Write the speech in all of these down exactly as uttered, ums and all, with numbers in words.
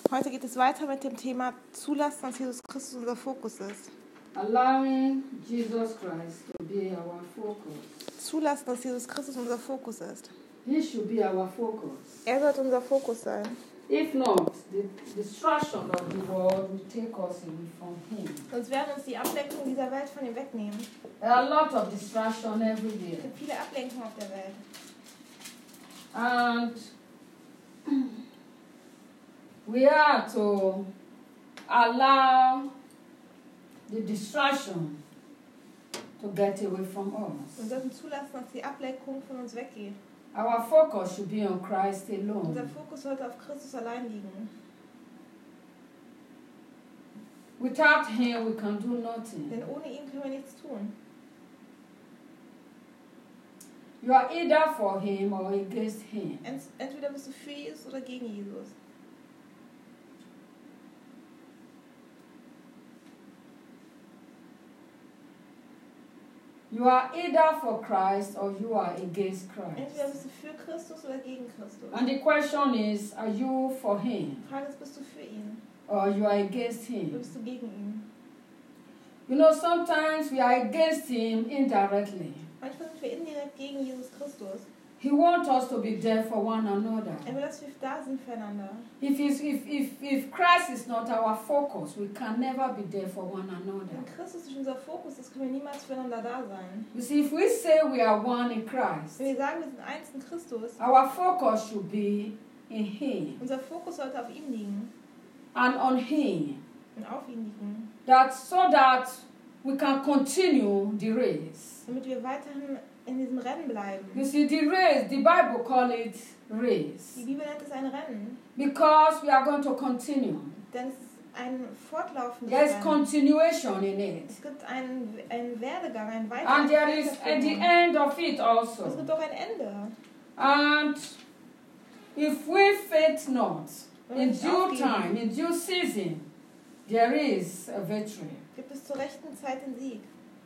Heute geht es weiter mit dem Thema Zulassen, dass Jesus Christus unser Fokus ist. Allowing Jesus Christ to be our focus. Zulassen, dass Jesus Christus unser Fokus ist. He should be our focus. Er sollte unser Fokus sein. If not, the distraction of the world will take us away from Him. Sonst werden uns die Ablenkungen dieser Welt von ihm wegnehmen. There are a lot of distraction Es everywhere. gibt viele Ablenkungen auf der Welt. And we are to allow the distraction to get away from us. Wir sollten zulassen, dass die Ablenkung von uns weggeht. Our focus should be on Christ Unser alone. Fokus sollte auf Christus allein liegen. Without Him, we can do nothing. Denn ohne ihn können wir nichts tun. You are either for Him or against Him. Ent- Entweder bist du für Jesus oder gegen Jesus. You are either for Christ or you are against Entweder Christ. bist du für Christus oder gegen Christus. And the question is, are you for Him Die Frage ist, bist du für ihn or you are against oder Him? bist du gegen ihn? You know, sometimes we are against Him indirectly. Manchmal sind wir indirekt gegen Jesus Christus. He wants us to be there for one another. Er will, dass wir da sind füreinander. If, he's, if, if, if Christ is not our focus, we can never be there for one another. Wenn Christus nicht unser Fokus ist, können wir niemals füreinander da sein. You see, if we say we are one in Christ, Wenn wir sagen, wir sind eins in Christus, our focus should be in Him unser Fokus sollte auf ihm liegen and on Him. und auf ihn liegen, That so that we can continue the race. damit wir weiterhin in diesem Rennen bleiben. You see, the race, the Bible call it race. Die Bibel nennt es ein Rennen, Because we are going to continue. denn es ist ein fortlaufendes There is Rennen. continuation in it. Es gibt einen, einen Werdegang, einen And there is at the end of it Es also. gibt auch ein Ende. And if we faint not, Wenn wir in nicht due aufgeben, time, in due season, there is a victory. gibt es zur rechten Zeit den Sieg.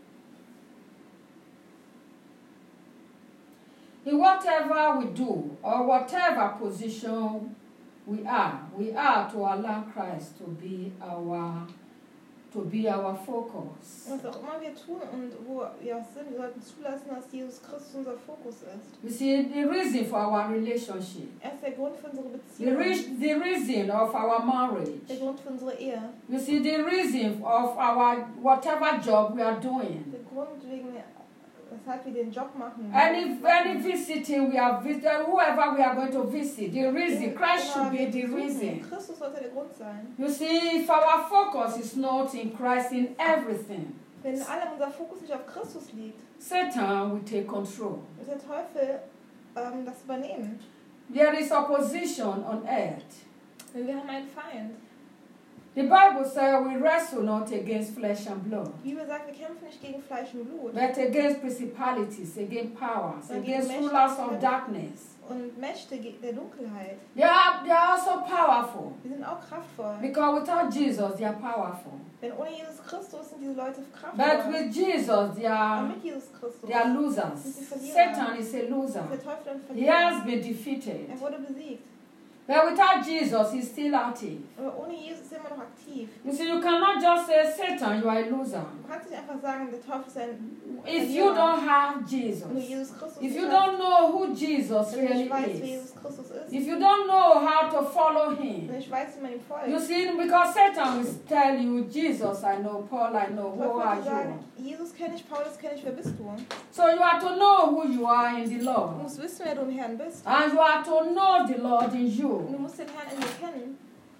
In whatever we do or whatever position we are, we are to allow Christ to be our to be our focus. Was auch immer wir tun und wo wir auch sind, wir sollten zulassen, dass Jesus Christus unser Fokus ist. You see, the reason for our relationship, Er ist der Grund für unsere the, Beziehung, re- the reason of our der marriage, Grund für unsere Ehe, you see, the reason of our whatever job we are doing. der Grund, wegen, weshalb wir den Job machen. Any any visiting we are visit, whoever we are going to visit, the reason Christ should be the reason. Christus sollte der Grund sein. You see, if our focus is not in Christ in everything, Wenn alle unser Fokus nicht auf Christus liegt, Satan will take control. wird der Teufel ähm, das übernehmen. There is opposition on earth. Denn wir haben einen Feind. The Bible says we wrestle not against flesh and blood, Die Bibel sagt, wir kämpfen nicht gegen Fleisch und Blut but against principalities, against powers, Sondern against gegen rulers Mächte. of darkness. und Mächte ge- der Dunkelheit. They are, they are also powerful. Die sind auch kraftvoll. Because without Jesus, they are powerful. Denn ohne Jesus Christus sind diese Leute But kraftvoll. with Jesus, they Aber are, mit Jesus Christus they are losers. sind sie Verlierer. Satan is a loser. ist der Teufel ein He Verlierer. has been defeated. Er wurde besiegt. But without Jesus, he's still active. Aber ohne Jesus ist er immer noch aktiv. You see, you cannot just say, Satan, you are a loser. Du kannst nicht einfach sagen, der Teufel ist ein If you don't have Wenn du Jesus, Jesus Christus if you nicht don't know who Jesus hast, wenn du really nicht weißt, wer is, Jesus Christus ist, if you don't know how to follow wenn du him, nicht weißt, wie man ihm you folgt, see, because Satan will tell you, Jesus, I know, Paul, I know, der who Teufel are wird sagen, you? Jesus kenne ich, Paulus kenne ich, wer bist du? So you have to know who you are in the Du Lord. musst wissen, wer du im Herrn bist. And you have to know the Lord in Und you. du musst den Herrn in dir kennen.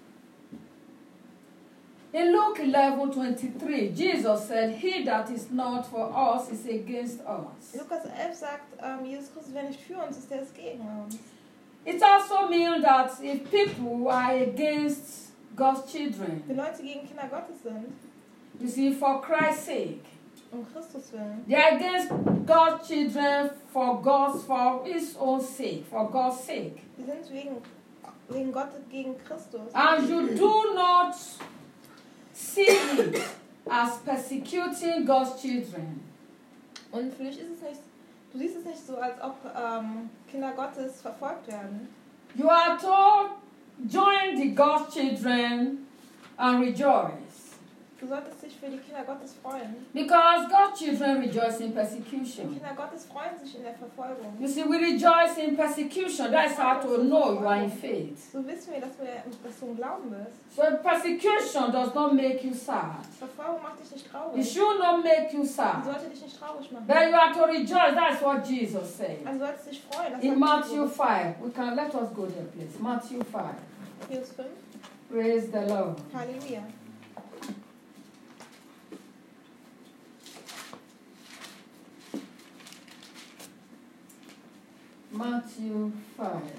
In Luke eleven twenty-three, Jesus said, he that is not for us is against us. Lukas elf sagt, ähm, Jesus Christus, wer nicht für uns ist, der ist gegen uns. It also means that if people are against God's children, Wenn Leute gegen Kinder Gottes sind, you see, for Christ's sake, um Christus willen, they are against God's children for God's, for His own sake, for God's sake. die sind wegen, wegen Gott gegen Christus. And you do not see it as persecuting God's children. Und für dich ist es nicht, du siehst es nicht so, als ob ähm, Kinder Gottes verfolgt werden. You are told join the God's children and rejoice. Du solltest dich für die Kinder Gottes freuen. Because God's children rejoice in Die persecution. Kinder Gottes freuen sich in der Verfolgung. You see, we rejoice in persecution. That's how to know you are in faith. So wissen wir, dass, wir, dass du im Glauben bist. So persecution does not make you sad. Verfolgung macht dich nicht It traurig. should not make you Die sad. sollte dich nicht traurig machen. But you are to rejoice. That's what Jesus said. Also solltest dich freuen. Das In sagt Matthew Jesus. five, we can let us go there, please. Matthew five. Matthäus fünf. Praise the Lord. Halleluja. Matthew five.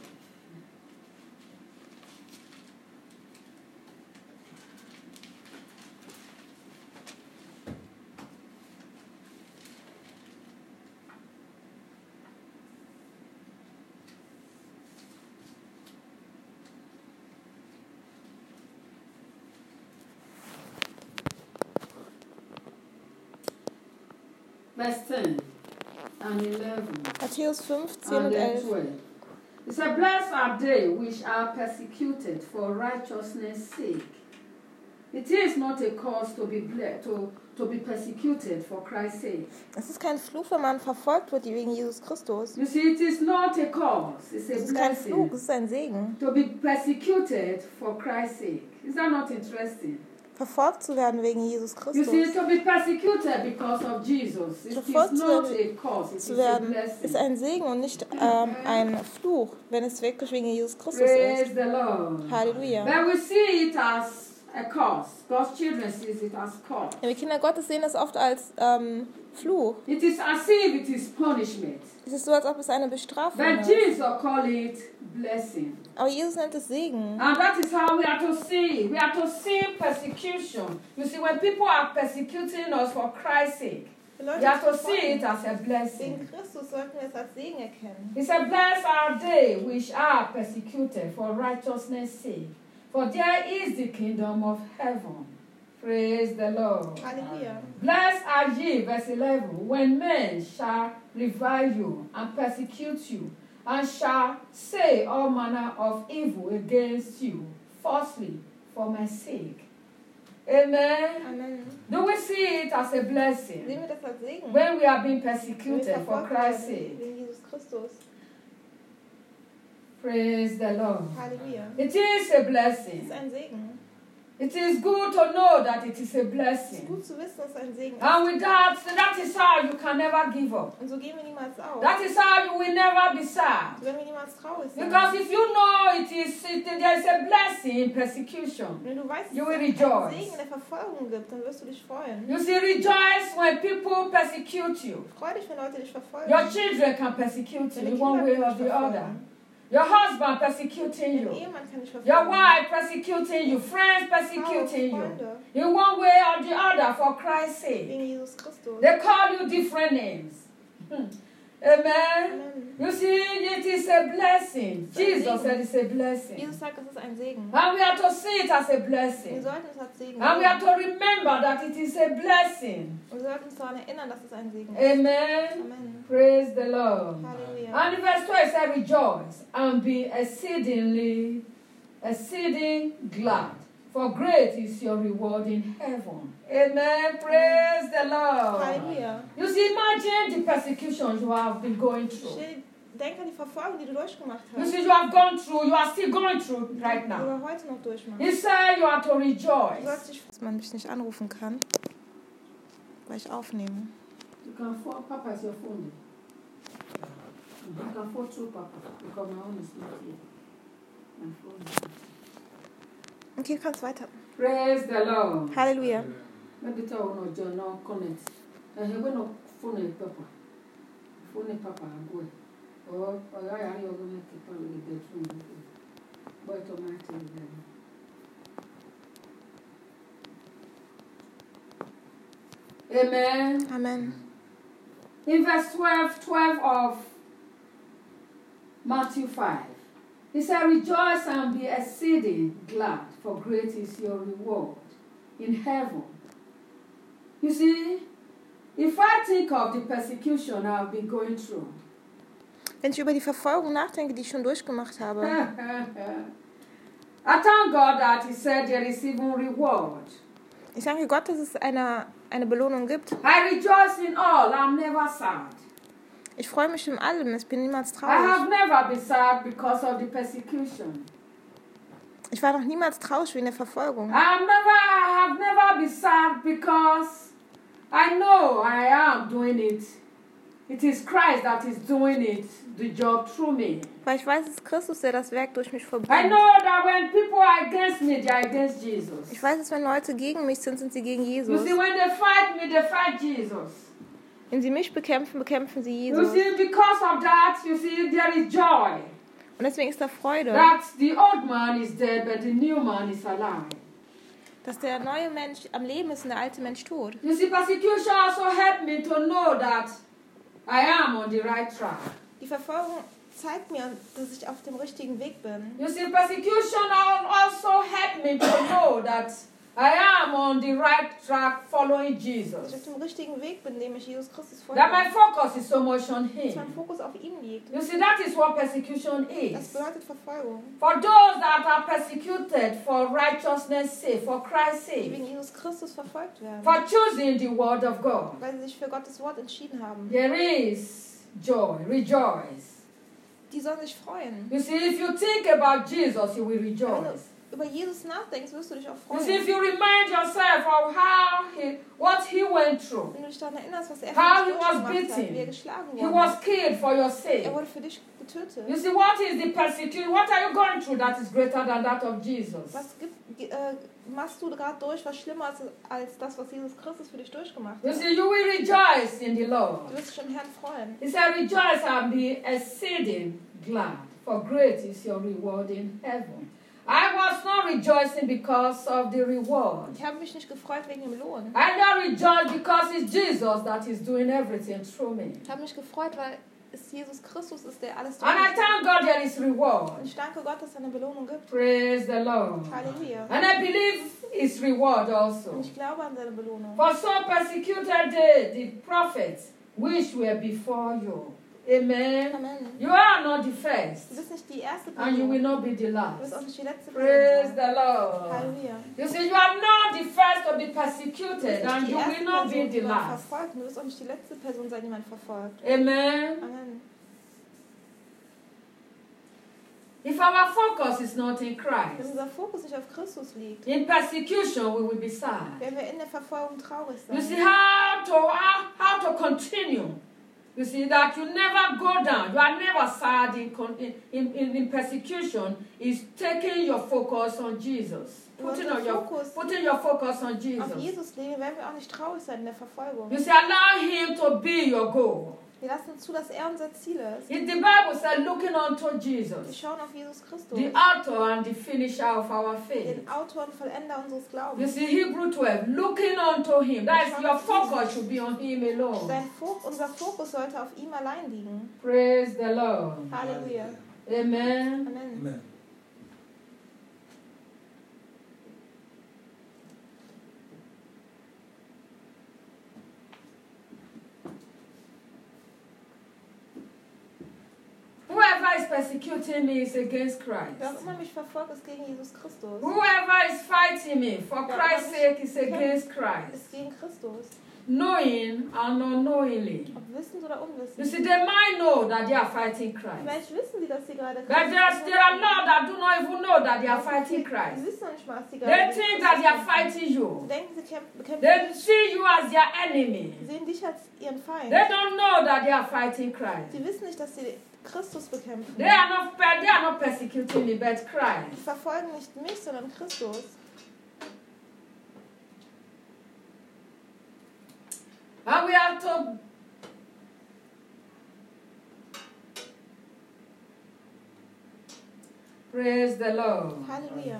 Verse ten and eleven. Matthäus fünf, zehn And und then elf. twelve. It says, blessed are they which are persecuted for righteousness' sake. It is not a cause to be ble- to, to be persecuted for Christ's sake. Es ist kein Fluch, wenn man verfolgt wird wegen Jesus Christus. You see, it is not a cause, it's Es a ist kein Fluch, blessing es ist ein Segen. to be persecuted for Christ's sake. Is that not interesting? Verfolgt zu werden wegen Jesus You see, Christus. to be persecuted because of Jesus, it is Verfolgt zu not werden- a cause, it is Zu a werden ist blessing. ein Segen und nicht ähm, ein Fluch, wenn es wirklich wegen Jesus Christus Praise ist. the Lord. Halleluja. But we see it as a cause. God's children sees it as cause. Ja, wir Kinder Gottes sehen das oft als ähm, Fluch. It is as if it is punishment. Es ist so, als ob es eine Bestrafung But ist. Jesus call it blessing. Aber Jesus nennt es Segen. And that is how we are to see. We are to see persecution. You see, when people are persecuting us for Christ's sake, Die we Leute, have to die see it verfolgen as a blessing. wegen Christus sollten wir es als Segen erkennen. He said, blessed are they which are persecuted for righteousness' sake, for there is the kingdom of heaven. Praise the Lord. Halleluja. Blessed are ye, verse eleven, when men shall revile you and persecute you, and shall say all manner of evil against you, falsely, for my sake. Amen. Amen. Do we see it as a Sehen blessing wir das als Segen? when we are being Wenn wir persecuted for verfolgt Christ's werden sake? wegen Jesus Christus. Praise the Lord. Halleluja. It is a Es blessing. ist ein Segen. It is good to know that it is a Es ist blessing. gut zu wissen, dass es ein Segen ist. And with that, that is how you can never give up. Und so gehen wir niemals auf. That is how you will never be sad. So werden wir niemals traurig sein. Because if you know it is it, there is a blessing in persecution, Wenn du weißt, dass you es will einen rejoice. Segen in der Verfolgung gibt, dann wirst du dich freuen. You see, rejoice when people persecute you. Freu dich, wenn Leute dich verfolgen. Your children can persecute you Deine in one Kinder way können or dich the other. verfolgen. Your husband persecuting Dein you. Ehemann kann dich Your verfolgen. wife persecuting you. Friends Frau, persecuting you. Freunde, In one way or the other for Christ's sake. wegen Jesus Christus. They call you different names. Hmm. Amen. Amen. You see, it is a blessing. Jesus said it's a blessing. Jesus sagt, es ist ein Segen. And we are to see it as a Wir blessing. sollten es als Segen And we are sehen. to remember that it is a blessing. Und wir sollten uns daran erinnern, dass es ein Segen ist. Amen. Amen. Praise the Lord. Halleluja. And in verse twelve it says, rejoice and be exceedingly, exceeding glad. For great is your reward in heaven. Amen. Praise the Lord. Halleluja. You see, imagine the persecution you have been going through. Stell- Denk an die Verfolgung, die du durchgemacht You hast. see, you have gone through, you are still going through right Die now. du heute noch durchmachst. He said you are to Du rejoice. sollst dich, dass man mich nicht anrufen kann, weil ich aufnehme. You can phone, Papa is your phone. You can phone through Papa because my own is not here. My phone is not here. Okay, du kannst weiter. Praise the Lord. Halleluja. Maybe tell one of John now connect. And he went up phone a Papa. Phone a Papa and go. Or or I are you going to keep on with the bedroom. Boy to my television. Amen. Amen. In verse twelve, twelve of Matthew five, he said, rejoice and be exceeding glad, for great is your reward in heaven. You see, if I think of the persecution I've been going through, Wenn ich über die Verfolgung nachdenke, die ich schon durchgemacht habe, I thank God that He said there is even reward. Ich danke Gott, dass es eine, eine Belohnung gibt. I rejoice in all. I'm never sad. Ich freue mich in allem. Ich bin niemals I have traurig. never been sad because of the persecution. Ich war noch niemals traurig wegen der Verfolgung. I have never, I have never been sad because I know I am doing it. It is Christ that is doing it, the job through me. Weil ich weiß, es ist Christus, der das Werk durch mich I vollbringt. know that when people are against me, they are against Jesus. Ich weiß, dass wenn Leute gegen mich sind, sind sie gegen You Jesus. see, when they fight me, they fight Jesus. Wenn sie mich bekämpfen, bekämpfen sie You Jesus. see, because of that, you see, there is joy. Und deswegen ist da Freude, That the old man is dead, but the new man is alive. dass der neue Mensch am Leben ist und der alte Mensch tot. You see, persecution also helped me to know that I am on the right track. Die Verfolgung zeigt mir, dass ich auf dem richtigen Weg bin. You see, persecution also helped me to know that I am on the right track following Dass ich Jesus. auf dem richtigen Weg bin, indem ich Jesus Christus folge. That my focus is so much on Dass mein Him. Fokus auf ihm liegt. You see, that is what persecution Das is. bedeutet Verfolgung. For those that are persecuted for righteousness' sake, for Christ's Die sake, wegen Jesus Christus verfolgt werden. for choosing the word of God, Weil sie sich für Gottes Wort entschieden haben. there is joy, rejoice. Die sollen sich freuen. You see, if you think about Jesus, you will Wenn du rejoice. über Jesus nachdenkst, wirst du dich auch You see, if freuen. you remind yourself of how he, what he went through, Wenn du dich daran erinnerst, was er How für he dich was durchgemacht hat, beaten. wie er geschlagen he wurde. was killed for your sake. Er wurde für dich getötet. You see, what is the persecution? What are you going through that is greater than that of Jesus? Was gibt, äh, machst du gerade durch, was schlimmer ist als das, was Jesus Christus für dich durchgemacht You hat? see, you will rejoice in the Lord. Du wirst dich im Herrn freuen. He said, rejoice and be exceeding glad, for great is your reward in heaven. I was not rejoicing because of the reward. Ich habe mich nicht gefreut wegen dem Lohn. I don't rejoice because it's Jesus that is doing everything through me. Ich habe mich gefreut, weil es Jesus Christus ist, der alles And I tut. thank God there is Und reward. ich danke Gott, dass es eine Belohnung gibt. Praise the Lord. Halleluja. And I believe it's reward Und also. ich glaube an seine Belohnung. For so persecuted they, the prophets, which were before you. Amen. Amen. You are not the Du first, bist nicht die erste and you will Person. not be the Du last. bist auch nicht die letzte Praise Person. the Lord. Halleluja. You see, you are not the first to be Du bist persecuted, nicht and die you will erste not be Person, the die man last. verfolgt. Du wirst auch nicht die letzte Person sein, die man verfolgt. Amen. Amen. If our focus is not in Wenn Christ, unser Fokus nicht auf Christus liegt, in persecution we will be sad. werden wir in der Verfolgung traurig You see sein. how to how, how to continue. You see that you never go down. You are never sad in, con- in, in, in persecution. Is taking your focus on Jesus. Putting, on your, putting your focus on Auf Jesus. Jesus legen, werden wir auch nicht traurig sein in der Verfolgung. You see, allow Him to be your goal. Wir lassen zu, dass er unser Ziel ist. The Bible said, looking unto Wir Jesus, schauen auf Jesus Christus, the author and the finisher of our faith. den Autor und Vollender unseres You Glaubens. see, Hebrew twelve, looking unto Him. That is, your focus should be on Him alone. Sein Fo unser Fokus sollte auf ihm allein liegen. Praise the Lord. Halleluja. Amen. Amen. Amen. Whoever is persecuting me is against Christ. Wer auch immer mich verfolgt, ist gegen Jesus Christus. Whoever is fighting me for Christ's sake is against Christ. Ist gegen Christus. Knowing and unknowingly. Ob wissend oder You unwissend. see, they might know that they are fighting Christ. Vielleicht wissen sie, dass sie gerade But there's, there are not that do not even know that they are fighting Sie Christ. wissen noch nicht mal, dass sie They gerade think gegen that they are Christus kämpfen. fighting you. Sie denken, sie kämpfen, bekämpfen They dich. see you as their enemy. Sie sehen dich als ihren Feind. They don't know that they are fighting Christ. Sie wissen nicht, dass sie Christus bekämpfen. They are not, per- they are not persecuting me, but Sie Christ. verfolgen nicht mich, sondern Christus. And we have to praise the Lord. Halleluja.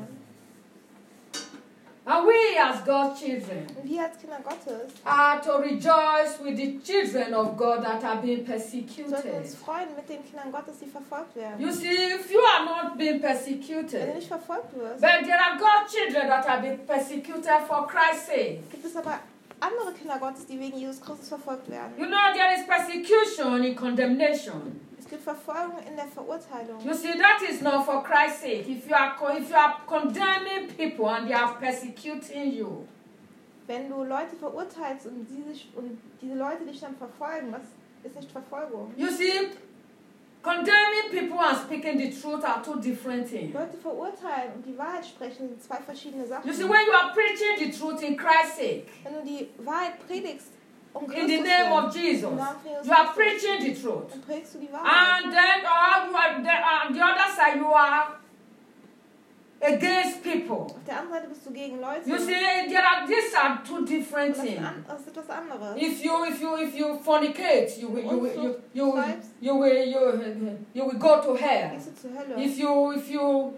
And we as God's children Und wir als Kinder Gottes are to rejoice with the children of God that are being sollten persecuted. uns freuen mit den Kindern Gottes, die verfolgt werden. You see, if you are not being Wenn du persecuted, nicht verfolgt wirst, but there are God's children that are being persecuted for Christ's sake. gibt es aber andere Kinder Gottes, die wegen Jesus Christus verfolgt werden. You know, there is persecution in condemnation. Es gibt Verfolgung in der Verurteilung. You see, that is not for Christ's sake. If you are, co- if you are condemning people and they are persecuting you, Wenn du Leute verurteilst und, die sich, und diese Leute dich dann verfolgen, das ist nicht Verfolgung. you see, condemning people and speaking the truth are two different things. Leute verurteilen und die Wahrheit sprechen sind zwei verschiedene Sachen. You see, when you are preaching the truth in Christ's sake, Wenn du die Wahrheit predigst, um in Christus the name willen, of Jesus, im Namen von Jesus you are Christus, preaching the truth. dann predigst du die Wahrheit. And then, or you are the, uh, the other side, you are against people. Auf der anderen Seite bist du gegen Leute. You see, there are these are two different das, ist things. an, das ist etwas anderes. If you if you if you fornicate, you will you will you, you, will, Tribes. you will you, you will go to hell. Gehst du zur Hölle. If you if you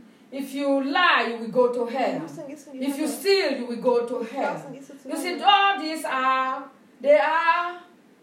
if you lie, you will go to Wenn du hell. lügst, dann gehst du in die If you Hölle. steal, you will go to Wenn du klaust, hell. dann gehst du zur You see, Hölle. all these are they are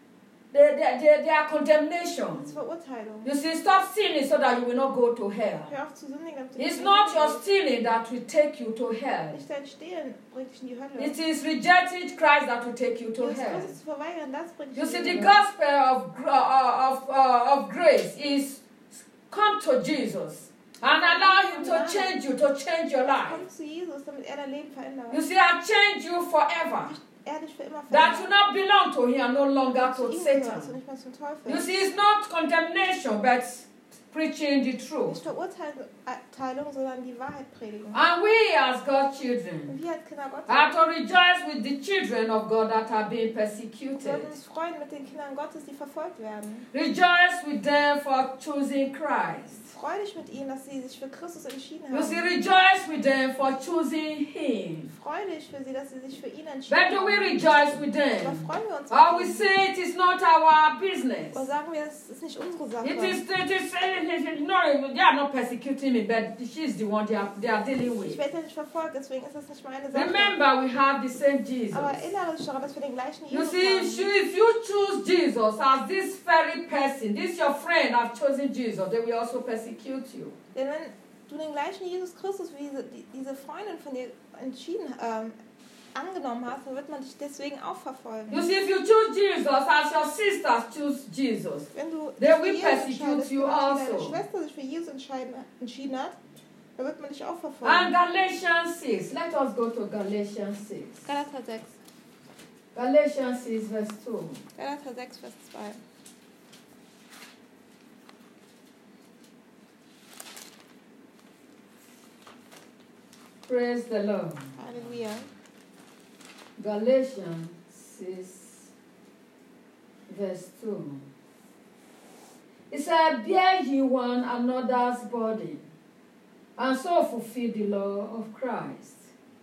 they they they, they are condemnation. Das ist Verurteilung. You see, stop sinning so that you will not go to hell. Hör auf zu sündigen, damit du It's nicht not in die your Hölle gehst. stealing that will take you to hell. Nicht dein Stehlen bringt dich in die Hölle. It is rejecting Christ that will take you to Jesus hell. Christus zu verweigern, das bringt dich You in see, die the Hölle. gospel of, gr- uh, of, uh, of grace is come to Jesus and allow him to change you, to change your life. Komm zu Jesus, damit er dein Leben verändert. You see, I change you forever. Er dich für immer That you verändert. not belong to him, no longer Zu to ihm gehörst und Satan. nicht mehr zum Teufel. You see, it's not condemnation, but preaching the truth. Nicht Verurteilung, sondern die Wahrheit predigen. And we as God's children Und wir als Kinder Gottes are to rejoice with the children of God that are being wir persecuted. sollten uns freuen mit den Kindern Gottes, die verfolgt werden. Rejoice with them for choosing Christ. Freu dich mit ihnen, dass sie sich für Christus entschieden You see, haben. rejoice with them for choosing him. Freu dich für sie, dass sie sich für ihn entschieden But do we haben. rejoice with Aber them? freuen wir uns Or we mit ihnen? say it is not our business? Oder sagen wir, es ist nicht unsere Sache. It is, it is, it is no, they are not persecuting me, but she's the one they are, they are dealing Ich with. werde ja nicht verfolgt, deswegen ist das nicht meine Sache. Remember, we have the same Jesus. Aber erinnere dich daran, dass wir den gleichen You Jesus see, if haben. you, if you choose Jesus as this very person, this your friend have chosen Jesus, they will also persecute you. Denn wenn du den gleichen Jesus Christus wie diese, die, diese Freundin von dir entschieden, ähm, angenommen hast, dann wird man dich deswegen auch verfolgen. You see, if you choose Jesus as your sisters choose Jesus, Wenn du They dich für will Jesus persecute entscheidest, you genau wie deine also. Schwester sich für Jesus entscheiden, entschieden hat, dann wird man dich auch and verfolgen. Galatians six. Let us go to Galatians six. Galater sechs. Galatians six, verse two. Galater sechs, Vers zwei. Praise the Lord. Halleluja. Galatians six, verse two. It said, bear ye one another's burden, and so fulfill the law of Christ.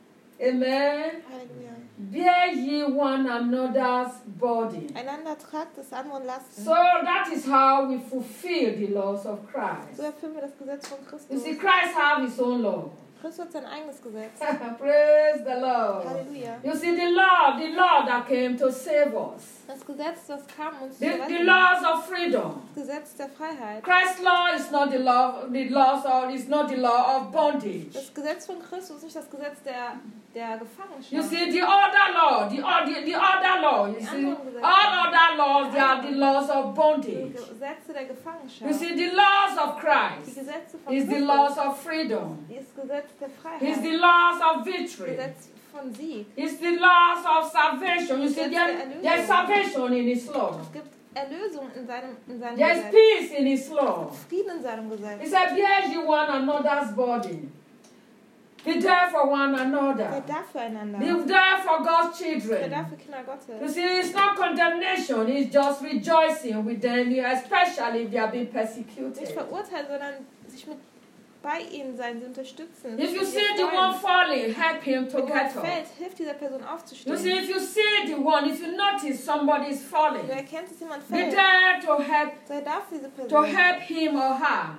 Amen. Halleluja. Bear ye one another's burden. Einander tragt des anderen Lasten. So that is how we fulfill the laws of Christ. So erfüllen wir das Gesetz von You Christus. see, Christ have his own law. Christus hat sein eigenes Gesetz. Praise the Lord. Halleluja. You see, the law, the law that came to save us. Das Gesetz, das kam uns zu The, the retten. laws of freedom. Das Gesetz der Freiheit. Christ's law is not the law, the laws or is not the law of bondage. Das Gesetz von Christus ist nicht das Gesetz der, der Gefangenschaft. You see, the other law, the, o- the, the other law, you see, all other laws, they are the laws of Die bondage. Gesetze der You Gefangenschaft. see, the laws of Die Christ Gesetze von is the Christus. laws of freedom. Das Gesetz der Is Freiheit. the laws of victory. Gesetz von Sieg. It's the laws of salvation. You see, there, there's salvation in His law. Es gibt Erlösung in seinem, in seinem There's Gesetz. peace in His law. Frieden in seinem He Gesetz. said, bear ye one another's burden. Be there for one Wer another. darf füreinander? Be there for God's Wer children. darf für Kinder You Gottes? see, it's not condemnation. It's just rejoicing with them, especially if they are being Nicht persecuted. verurteilen, sondern sich mit bei ihnen sein, sie unterstützen. If you sich see mit the ihr one freuen. falling, help him to Wenn get jemand up. fällt, hilft dieser Person You aufzustehen. see, if you see the one, if you notice somebody is Wenn falling, du erkennst, dass jemand be fällt, there to help sei da für diese to Person. help him or her.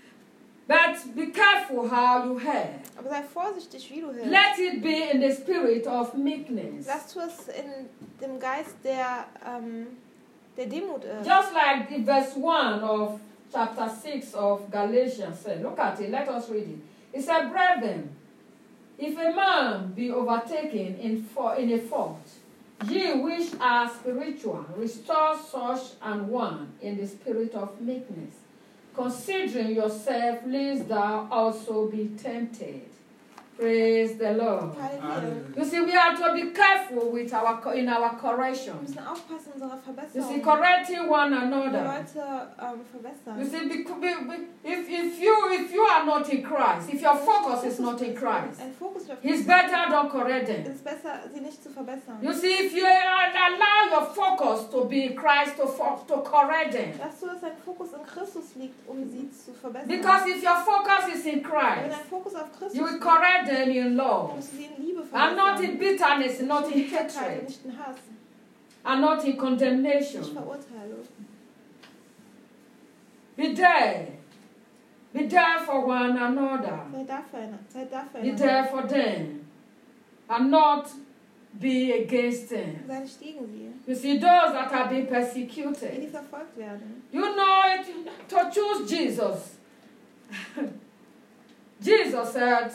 But be careful how you help. Aber sei vorsichtig, wie du hilfst. Let it be in the spirit of meekness. Lass du es in dem Geist der, ähm, der Demut ist. Just like the verse one of chapter six of Galatians said. Look at it, let us read it. It said, brethren, if a man be overtaken in, fa- in a fault, Ye which are spiritual, restore such an one in the spirit of meekness, considering yourself, lest thou also be tempted. Praise the Lord. Halleluja. You see, we have to be careful with our co- in our Wir corrections. müssen aufpassen in unserer You see, Verbesserung. correcting one Die another. Leute ähm, verbessern. You see, be, be, be, if, if you if you are not in Christ, if your focus is not in Christ, Ein Fokus auf it's better don't correct Es them. ist besser, sie nicht zu verbessern. You see, if you allow your focus to be in Christ to fo- to correct them, Dass du, dass dein Fokus in Christus liegt, um sie zu verbessern. because if your focus is in Wenn Christ, dein Fokus auf Christus you will liegt, correct them in love, musst du sie in Liebe and not in verbessern. bitterness, not Nicht in in Bitterkeit, hatred, nicht in Hass, and not in nicht condemnation. Verurteilung. Be there. Be there for one another. Sei da füreinander. Sei da Be füreinander. there for them. And not be against them. Sei nicht gegen sie, You see, those that are being die, die persecuted. verfolgt werden. You know, it, to choose Jesus. Jesus said,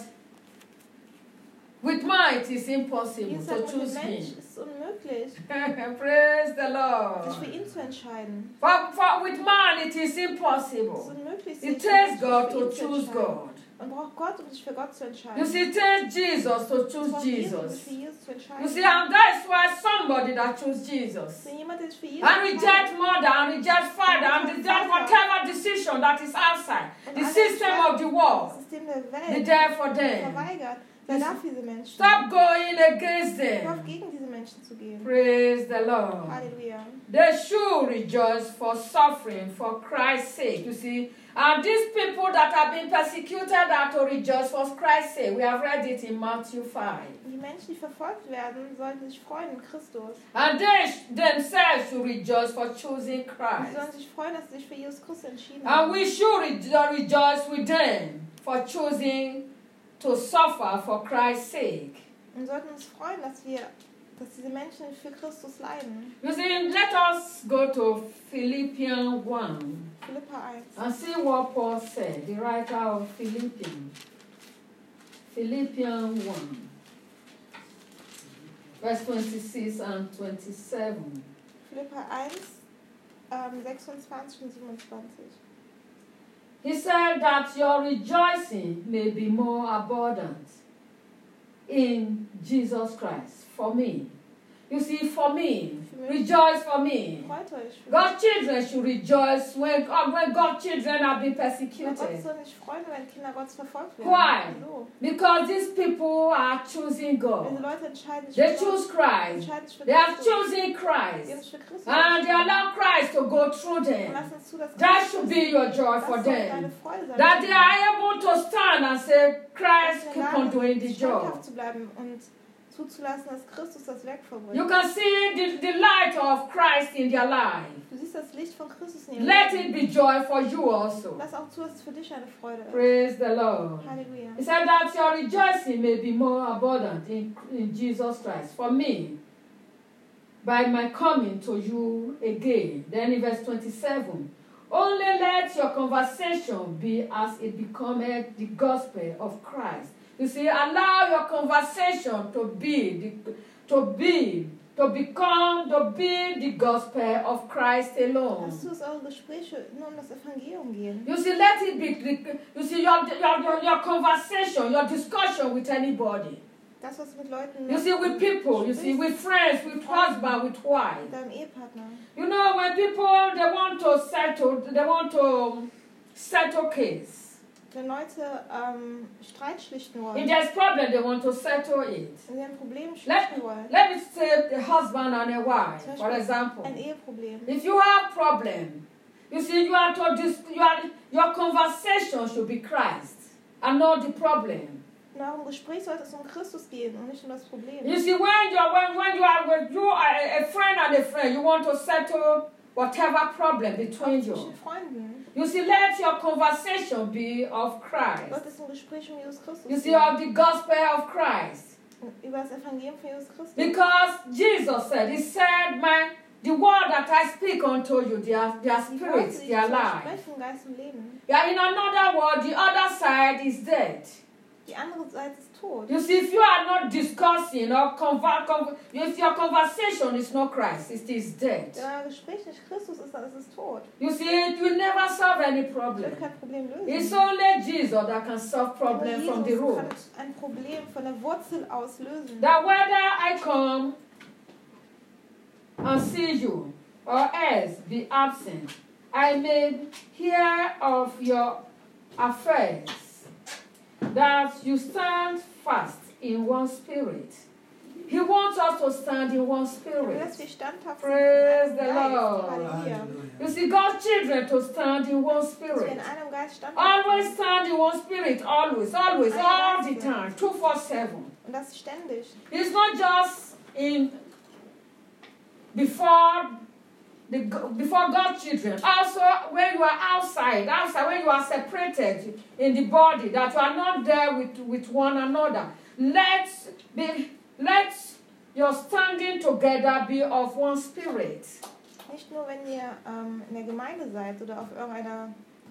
with might it's impossible Jesus to sagt, mit choose dem Mensch him. ist es unmöglich, Praise the sich Lord. für ihn zu entscheiden. For, for with man it is Es ist impossible. unmöglich, sich It für takes Menschen God für ihn to zu choose entscheiden. God. Man braucht Gott, um sich für Gott zu entscheiden. You see, it takes Jesus to Es choose braucht Jesus, um sich Jesus. für Jesus zu entscheiden. You see, and that's why somebody that choose Jesus Wenn jemand, der sich für Jesus and reject mother and reject father and reject whatever decision that is outside the system of the das world, System der be Welt there for them. verweigert, sei da für diese Menschen. Stop going against Hör auf, them. gegen diese Menschen zu gehen. Praise the Lord. Halleluja. They should rejoice for suffering for Christ's sake. You see, and these people that have been persecuted are to rejoice for Christ's sake. We have read it in Matthew five. Die Menschen, die verfolgt werden, sollten sich freuen in Christus. And they sh- themselves should rejoice for choosing Sie Christ. sollen sich freuen, dass sie sich für Jesus Christus entschieden And haben. we should re- rejoice with them for choosing to suffer for Christ's sake. Und sollten uns freuen, dass wir, dass diese Menschen für Christus leiden. You see, let us go to Philippians one Philippa eins. and see what Paul said, the writer of Philippians. Philippians one, verse twenty-six and twenty-seven. Philippa eins, ähm, sechsundzwanzig und siebenundzwanzig. He said that your rejoicing may be more abundant in Jesus Christ. For me. You see, for me. Rejoice for me. Freut euch. Für God's children should rejoice when, uh, when God's children have been Weil Gott persecuted. soll sich freuen, wenn Kinder Gottes verfolgt werden. Why? Wieso? Because these people are choosing Diese God. Leute entscheiden sich They für choose Gott, Christ. entscheiden sich für They have Christus. chosen Sie haben Christ. sich für Christus And they entschieden. allow Christ to go through Und them. lass uns zu, dass That Christus- should be your joy das for soll deine them. Freude sein. That they are able to stand and say, Dass Christ, wir in keep der on Lage doing sind, the job. standhaft zu bleiben und zuzulassen, dass Christus das Werk vollbringt. You can see the, the light of Christ in their life. Du siehst das Licht von Christus in ihrem Let Leben. it be joy for you also. Lass auch zu, dass es für dich eine Freude ist. Praise the Lord. Halleluja. He said that your rejoicing may be more abundant in, in Jesus Christ. For me, by my coming to you again. Then in verse twenty-seven, only let your conversation be as it becometh the gospel of Christ. You see, allow your conversation to be, the, to be, to become, to be the gospel of Christ alone. Lass zu, dass eure Gespräche nur um das Evangelium gehen. You see, let it be, the, you see, your, your, your, your conversation, your discussion with anybody. Das, was du mit Leuten You see, with people, you see, with friends, with husband, with wife. mit deinem Ehepartner. You know, when people, they want to settle, they want to settle case. Wenn Leute ähm, Streit schlichten If wollen, there's problem, they want to settle it. wenn sie ein Problem Let, schlichten wollen, let me say the husband and a wife, zum for Beispiel example. ein Eheproblem. If you have problem, you see, you are to dis, you are, your conversation should be Christ and not the problem. In eurem Gespräch sollte es um Christus gehen und nicht um das Problem. You see, when you're when, when you are when you are a, a friend and a friend, you want to settle whatever problem between Auch you. zwischen Freunden. You see, let your conversation be of Christ. Sollte es ein Gespräch um Jesus Christus You see, gehen. of the gospel of Christ. Über das Evangelium von Jesus Christus. Because Jesus said, He said, "My the word that I speak unto you, they are, they are Die Worte, spirits, die they ich are zu euch life." spreche, Geist und Leben. Yeah, in another word, the other side is dead. Die andere Seite ist tot. You see, if you are not discussing or conver con if your conversation is not Christ, it is dead. Wenn euer Gespräch nicht Christus ist, dann ist es tot. You see, it will never solve any Es problem. wird kein Problem lösen. It's only Jesus that can solve Nur problems from the Jesus root. kann ein Problem von der Wurzel aus lösen. That whether I come and see you or else be absent, I may hear of your affairs, that you stand fast in one spirit. He wants us to stand in one Er will, dass spirit. wir standhaft Praise sind the in einem Lord. Geist. Halleluja. You see, God's children to stand in one Dass wir spirit. in einem Geist standhaft Always sind. stand in one spirit, always, always, all the time, two four seven. Und das ständig. It's not just in before the before God's children. Also, when you are outside, outside when you are separated in the body, that you are not there with, with one another. Let's be let your standing together be of one spirit. Nicht nur, wenn ihr ähm, in der Gemeinde seid oder auf irgendeiner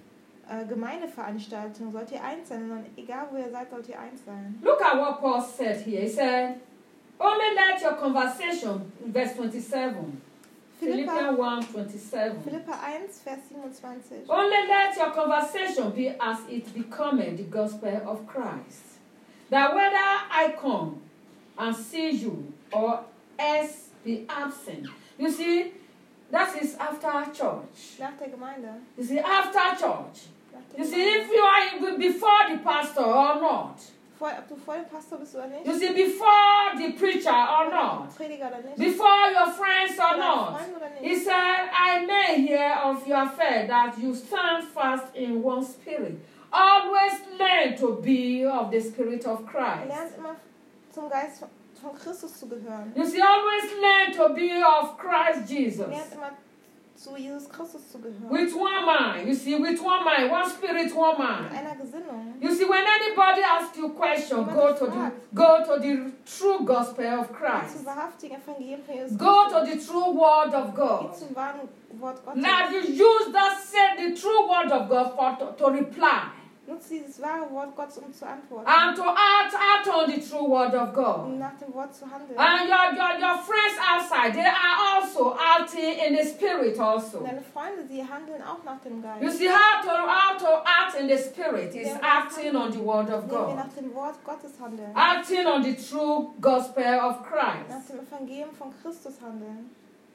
äh, Gemeindeveranstaltung, sollt ihr eins sein, sondern egal wo ihr seid, sollt ihr eins sein. Look at what Paul said here. He said, only let your conversation, verse twenty-seven. Philippa, Philippians one twenty-seven. Philippa eins, Vers siebenundzwanzig. Only let your conversation be as it becometh the gospel of Christ. That whether I come and see you or else be absent. You see, that is after church. Nach der Gemeinde. You see, after church. Nach der You see, Gemeinde. if you are before the pastor or not. Vor, ob du vor dem Pastor bist oder nicht. You see, before the preacher or Oder not. Prediger oder nicht. Before your friends or Oder not. Freunde oder He nicht. said, I may hear of your affair that you stand fast in one spirit. Always learn to be of the spirit of Christ. Lernt immer zum Geist von, von Christus zu gehören. You see, always learn to be of Christ Jesus. Lernt immer zu Jesus Christus zu gehören. With one mind. You see, with one mind, one spirit, one Mit mind. einer Gesinnung. You see, when anybody asks you a question, go to the go to the true gospel of Zum Christ. wahrhaftigen Evangelium von Jesus Go to Christus. the true word of Geht God. zum wahren Wort Gottes. Now you use that said the true word of God for to, to reply. Nutzt dieses wahre Wort Gottes, um zu antworten. And to act, act on the true word of Um God. nach dem Wort zu handeln. And your, your, your friends outside, they are also acting in the spirit also. Deine Freunde, sie handeln auch nach dem Geist. You see how to, how to act in the spirit is acting on the word of Indem wir God. nach dem Wort Gottes handeln. Acting on the true gospel of Nach Christ. dem Evangelium von Christus handeln.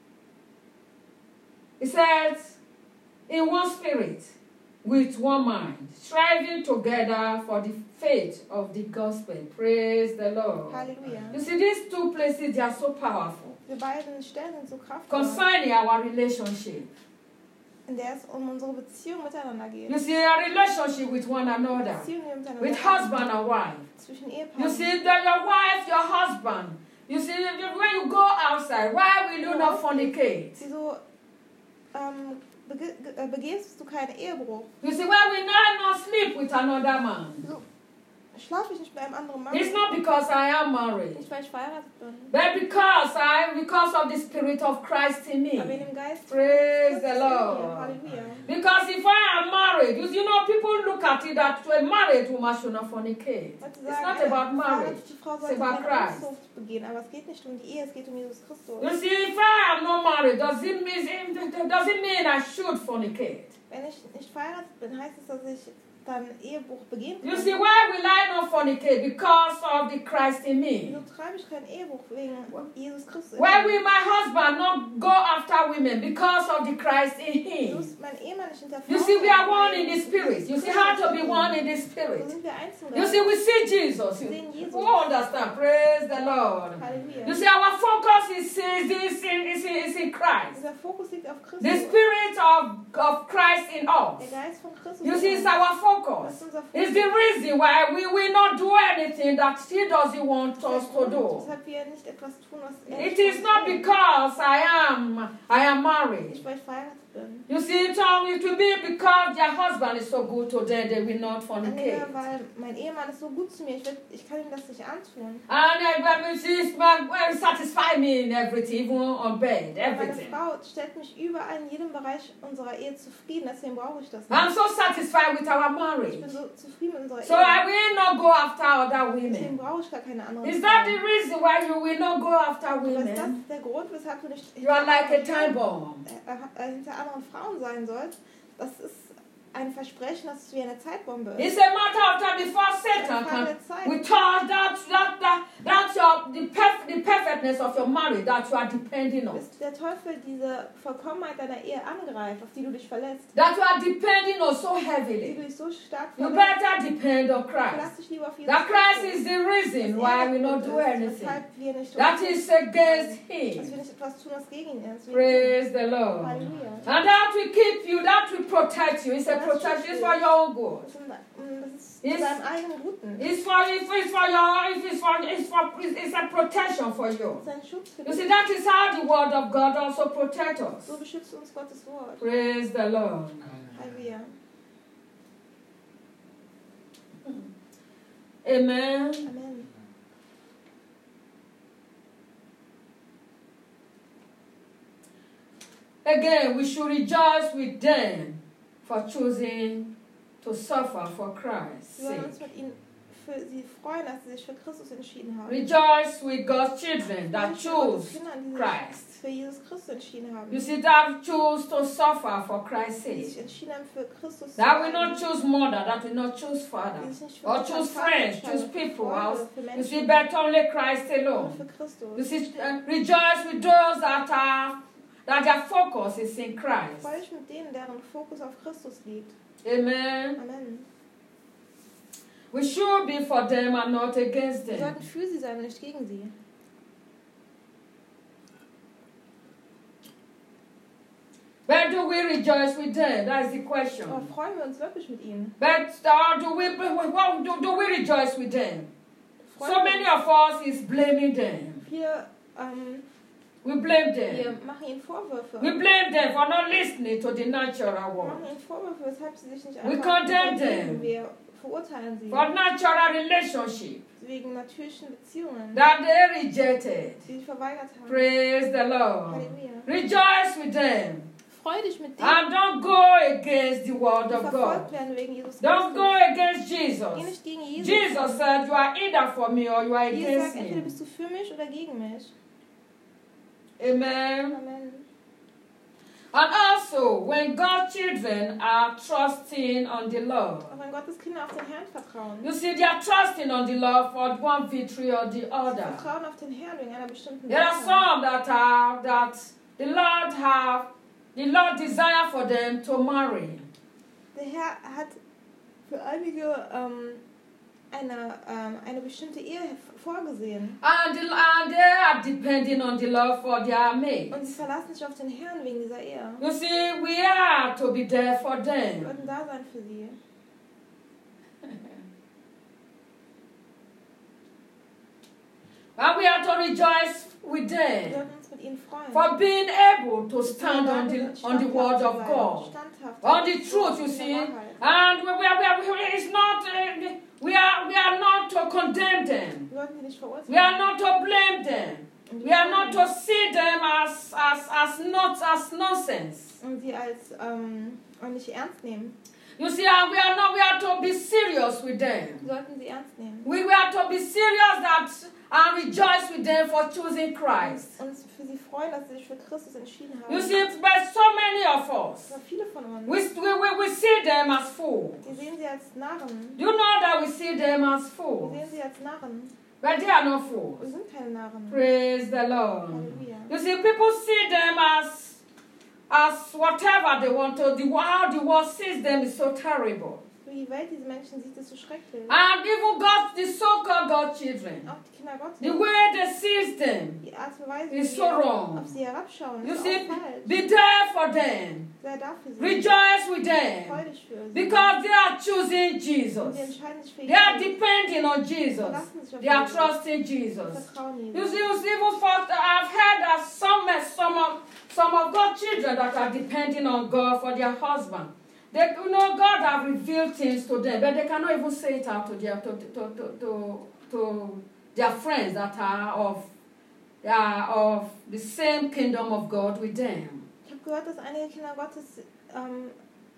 It says, in one spirit, with one mind, striving together for the faith of the gospel. Praise the Lord. Halleluja. You see, these two places, they are so powerful. Wir beiden Stellen sind so kraftvoll, Concerning our relationship. in der es um unsere Beziehung miteinander geht. You see, a relationship with one another. Beziehung, die wir miteinander With haben. husband and wife. Zwischen You Ehepaaren. see, that your wife, your husband. You see, when you go outside, why will you not fornicate? Wieso ähm, bege ge- äh, begehst du keinen Ehebruch? You see, why will I not sleep with another man? Wieso schlafe ich nicht mit einem anderen Mann? It's not because I am married. Nicht, weil ich verheiratet bin. But because I, because of the Spirit of Christ in me. Aber in dem Geist Praise Christus the in mir. Lord. Halleluja. Because if I am married, you, you know, people look at it that a married woman should not fornicate. Leute It's sagen, not eine about marriage. verheiratete Frau It's sollte about keine Christ. Unzucht begehen. Aber es geht nicht um die Ehe, es geht um Jesus Christus. You see, if I am not married, does it mean, does it mean I should fornicate? Wenn ich nicht verheiratet bin, heißt es, dass ich dann Ehebruch begehen You kann. see, why will I not fornicate? Because of the Christ in me. Wieso treibe ich keinen Ehebruch wegen Jesus Christus? in Why mir? will my husband not go after women? Because of the Christ in Wieso him. ist mein Ehemann nicht hinter You Frauen? see, we are one Weil in the Jesus spirit. You see Christus how to be in one mir. in the So spirit. sind wir eins im You Geist. see, we see Jesus. You sehen Jesus. who understand? Praise the Lord. Halleluja. You see, our focus is, is, is, in, is, in, is in Christ. Unser Fokus liegt auf Christus. The spirit of, of Christ in us. Der Geist von Christus. You in see, it's uns. our Das focus. ist unser Fokus. It's the reason why we will not do anything that He doesn't want us to do. Deshalb wir nicht etwas tun, was er It nicht is von not uns will. because I am I am married. Nicht, weil ich verheiratet bin. You see, Tom, it will be because their husband is so good to them, they will not fornicate. Annika, weil mein Ehemann ist so gut zu mir, ich, will, ich kann ihm das nicht antun. And uh, she's uh, satisfy me in everything, even on bed, Meine everything. Frau stellt mich überall in jedem Bereich unserer Ehe zufrieden, deswegen brauche ich das I'm nicht. so satisfied with our Ich marriage. bin so zufrieden mit unserer So Ehe. I will not go after other Deswegen women. brauche ich gar keine anderen Is that the Frauen. reason why you will not go after Aber ist das women? der Grund, weshalb du nicht You are like a hinter time anderen, bomb. äh, äh, hinter anderen Frauen sein sollst? Das ist ein Versprechen, das wie eine Zeitbombe ist. It's a matter of time before Satan can we touch that that that that's your the perf the perfectness of your marriage that you are depending on. Bis der Teufel diese Vollkommenheit deiner Ehe angreift, auf die du dich verlässt, That you are depending on so die du heavily. dich so stark You verlässt, better depend on verlass Christ. dich lieber auf Jesus That Christ Christus. is the reason why we not do anything. Weshalb wir nicht That is against dass wir him. nicht etwas tun, was gegen ihn ist. Praise the Lord. Halleluja. And that will keep you, that will protect you. It's a protection, it's for your own good. Das ist, das ist Yes. zu deinem eigenen Guten. It's for it's, it's for your it's for it's for it's a protection for you. Das ist ein Schutz für You see, dich. that is how the word of God also protects us. So beschützt uns Gottes Wort. Praise the Lord. Halleluja. Amen. Amen. Again, we should rejoice with them for choosing to suffer for Christ's Wir wollen uns sake. mit ihnen für sie freuen, dass sie sich für Christus entschieden haben. Rejoice with God's children that Freuen sich mit Gottes choose Kindern, die sich Christ. für Jesus Christus entschieden haben. You see, that choose to suffer for Christ's Die sich sake. entschieden haben, für Christus zu That will not leiden. choose mother, that will not choose father. Die sich nicht für Or Mutter choose und Vater friends, entscheiden, choose für people Freunde, else. für You see, Menschen, but only Christ und alone. für Christus. You see, uh, rejoice with those that are that their focus is in Christ. Freue dich mit denen, deren Fokus auf Christus liegt. Amen. Amen. We should be for them and not against Wir them. sollten für sie sein und nicht gegen sie. But do we rejoice with them? That is the question. Aber freuen wir uns wirklich mit ihnen? But uh, do we well, do, do we rejoice with them? Freuen So wir many uns? of us is blaming them. Wir, ähm, We blame wir them. machen ihnen Vorwürfe. We blame them for not listening to the natural Wir machen world. ihnen Vorwürfe, weshalb sie sich nicht We einfach condemn untergeben. them. Wir verurteilen sie For natural relationship wegen natürlichen Beziehungen, that they rejected. die sie verweigert haben. Praise the Lord. Halleluja. Rejoice with them. Freu dich mit denen, And don't go against the word die of verfolgt God. werden wegen Jesus Don't go Christus. against Geh Jesus. nicht gegen Jesus. Jesus said, you are either for me or you are Jesus against sagt, entweder me. bist du für mich oder gegen mich. Amen. Amen. And also, when God's children are trusting on the Lord, Auch wenn Gottes Kinder auf den Herrn vertrauen. you see, they are trusting on the Lord for one victory or the Sie other. vertrauen auf den Herrn wegen einer bestimmten There are Sache. some that are that the Lord have the Lord desire for them to marry. Der Herr hat für einige ähm, eine, ähm, eine bestimmte Ehe vorgesehen. And, the, and they are depending on the Lord for their mate. Und sie verlassen sich auf den Herrn wegen dieser Ehe. You see, we are to be there for Wir them. sollten da sein für sie. And we are to rejoice with Wir them sollten uns mit ihnen freuen. for being able to stand on the on the word of God, Standhaft. on the truth. You see, and we, we, are, we, are, we are- it's not uh, we are we are not to condemn them. Wir sollten sie nicht verurteilen. We are not to blame them. We are not to see them as as as not as nonsense. Und sie als ähm, und nicht ernst nehmen. You see, and we are not. We are to be serious with them. Wir sollten sie ernst nehmen. We, we are to be serious that and rejoice with them for choosing Christ. Uns für sie freuen, dass sie sich für Christus entschieden haben. You see, but so many of us, Aber viele von uns, we, we, we, we see them as fools. wir sehen sie als Narren. You know that we see them as Wir fools, sehen sie als Narren. but they are not Wir fools. sind keine Narren. Praise the Lord. Halleluja. You see, people see them as as whatever they want to. The how the world sees them is so terrible. Für die Welt, diese Menschen sieht es so schrecklich. And even God, the so-called God children, Auch die Kinder Gottes. the way they see them, Die Art und Weise, is wie so wir wrong. auf sie herabschauen, You ist see, auch falsch. be there for them. Sei da für sie. Rejoice with them. Freu dich für sie. Because they are choosing Und Jesus. sie entscheiden sich für They are Jesus. depending on Jesus. Verlassen sich auf They are Jesus. trusting Jesus. Vertrauen You Jesus. see, you see, even for, I've heard that some, some of some of God's children that are depending on God for their husband. They, you know, God have revealed things to them, but they cannot even say it out to their to to to to, to their friends that are of are of the same kingdom of God with them. Ich habe gehört, dass einige Kinder Gottes ähm,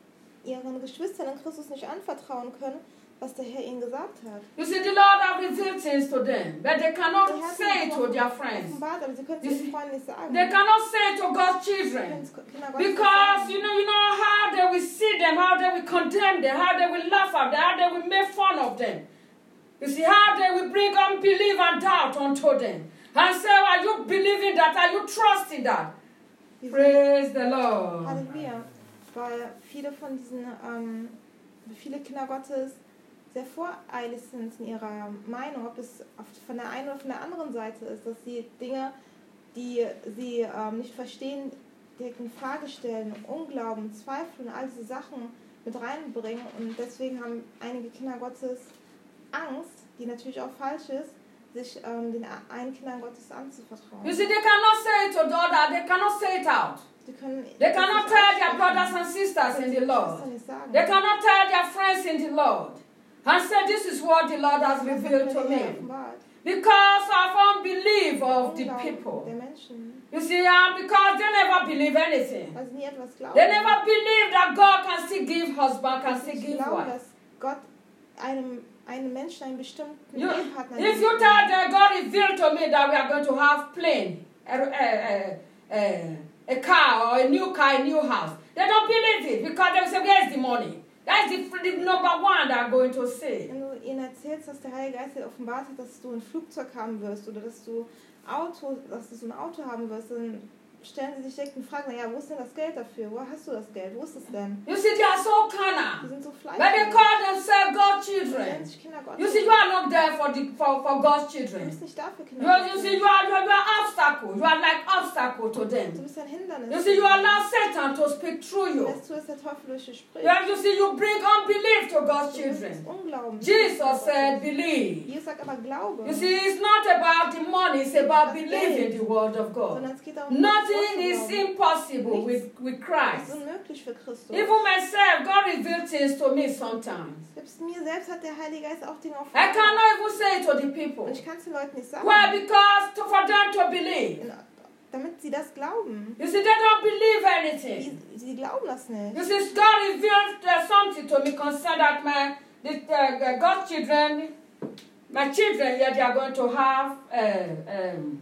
ihren Geschwistern in Christus nicht anvertrauen können, was der Herr ihnen gesagt hat. You see, the Lord have revealed things to them, but they Der cannot Herr hat say ihnen it to their noch friends. offenbart, aber sie können You es see, ihren Freunden nicht sagen. They cannot say it to God's Sie können children. es Kinder Gottes nicht Because sagen. you know, you know how they will see them, how they will condemn them, how they will laugh at them, how they will make fun of them. You see how they will bring unbelief and doubt onto them. And say, are you believing that? Are you trusting that? Sie- Praise the Lord. Halleluja. Weil viele von diesen, ähm, viele Kinder Gottes sehr voreilig sind in ihrer Meinung, ob es auf, von der einen oder von der anderen Seite ist, dass sie Dinge, die sie ähm, nicht verstehen, direkt in Frage stellen, Unglauben, Zweifel und all diese Sachen mit reinbringen. Und deswegen haben einige Kinder Gottes Angst, die natürlich auch falsch ist, sich ähm, den einen Kindern Gottes anzuvertrauen. You see, they cannot say it to the other, they cannot say it out. Sie können They das cannot nicht tell their aussprechen. brothers and sisters Können in sie the den Lord. Geschwistern nicht sagen. They cannot tell their friends in the Lord. And say, this is what the Lord has Das hat revealed der to Herr me. offenbart. Because of unbelief of the Unglauben people. der Menschen, You see, and because they never believe anything. weil sie nie etwas glauben. They never believe that God can still give husband, can still Ich give glaube, wife. dass Gott einem, einem Menschen einen bestimmten You, Ehepartner if gibt. you tell them, God revealed to me that we are going to have plane, a, a, a, a car or a new car, a new house, they don't believe it because they will say, where's the money? That's the, the number one they are going to say. Wenn du ihnen erzählst, dass der Heilige Geist dir offenbart hat, dass du ein Flugzeug haben wirst oder dass du Auto, dass du so ein Auto haben wirst, dann stellen sie sich direkt die Frage, naja, wo ist denn das Geld dafür? Wo hast du das Geld? Wo ist es denn? You see, they are so Die carnal. sind so But they fleischlich. call themselves God's Die nennen children. sich Kinder Gottes. You see, you are not there for, the, for, for God's Du children. bist nicht dafür Kinder You, you Gottes. see, you are, you are, you are obstacle. You are like obstacle to Du them. bist ein Hindernis. You see, you allow Satan to speak through Du you. lässt zu, dass der Teufel durch dich spricht. Yeah, you see, you bring unbelief to God's Du bist children. Unglauben. Jesus said, believe. Jesus sagt aber Glaube. You see, it's not about the money, it's about believing the word of God. Sondern es geht darum, Nothing Gott zu is glauben. impossible with, with Es Christ. ist unmöglich für Christus. Even myself, God revealed things to me sometimes. Selbst mir selbst hat der Heilige Geist auch Dinge I offenbart. cannot even say it to the people. Und ich kann es den Leuten nicht sagen. Why? Because to, for them to believe. In- Damit sie das glauben. You see, they don't believe anything. Die, sie glauben das nicht. You see, God revealed uh, something to me concerning that my the, uh, uh, God's children, my children, yeah, they are going to have uh, um,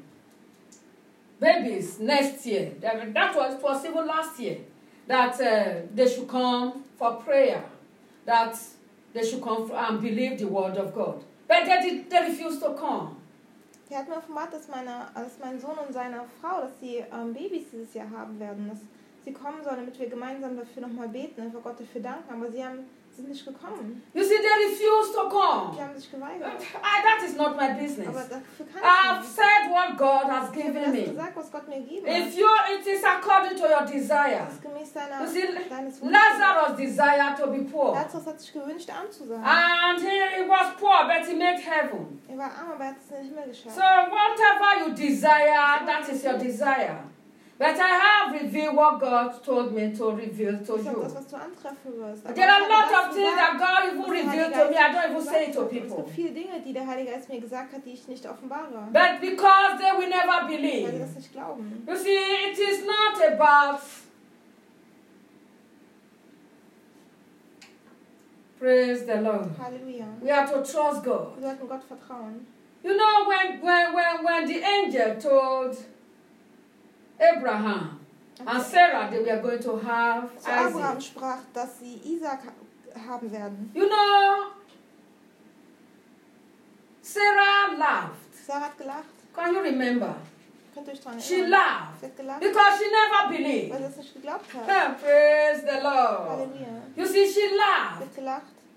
babies next year. That, that was, it was even last year. That uh, they should come for prayer. That they should come and believe the word of God. But they, did, they refused to come. Er hat mir offenbart, dass, meine, dass mein Sohn und seine Frau, dass sie ähm, Babys dieses Jahr haben werden. Dass sie kommen sollen, damit wir gemeinsam dafür nochmal beten, einfach Gott dafür danken. Aber sie haben, sind nicht gekommen. You see, they refused to Die come. haben sich geweigert. I, that is not my business. Aber dafür kann I've ich nicht. said what God has Ich habe given das me. gesagt, was Gott mir gegeben If hat. you, it is according to your desire. Das ist gemäß deiner, You see, deines Wunsches. Lazarus desired to be poor. Lazarus hat sich gewünscht, arm zu sein. And he, he was poor, but he made heaven. Er war arm, aber er hat es in den Himmel geschafft. So whatever you desire, that is your desire. But I have revealed what God told me to reveal to Das ist auch das, you. was du antreffen wirst. Aber There are a ich lot habe das of things gesagt, that God even was der revealed Heilige to me. I don't Geist even gesagt say it to hat. Es people. gibt viele Dinge, die der Heilige Geist mir gesagt hat, die ich nicht offenbare. But because they will never Weil die believe. das nicht glauben. You see, it is not about. Praise the Lord. Halleluja. We are to trust God. Wir sollten Gott vertrauen. You know, when, when, when, when the angel told Abraham and Sarah they were going to have Zu Abraham Isaac, sprach, dass sie Isaac ha- haben werden. you know, Sarah laughed. Sarah hat gelacht. Can you remember? Könnt ihr euch daran She erinnern? laughed Sie hat gelacht, because she never weil believed. sie es nicht geglaubt hat. Huh, praise the Lord. Halleluja. You see, she Sie laughed hat gelacht,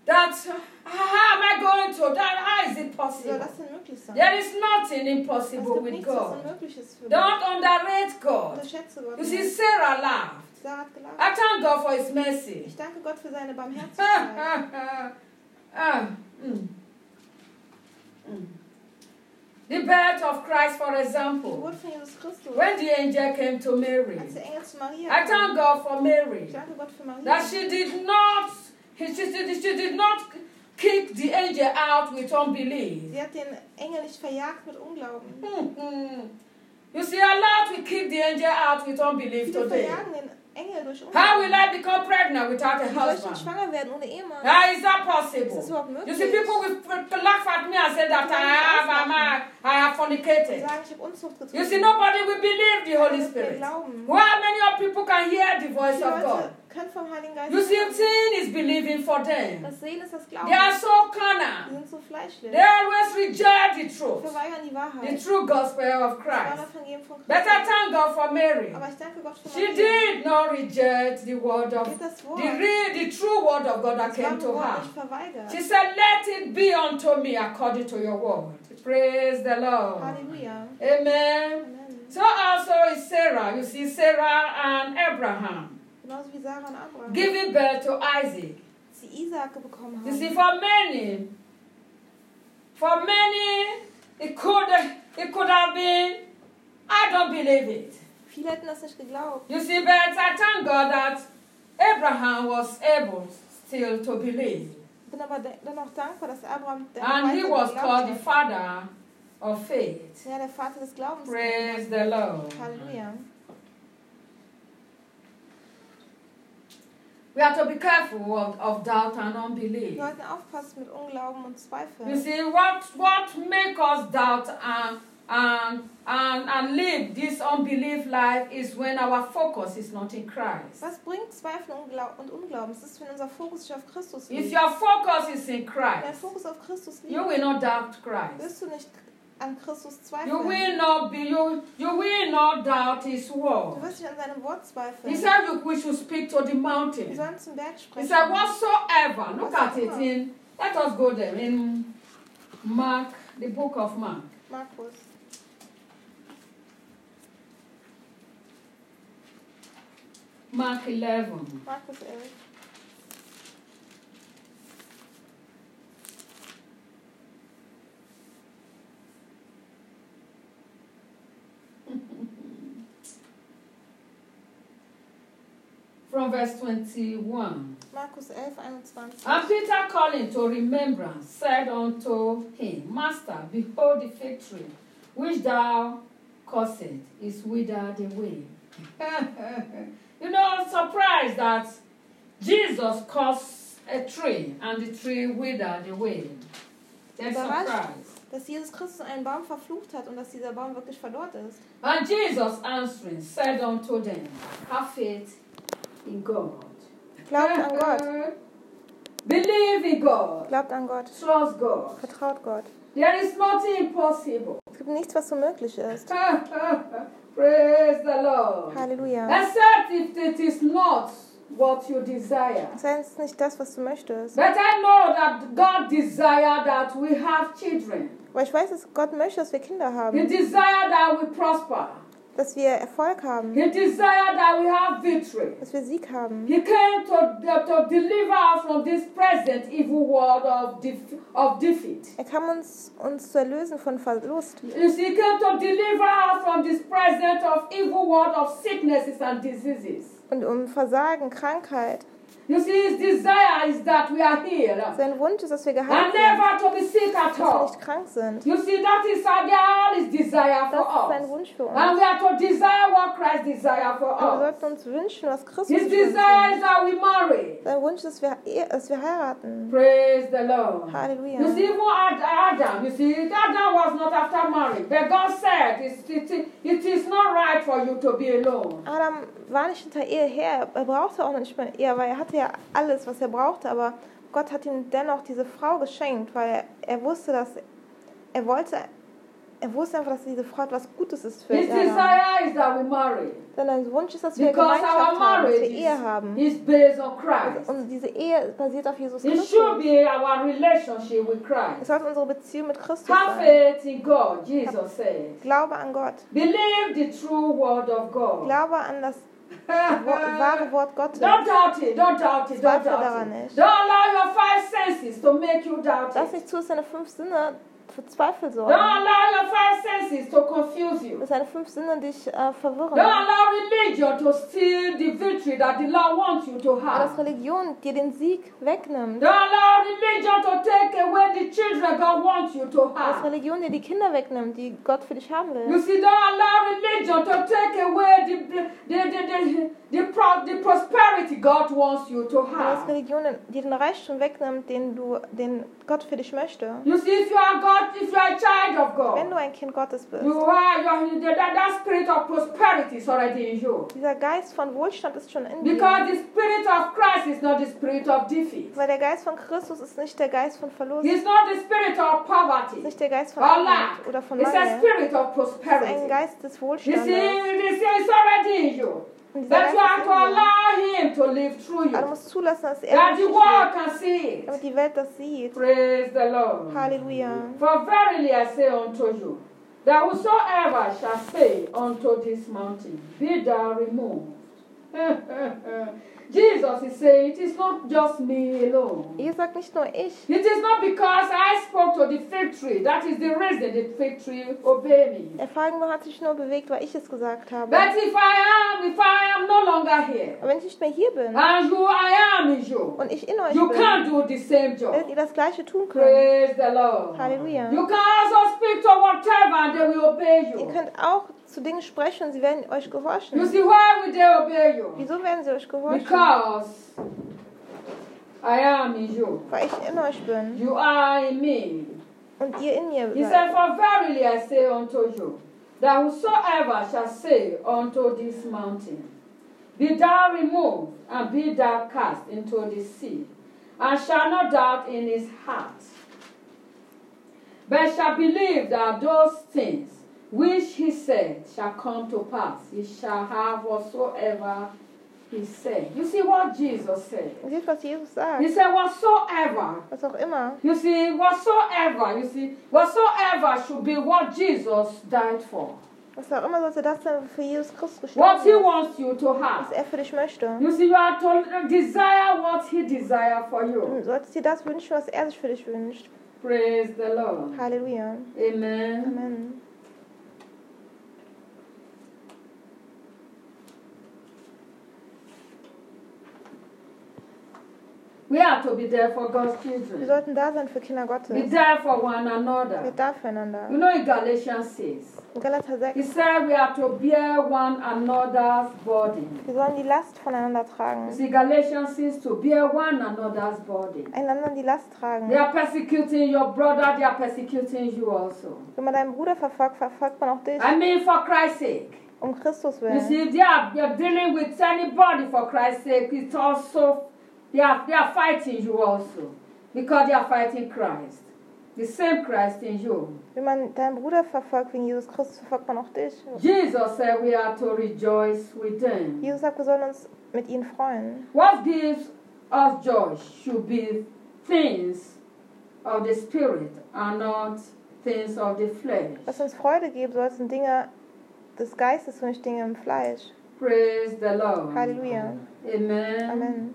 that how am I going to, that, how is it Wie soll possible? das denn möglich sein? There is nothing Es impossible gibt with nichts, was God. unmöglich ist für Gott. Don't underrate God. Unterschätze Gott You see, nicht. Sarah laughed. Sarah hat gelacht. I thank God for his mercy. Ich danke Gott für seine Barmherzigkeit. ah, mm. Mm. The birth of Christ, for Die example, Geburt von Jesus Christus. when the angel came to Mary, Als der Engel zu Maria I thank God for Mary, Ich danke Gott für Maria. that she did not, she, she, she did not kick the angel out with unbelief. Sie hat den Engel nicht verjagt mit Unglauben. Mm-hmm. You see, a lot we kick the angel out with unbelief Viele today. verjagen den Engel durch How will Unglauben. I become pregnant without a Wie soll ich denn husband? schwanger werden ohne Ehemann? How is that Ist das possible? überhaupt You möglich? see, people will will laugh at me and say that I have, I'm a, I have Die fornicated. sagen, ich habe Unzucht getrieben. You see, nobody will believe the Holy Keiner wird mir Spirit. glauben. Why many of people can hear the voice Die of Leute God? können vom Heiligen Geist You see, hören. sin is believing for them. Das Sehen ist das Glauben. They are so Die carnal. sind so fleischlich. They always reject the truth, Verweigern die the Wahrheit. true gospel of Das Christ. Evangelium von But I Christus. thank God for Mary. Aber ich danke Gott für She Maria. did not reject the word of Geht das Wort. the real, the true word of God that Das came wahre to Wort her. nicht verweigert. She said, "Let it be unto me according to your word." Praise the Lord. Halleluja. Amen. Amen. So also is Sarah. You see, Sarah and Abraham Genauso wie Sarah und Abraham. giving birth to Isaac. Sie Isaak bekommen You see, haben. for many, for many, it could, it could have been, I don't believe it. Viele hätten das nicht geglaubt. You see, but I thank God that Abraham was able still to believe. Ich bin aber de- dennoch dankbar, dass Abraham der And he weiter was geglaubt called the hat. father of faith. Ja, der Vater des Glaubens. Praise the Lord. Halleluja. We have to be careful of, of doubt and unbelief. Wir sollten aufpassen mit Unglauben und You Zweifeln. see, what what make us doubt and and and, and live this unbelief life is when our focus is not in Christ. Was bringt Zweifel und Unglau- und Unglauben? Es ist, wenn unser Fokus sich auf Christus If liegt. your focus is in Wenn dein Christ, Fokus auf Christus you liegt, will not doubt Christ. wirst du nicht an Christus You will zweifeln. not be you you will not doubt His Du word. wirst nicht an seinem Wort He zweifeln. said you- we should speak to the Wir mountain. sollen zum Berg He sprechen. said, whatsoever, look at it in, let us go there, in Mark, the book of Mark. Markus. Mark eleven. Markus elf. From verse twenty-one. Markus elf, einundzwanzig. And Peter calling to remembrance said unto him, Master, behold the fig tree which thou causest is withered away. You know, I'm surprised that Jesus caused a tree and the tree withered away. They're Überrascht, surprised. dass Jesus Christus einen Baum verflucht hat und dass dieser Baum wirklich verdorrt ist. And Jesus answering said unto them, Have faith in God. Glaubt an Gott. Believe in God. Glaubt an Gott. Trust God. Vertraut Gott. There is nothing impossible. Es gibt nichts, was unmöglich ist. Praise the Lord. Halleluja. Except if it is not what you desire. Sei es nicht das, was du möchtest. But I know that God desires that we have children. Aber ich weiß, dass Gott möchte, dass wir Kinder He haben. desires that we prosper. Dass wir Erfolg haben. He desires that we have victory. Dass wir Sieg haben. He came to, to deliver us from this present evil world of, def- of defeat. Er kam uns, uns zu erlösen von Verlust. You see, he came to deliver us from this present of evil world of sicknesses and diseases. Und um Versagen, Krankheit. You see, his desire is that we are healed Sein Wunsch ist, dass wir and geheilt sind. never to be sick at Dass wir all. nicht krank sind. You see, that is all his desire Das ist for sein us. Wunsch für uns. And we are to desire what Christ desire for Und wir us. sollten uns wünschen, was Christus His für uns desire is wünscht. that we marry. Sein Wunsch ist, dass wir, dass wir heiraten. Praise the Lord. Halleluja. You see, even Ad- Adam, you see, Adam was not after marrying. But God said, it, it, it is not right for you to be alone. Adam war nicht hinter Ehe her. Er brauchte auch noch nicht mehr Ehe, weil er hatte ja alles, was er brauchte. Aber Gott hat ihm dennoch diese Frau geschenkt, weil er, er wusste, dass er wollte er wusste einfach, dass diese Frau was Gutes ist für His Adam. desire is that we marry. Sein Wunsch ist, dass wir Because our Gemeinschaft haben, dass marriage wir Ehe is, haben. is based on Christ. Und diese Ehe basiert auf Jesus It Christus. should be our relationship with Es Christ. sollte unsere Beziehung mit Christus Have sein. faith in God, Jesus said. Glaube an Gott. Believe the true word of God. Glaube an das wo wahre Wort Gottes. Don't doubt it, don't doubt it, don't Zweifle doubt daran it. nicht. Don't allow your five senses to make you doubt Lass it. nicht zu, dass deine fünf Sinne für Zweifel Don't sorgen. allow your five senses to confuse you. Dass deine fünf Sinne dich äh, Don't verwirren. allow religion to steal the victory that the Lord wants you to Und dass have. Religion dir den Sieg wegnimmt. Don't allow religion to take away the children God wants you to Dass have. Religion dir die Kinder wegnimmt, die Gott für dich haben You will. see, don't allow religion to take away the, the, the, the, the, pro, the prosperity God wants you to Und dass have. Religion dir den Reichtum wegnimmt, den, du, den Gott für dich möchte. You see, if you are God, if you are a child of Wenn God, du ein Kind Gottes bist. you are, you are that, that spirit of prosperity is already in you. Dieser Geist von Wohlstand ist schon in dir. Because the spirit of Christ is not the spirit of defeat. Weil der Geist von Christus ist nicht der Geist von Verlust. He's not the spirit of Es poverty ist nicht der Geist von or Armut lack. oder von It's a Mangel. spirit of Es ist ein prosperity. Geist des You see, Wohlstandes. this is already in you. Und dieser That Geist you have ist to in dir. allow Him to live through Aber du you. musst zulassen, dass er That the durch dich world lebt, can see it. damit die Welt das sieht. Praise the Lord. Halleluja. For verily I say unto you, that whosoever shall say unto this mountain, be thou removed. Jesus is saying, it is not just me alone. Ihr sagt nicht nur ich. It is not because I spoke to the fig tree. That is the reason the fig tree obey me. Der Feigenbaum hat sich nur bewegt, weil ich es gesagt habe. But if I am, if I am no longer here, Aber wenn ich nicht mehr hier bin and you, I am in you, und ich in euch you bin, can't do the same job. werdet ihr das Gleiche tun können. Praise the Lord. Halleluja. You can also speak to whatever and they will obey Ihr you. könnt auch zu Dingen sprechen und sie werden euch You gehorchen. see, why will they obey you? Wieso werden sie euch gehorchen? Because I am in you. Weil ich in euch bin You are in me. und ihr in mir He seid. said, for verily I say unto you, that whosoever shall say unto this mountain, be thou removed, and be thou cast into the sea, and shall not doubt in his heart, but shall believe that those things which he said shall come to pass, he shall have whatsoever he said. You see what Jesus said? Ihr seht, was Jesus sagt. He said, whatsoever. Was auch immer. You see, whatsoever, you see, whatsoever should be what Jesus died for. Was auch immer sollte das sein, für Jesus Christus What he gestorben ist. wants you to Was have. er für dich möchte. You see, you are to desire what he desire for you. Du solltest dir das wünschen, was er sich für dich wünscht. Praise the Lord. Halleluja. Amen. Amen. We are to be there for God's Wir children. sollten da sein für Kinder Be Gottes. there for one Wir another. da füreinander. You know in Galatians six, In Galater he sechs. said we are to bear one another's burden. Wir sollen die Last voneinander You tragen. see, Galatians six, to bear one another's burden. Einander die Last tragen. They are persecuting your brother, they are persecuting you also. Wenn man deinen Bruder verfolgt, verfolgt man auch dich. I mean, for Christ's sake. Um Christus You willen. see, if they are, they are dealing with anybody for Christ's sake, it's also, they are, they are fighting you also. Because they are fighting Christ. The same Christ in you. Wenn man deinen Bruder verfolgt wegen Jesus Christus, verfolgt man auch dich. Jesus said we are to rejoice with them. Jesus sagt, wir sollen uns mit ihnen freuen. What gives us joy should be things of the Spirit and not things of the flesh. Was uns Freude gibt, soll es Dinge des Geistes und nicht Dinge im Fleisch. Praise the Lord. Halleluja. Amen. Amen.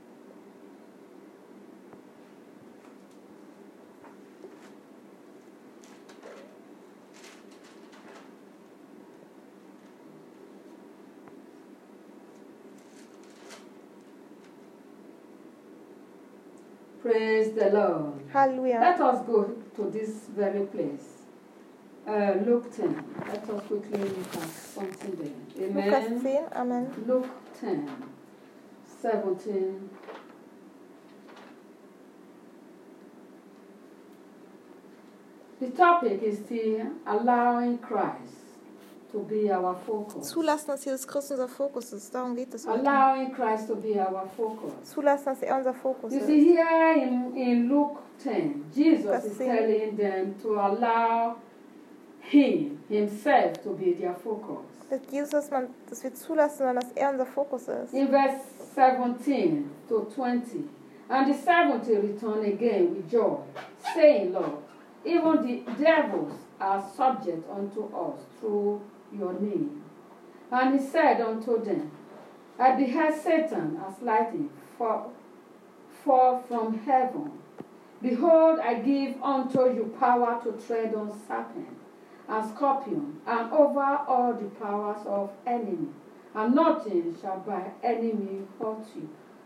Praise the Lord. Halleluja. Let us go to this very place. Uh, Luke ten. Let us quickly look at something there. Lukas Amen. zehn. Amen. Luke ten, seventeen. The topic is still allowing Christ to be our focus. Zulassen, dass Jesus Christus unser Fokus ist. Darum geht es heute. Allowing Christ to be our focus. Zulassen, dass er unser Fokus You ist. see, here in, in Luke ten, Jesus Lukas is zehn. telling them to allow Him, Himself, to be their focus. Dass Jesus, dass, man, dass wir zulassen, sondern dass er unser Fokus ist. In verse seventeen to twenty, and the seventy returned again with joy, saying, Lord, even the devils are subject unto us through your name. And he said unto them, I beheld Satan as lightning fall, fall from heaven. Behold, I give unto you power to tread on serpents and scorpions, and over all the powers of enemy, and nothing shall by enemy hurt you.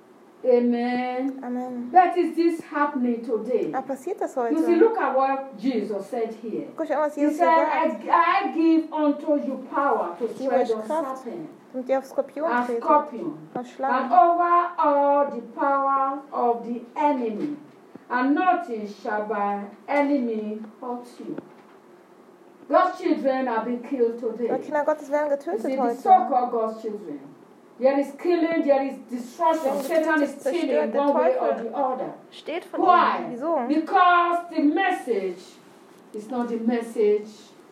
Amen. Amen. But is this happening today? Aber passiert das heute? You see, look at what Jesus said here. Guck euch an, was He Jesus said, hier sagt. I, I give unto you power to Ich tread gebe on euch Kraft, serpents damit ihr auf Skorpion and tretet, scorpions, auf and Schlangen. over all the power of the enemy, and nothing shall by enemy hurt you. God's children are being killed today. Die Kinder Gottes werden You getötet see, the heute. so-called God's children. There is killing, there is destruction. Satan is stealing one way or the other. Steht von Why? ihnen. Wieso? Because the message is not the message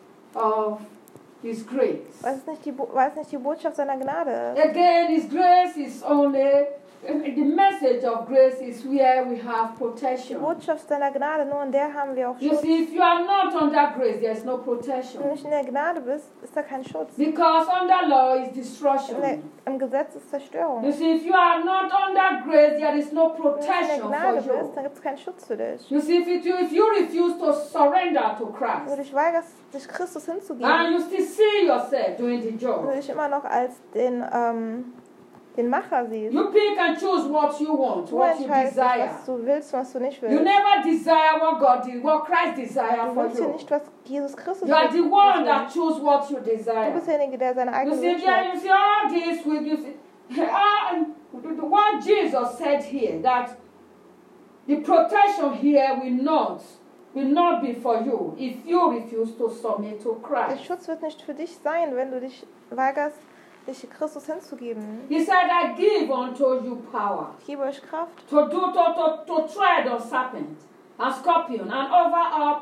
of His grace. Weil es nicht die, Bo- weil es nicht die Botschaft seiner Gnade ist. Again, His grace is only, the message of grace is where we have Die protection. Botschaft seiner Gnade, nur in der haben wir auch You Schutz. see, if you are not under grace, there is no Wenn du protection. nicht in der Gnade bist, ist da kein Schutz. Because under law is In der, destruction. Im Gesetz ist Zerstörung. You see, if you are not under grace, there is no Wenn du nicht in der protection Gnade for bist, you. dann gibt es keinen Schutz für dich. You see, if, it, if you refuse to surrender to Wenn du Christ, dich weigerst, dich Christus hinzugeben, and you still see yourself doing the wenn du job, dich immer noch als den, ähm, den Macher siehst. you pick and choose what you want, Du what you entscheidest dich, desire. was du willst und was du nicht You willst. never desire what God did, what Christ desired Du for willst ja you. nicht, was Jesus Christus You are the will. one that choose what you Du desire. bist derjenige, der seine You eigene see, Wünsche yeah, hat. you see all this with you see, all, what Jesus said here, that the protection here will not will not be for you if you refuse to submit to Der Christ. Schutz wird nicht für dich sein, wenn du dich weigerst, dich Christus hinzugeben. He said, I give unto you power Ich gebe euch Kraft, to do to, to, to tread on serpent and scorpion and over all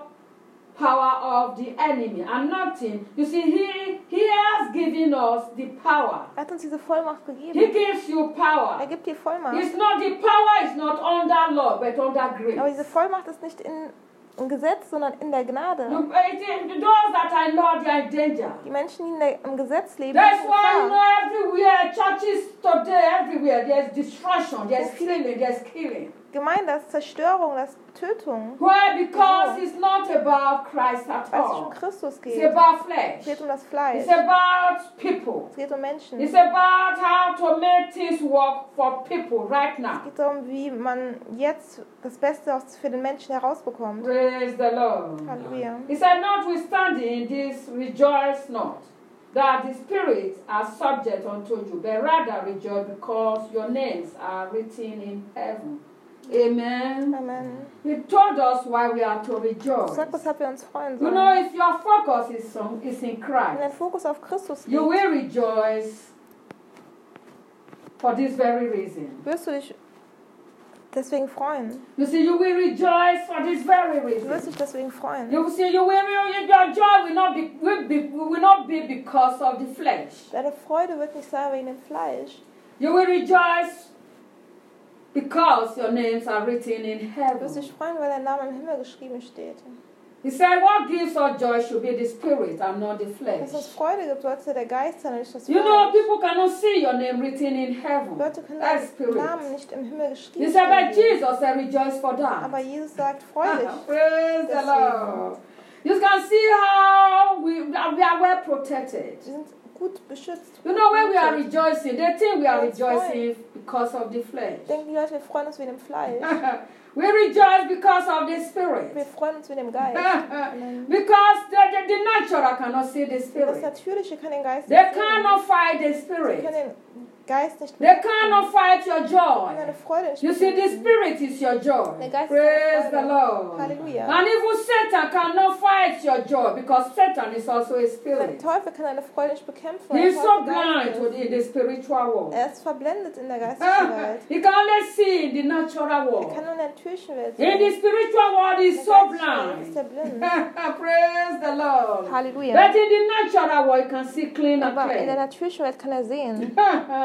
power of the enemy and nothing. You see, he, he has given us the power. er hat uns diese Vollmacht He gegeben. gives you Er power. gibt dir Vollmacht. It's not the power is not under law, but under Aber diese grace. Vollmacht ist nicht in, im Gesetz, sondern in der Gnade. You- it is- Those that are in law, they are in danger. Die Menschen, die in der, im Gesetz leben, That's sind why you in know Gefahr. everywhere, churches today, everywhere, there's destruction, there's killing, there's killing. Gemein, das ist Zerstörung, das ist Tötung. Why? Because it's not about Christ at Weil es nicht um all. Christus It's geht. about Es flesh. geht um das Fleisch. It's about people. Es geht um Menschen. It's Es about how to make things work for people right now. geht darum, wie man jetzt das Beste aus- für den Menschen herausbekommt. Praise the Lord. Halleluja. He said, notwithstanding this, rejoice not, that the spirits are subject unto you, but rather rejoice because your names are written in heaven. Amen. Amen. He told us why we are to rejoice. Sag, weshalb wir uns freuen You sollen. know, if your focus is, on, is in Wenn Christ, dein Fokus auf Christus you liegt, will rejoice for this very reason. wirst du dich deswegen freuen. You see, you will rejoice for this very Du wirst reason. dich deswegen freuen. You see, you will, your joy will not be will be will not be because of the flesh. Deine Freude wird nicht sein wegen dem Fleisch. You will rejoice because your names are written in Du wirst heaven. dich freuen, weil dein Name im Himmel geschrieben steht. He said, what gives us joy should be the spirit and not the Dass es flesh. Freude gibt, sollte der Geist sein und nicht das You know, Fleisch. people cannot see your name written in heaven. Leute können That's deinen Namen spirit. nicht im Himmel He geschrieben said, but stehen. Jesus said, rejoice for that. Aber Jesus sagt, freu dich. Praise the Deswegen. Lord. You can see how we, we are well protected. Wir sind gut beschützt. You know, when we are rejoicing, they think we are That's right. rejoicing because of the flesh. Denken die Leute, wir freuen uns wegen dem Fleisch. We rejoice because of the Wir Spirit. freuen uns wegen dem Geist. Amen. Because the, the, the natural cannot see the Das Spirit. Natürliche kann den Geist They nicht sehen. cannot fight the Sie Spirit. können Geist nicht They cannot fight your kann joy. deine Freude nicht You see, the bekämpfen. Spirit is your joy. Der Geist Praise ist the deine Freude. Lord. Halleluja. And even Satan cannot fight your joy because Satan is also a Der spirit. Teufel kann deine Freude nicht bekämpfen. He weil is der so Teufel blind Geist to ist. the, the spiritual world. Er ist verblendet in der geistlichen Welt. He can only see in the natural Er kann world. nur in der natürlichen Welt In the sehen. spiritual world, he In is der so geistlichen Welt ist blind. er blind. Praise the Lord. Halleluja. But in the natural world, you can see clean and Aber in der clear. natürlichen Welt kann er sehen.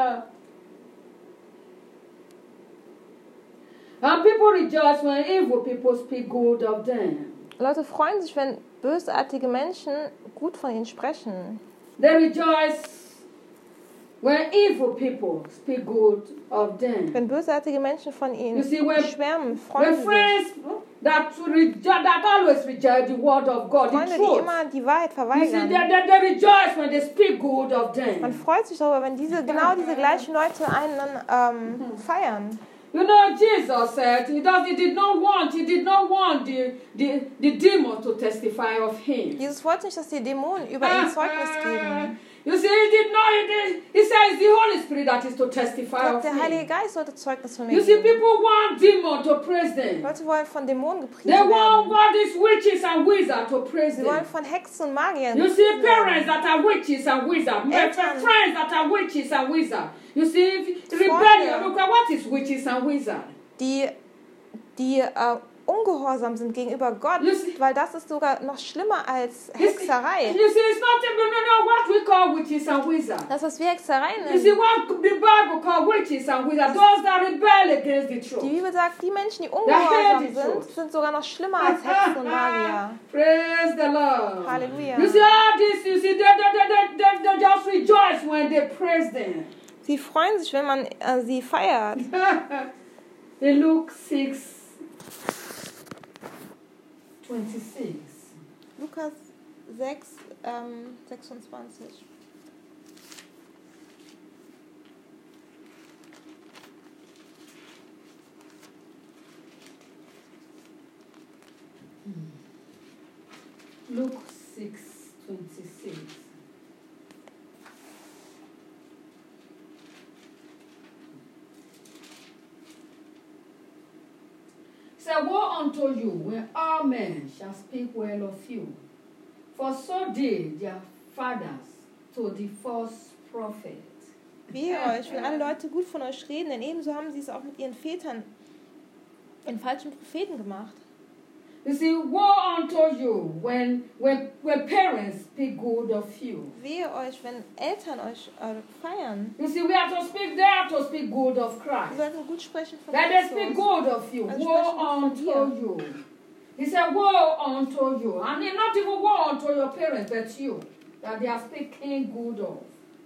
And people rejoice when evil people speak good of them. Leute freuen sich, wenn bösartige Menschen gut von ihnen sprechen. They rejoice when evil people speak good of them. Wenn bösartige Menschen von ihnen You see, when- schwärmen, freuen When sie sich. friends that, rejo- that always reject the word of God, the Freunde, die truth, immer die Wahrheit you see, they, verweigern. they, they rejoice when they speak good of Man them. freut sich darüber, wenn diese genau diese gleichen Leute einen ähm, feiern. You know, Jesus said he does. He did not want. He did not want the the, the demon to testify of him. Jesus wollte nicht, dass die Dämonen über ihn Zeugnis geben. You see, he did not. He, did, he says the Holy Spirit that is to Er testify sagt, of der Heilige him. Geist sollte Zeugnis von mir You see, geben. people want demon to praise them. Leute wollen von Dämonen gepriesen They want werden. all these witches and wizards to praise Sie wollen them. von Hexen und Magiern You see, gepriesen parents werden. that are witches and wizards, my Eltern. friends that are witches and wizards. You see, if- Freunde. rebellion. Look at what is witches and wizards. Die, die äh, ungehorsam sind gegenüber Gott, You see- weil das ist sogar noch schlimmer als You see, Hexerei. you see, it's not even no, no, what we call witches and wizards. Das, was wir Hexerei You see, nennen. what the Bible called witches and wizards, those that rebel against the Die truth. Bibel sagt, die Menschen, die hate ungehorsam the sind, truth. sind sogar noch schlimmer als Hexen und Magier. Praise the Lord. Hallelujah. You see, all this, you see, they, they, they, they, they just rejoice when they praise them. Sie freuen sich, wenn man äh, sie feiert. In Luke six twenty-six. Lukas sechs, ähm, sechsundzwanzig. Luke six twenty-six. Say, woe unto you when all men shall speak well of you, for so did their fathers to the false prophet. Wehe euch, wenn alle Leute gut von euch reden, denn ebenso haben sie es auch mit ihren Vätern, den falschen Propheten gemacht. You see, woe unto you when when when parents speak good of you. Wehe euch, wenn Eltern euch äh, feiern. You see, we have to speak, they have to speak good of Sie Christ. sollten gut sprechen von That they speak Christus. good of you. Also Woe sprechen von unto dir. you. He said, woe unto you. I mean, not even woe unto your parents, but you. That they are speaking good of.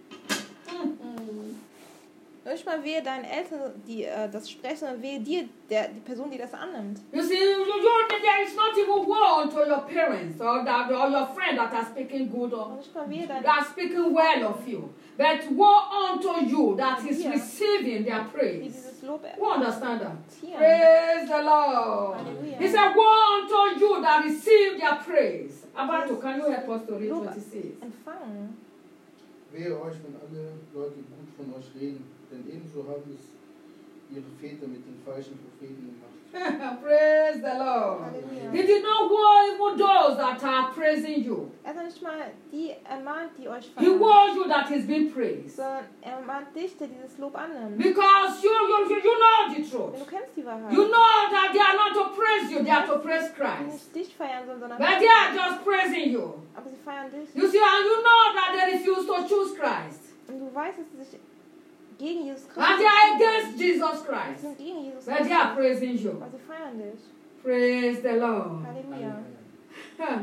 Nicht mal wehe deinen Eltern, die äh, das sprechen, sondern wehe dir, der, die Person, die das annimmt. You see, you, you, there is not even woe unto your parents or, that, or your friend that are speaking good Und of. nicht mal wehe deinen That are speaking well of you. But woe unto you that is Yeah. receiving their die praise. dieses Lob Who understand that? Hier. Praise the Lord. Hallelujah. He said, woe unto you that receive their praise. Abato, can you help us to read Lob twenty-six? empfangen. Wehe euch, wenn alle Leute gut von euch reden, denn ebenso haben es ihre Väter mit den falschen Propheten gemacht. Praise the Lord. Halleluja. He did not woe even those that are praising you. Er hat nicht mal die ermahnt, die euch He feiern, woes you that is being praised. sondern er ermahnt dich, der dieses Lob annimmt. Because you, you, you, you know the Denn truth. du kennst die Wahrheit. You know that they are not to praise you, they are to praise Die Christ. nicht dich feiern sollen, sondern But they are just praising you. aber sie feiern dich. You see, and you know that they refuse to choose Christ. Und du weißt, dass sie sich gegen Jesus Christus And they are against Jesus Sie Christ. sind gegen Jesus But they are Christus. praising you. Aber sie feiern dich. Praise the Lord. Halleluja. Huh.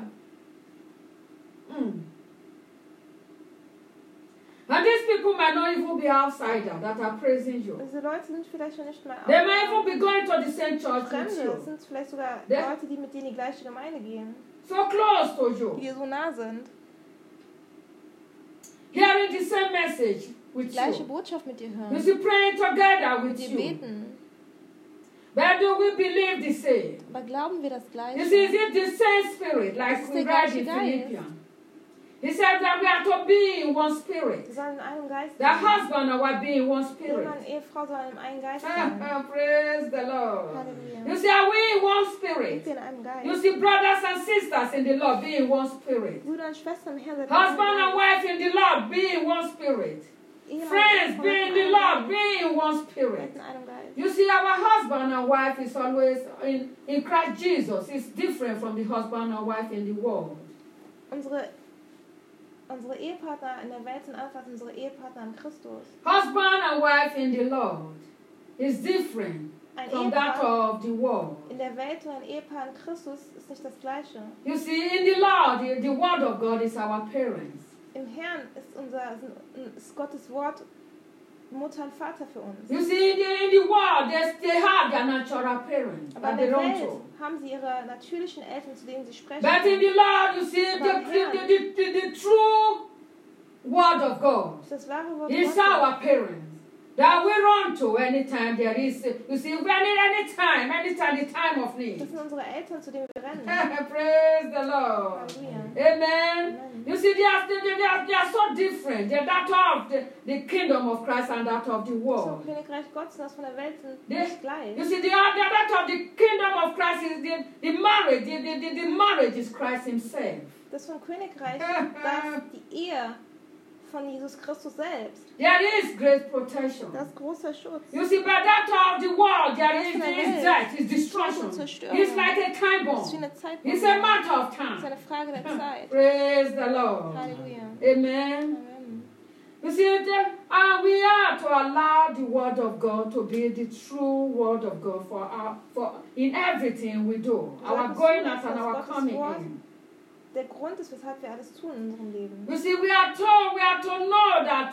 Mm. And these people might not even be outsiders that are praising you. Diese Leute sind vielleicht schon nicht mal They might even be going to the same church with Fremde. Es you. sind vielleicht sogar Der- Leute, die mit dir in die gleiche Gemeinde gehen, So close to die you. dir so nah sind, Hearing the same message die with gleiche you. Botschaft mit dir You hören, see, praying together mit with dir you. beten. But do we believe the same? Aber glauben wir das You Gleiche? see, is it the same spirit like Das ist we der read gleiche in Geist. Philippians? He said that we are to be in one spirit. Wir sollen in einem Geist The sein. husband and wife be in one Ehemann spirit. und Ehefrau sollen im einen Geist sein. Praise the Lord. Halleluja. You see, are we in one Sind spirit? wir in einem Geist. You see, brothers and sisters in the Lord be in one spirit. Brüder und Schwestern im Herrn sind Husband and wife in the Lord be in one spirit. Friends be in the Lord be in one spirit. in einem Geist. You see, our husband and wife is always in, in Christ Jesus. It's different from the husband and wife in the world. Unsere, unsere Ehepartner in der Welt sind anders als unsere Ehepartner in Christus. Husband and wife in the Lord is different Ein from that Ehepaar of the world. in der Welt und ein Ehepaar in Christus ist nicht das Gleiche. You see, in the Lord, the, the word of God is our parents. Im Herrn ist, unser, ist Gottes Wort Mutter und Vater für uns. You see, in the, in the world, they, they have their natural parents Aber that in they der run Welt to. haben sie ihre natürlichen Eltern, zu denen sie sprechen. But in the Lord, you see, the, But the, here- the, the, the, the true word of God Das wahre Wort is Gottes. our parents. That we run to anytime there is, you see, any, any time, anytime, the time of need. Das sind unsere Eltern, zu denen wir rennen. Praise the Lord. Halleluja. Amen. Amen. You see, they are, they, they, are, they are so different. They're that of the, the kingdom of Christ and that of the Das world. Königreich Gottes und das von der Welt sind Yeah. nicht gleich. You see, they are, they are that of the kingdom of Christ is the, the marriage. The, the, the, the marriage is Christ himself. Das vom Königreich, das ist die Ehe von Jesus Christus selbst. There is great protection. Das ist großer Schutz. You see, by that of the world, there is, Von der there is Welt. death, is destruction. Zerstörung. It's like a time Das ist wie bomb. eine Zeit. It's a matter of Das ist time. eine Frage der Zeit. Praise the Lord. Halleluja. Amen. Amen. You see, the, and we are to allow the word of God to be the true word of God for our, for in everything we do, our going out and our coming in. Der Grund ist, weshalb wir alles tun in unserem Leben. You see, we are told, we are to know that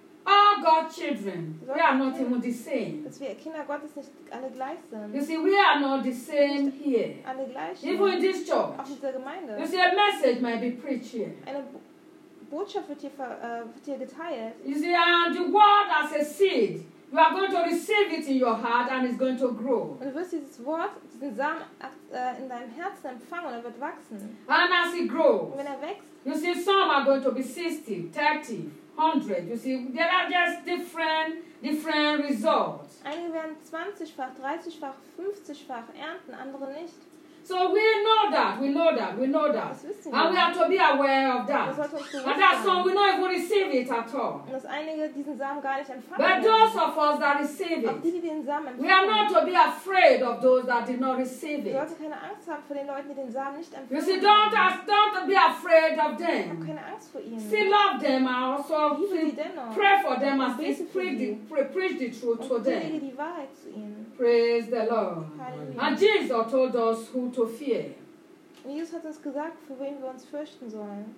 all God's children, we are not even the same. Dass wir Kinder Gottes nicht alle gleich You sind. see, we are not the same here. Alle gleich. Even in this church. Auch in dieser Gemeinde. You see, a message might be preached here. Eine Bo- Botschaft wird hier, ver- äh, wird hier geteilt. You see, and the word as a seed, you are going to receive it in your heart and it's going to grow. Und du wirst dieses Wort, diesen Samen äh, in deinem Herzen empfangen und er wird wachsen. And as it grows, Und wenn er wächst, you see, some are going to be sixty, thirty, one hundred. You see, there are just different, different results. einige werden zwanzigfach, dreißigfach, fünfzigfach ernten, andere nicht. So we know that, we know that, we know that. Das wissen And we wir. have to be aware of Das that. sollte uns bewusst And that's some sein. we not even receive it at all. Und dass einige diesen Samen gar nicht empfangen But werden. those of us that receive Auch die, it, die den Samen we are empfangen. not to be afraid of those that did not receive Du it. solltest keine Angst haben vor den Leuten, die den Samen nicht You empfangen. see, don't, ask, don't be afraid of Hab them. keine Angst vor ihnen. Still love them and also Liebe sie still dennoch. pray for them and Bete still für preach the, sie. pre- preach the truth to Und predige them. die Wahrheit zu ihnen. Praise the Lord. Halleluja. And Jesus told us who to fear. Und Jesus hat uns gesagt, für wen wir uns fürchten sollen.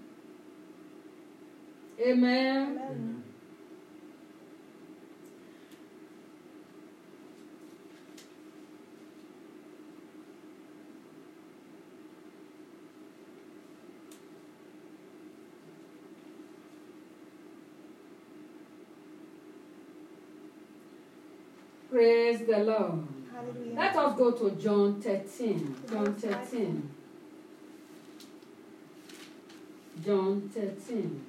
Amen. Amen. Praise the Lord. Halleluja. Let us go to John thirteen. John thirteen. John thirteen.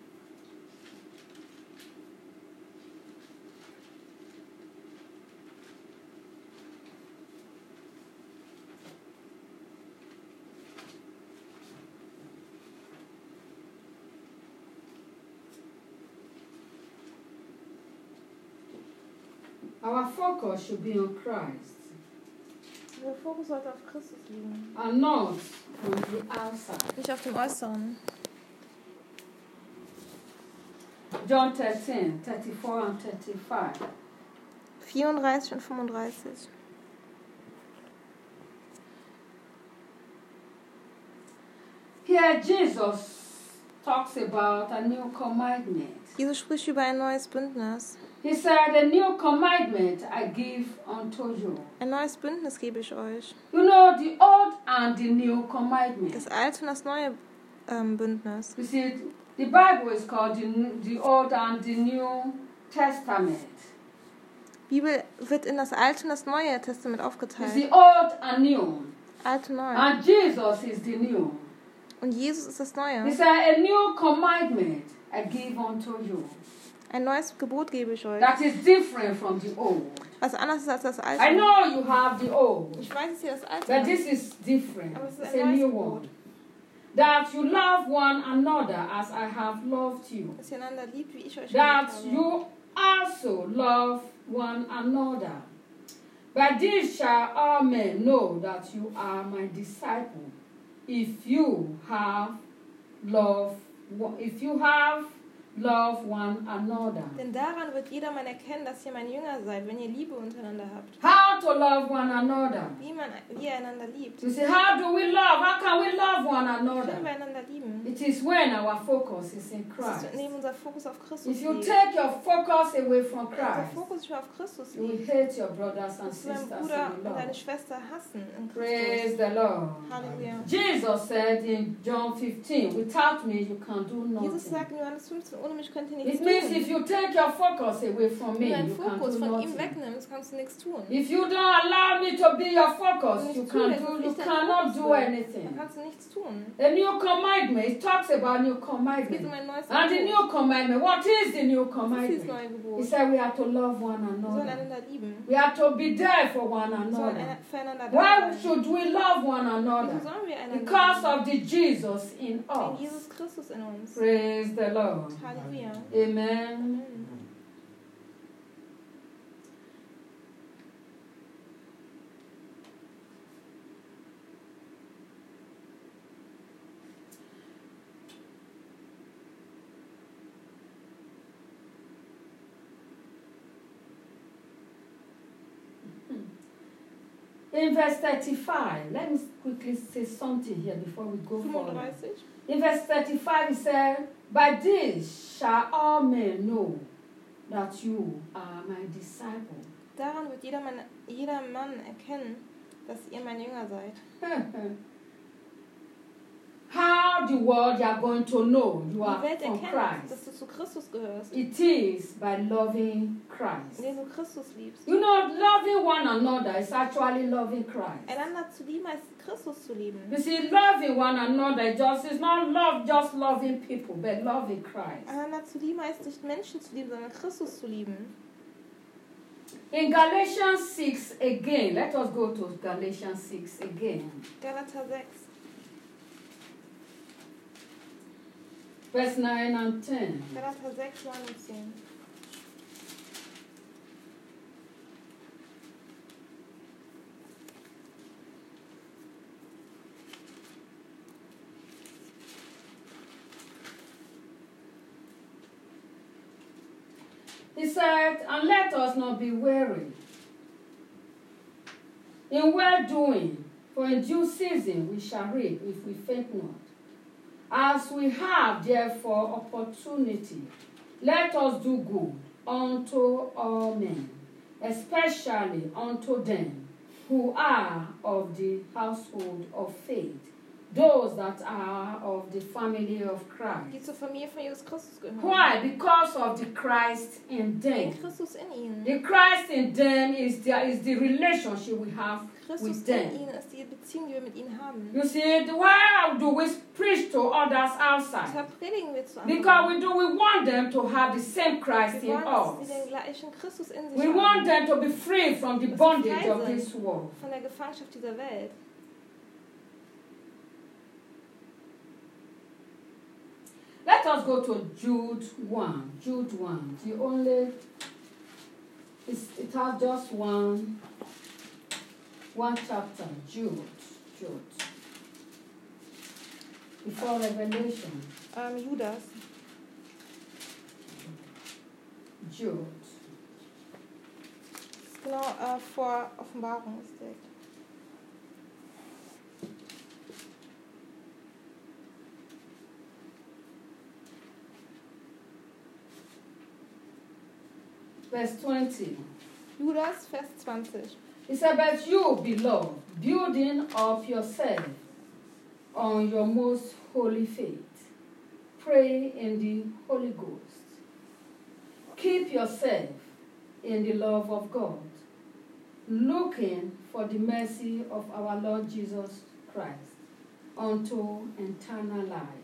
Our focus should be on Christ Der Fokus sollte auf Christus liegen. and not on the outside. Nicht auf dem Äußeren. John thirteen, thirty-four and thirty-five. vierunddreißig und fünfunddreißig. Here Jesus talks about a new commandment. Jesus spricht über ein neues Bündnis. He said, a new commandment I give unto you. Ein neues Bündnis gebe ich euch. You know, the old and the new commandment. Das alte und das neue ähm, Bündnis. You see, the Bible is called the, the Old and the New Testament. Die Bibel wird in das Alte und das Neue Testament You aufgeteilt. see, old and new. Alte und Neu. And Jesus is the new. Und Jesus ist das Neue. He said, a new commandment I give unto you. Ein neues Gebot gebe ich euch. That is different from the old. Was anders ist als das Alte. I know you have the old. Ich weiß, dass ihr das Alte But habt. this is different. Aber es ist It's ein a neues new Gebot. one. That you love one another as I have loved you. Dass ihr einander liebt, wie ich euch That geliebt habe. you also love one another. By this shall all men know that you are my disciple, if you have love, if you have love one another. Denn daran wird jedermann erkennen, dass ihr mein Jünger seid, wenn ihr Liebe untereinander habt. How to love one another? Wie, man, wie ihr einander liebt. You say, how do we love? How can we love one Wie können another? wir einander lieben? It is when our focus is in Das ist, Christ. indem unser Fokus auf Christus If you liegt. take your focus away from Wenn unser Christ, Fokus nicht mehr auf Christus you will liegt, hate your brothers and wirst du deinen sisters Bruder in und the deine Lord. Schwester hassen in Praise Christus. the Lord. Halleluja. Jesus said in John fifteen, without me you can do Jesus nothing. sagt in Johannes fünfzehn, ohne mich könnt ihr It nichts means if tun. you take your focus away from Wenn me, du deinen you can Fokus do von ihm nothing. wegnimmst, kannst du nichts tun. If you don't allow me to be your focus, Wenn du you nicht can zulässt, do dass you ich dein cannot Fokus do bin, dann anything. kannst du nichts tun. A new commandment, it talks about new Es geht commandment. um ein neues And the Gebot. new commandment, what is the new Was ist dieses commandment? neue He Gebot? said we have to love one Wir sollen another. einander lieben. We have to be there for one Wir sollen another. eine- füreinander da Why sein. should we love one Wieso another? sollen wir einander Because lieben? of the Jesus in Wegen us. Jesus Christus in uns. Praise the Lord. Halleluja. Amen. Amen. In verse thirty-five, let me quickly say something here before we go forward. fünfunddreißig. In verse thirty-five, it said, by this shall all men know that you are my disciple. Daran wird jeder Mann, jeder Mann erkennen, dass ihr mein Jünger seid. How the world you are going to know you Die are Welt from erkennt, dass Christ. du zu Christus gehörst, It is by loving Christ. indem du Christus liebst. You know, loving one another is actually loving Christ. Einander zu lieben heißt Christus zu lieben. You see, loving one another just is not love just loving people, but loving Christ. Einander zu lieben heißt nicht Menschen zu lieben, sondern Christus zu lieben. In Galatians six again, let us go to Galatians six again. Galater sechs, Verse nine and ten. Galater sechs, neun und zehn. He said, and let us not be weary in well-doing, for in due season we shall reap if we faint not. As we have therefore opportunity, let us do good unto all men, especially unto them who are of the household of faith, those that are of the family of Die Christ. zur Familie von Jesus Christus gehören. Why? Because of the Christ in them. Wegen Christus in ihnen. The Christ in them is the, is the relationship we have Christus with in them. ihnen ist die Beziehung, die wir mit ihnen haben. You see, the- why do we preach to others outside? Deshalb predigen wir zu Because anderen. we do we want them to have the same Christ Wir in wollen, dass us. sie den gleichen Christus in sich We want haben. them to be free from the Dass sie bondage frei of sind this world. Von der Gefangenschaft dieser Welt. Let us go to Jude one. Jude one. The only it's, it has just one one chapter. Jude. Jude. Before Revelation. Ähm, Judas. Jude. Ist genau äh, vor Offenbarung ist direkt. Verse twenty. Judas, Vers zwanzig. He said, but you, beloved, building up yourself on your most holy faith, pray in the Holy Ghost. Keep yourself in the love of God, looking for the mercy of our Lord Jesus Christ unto eternal life.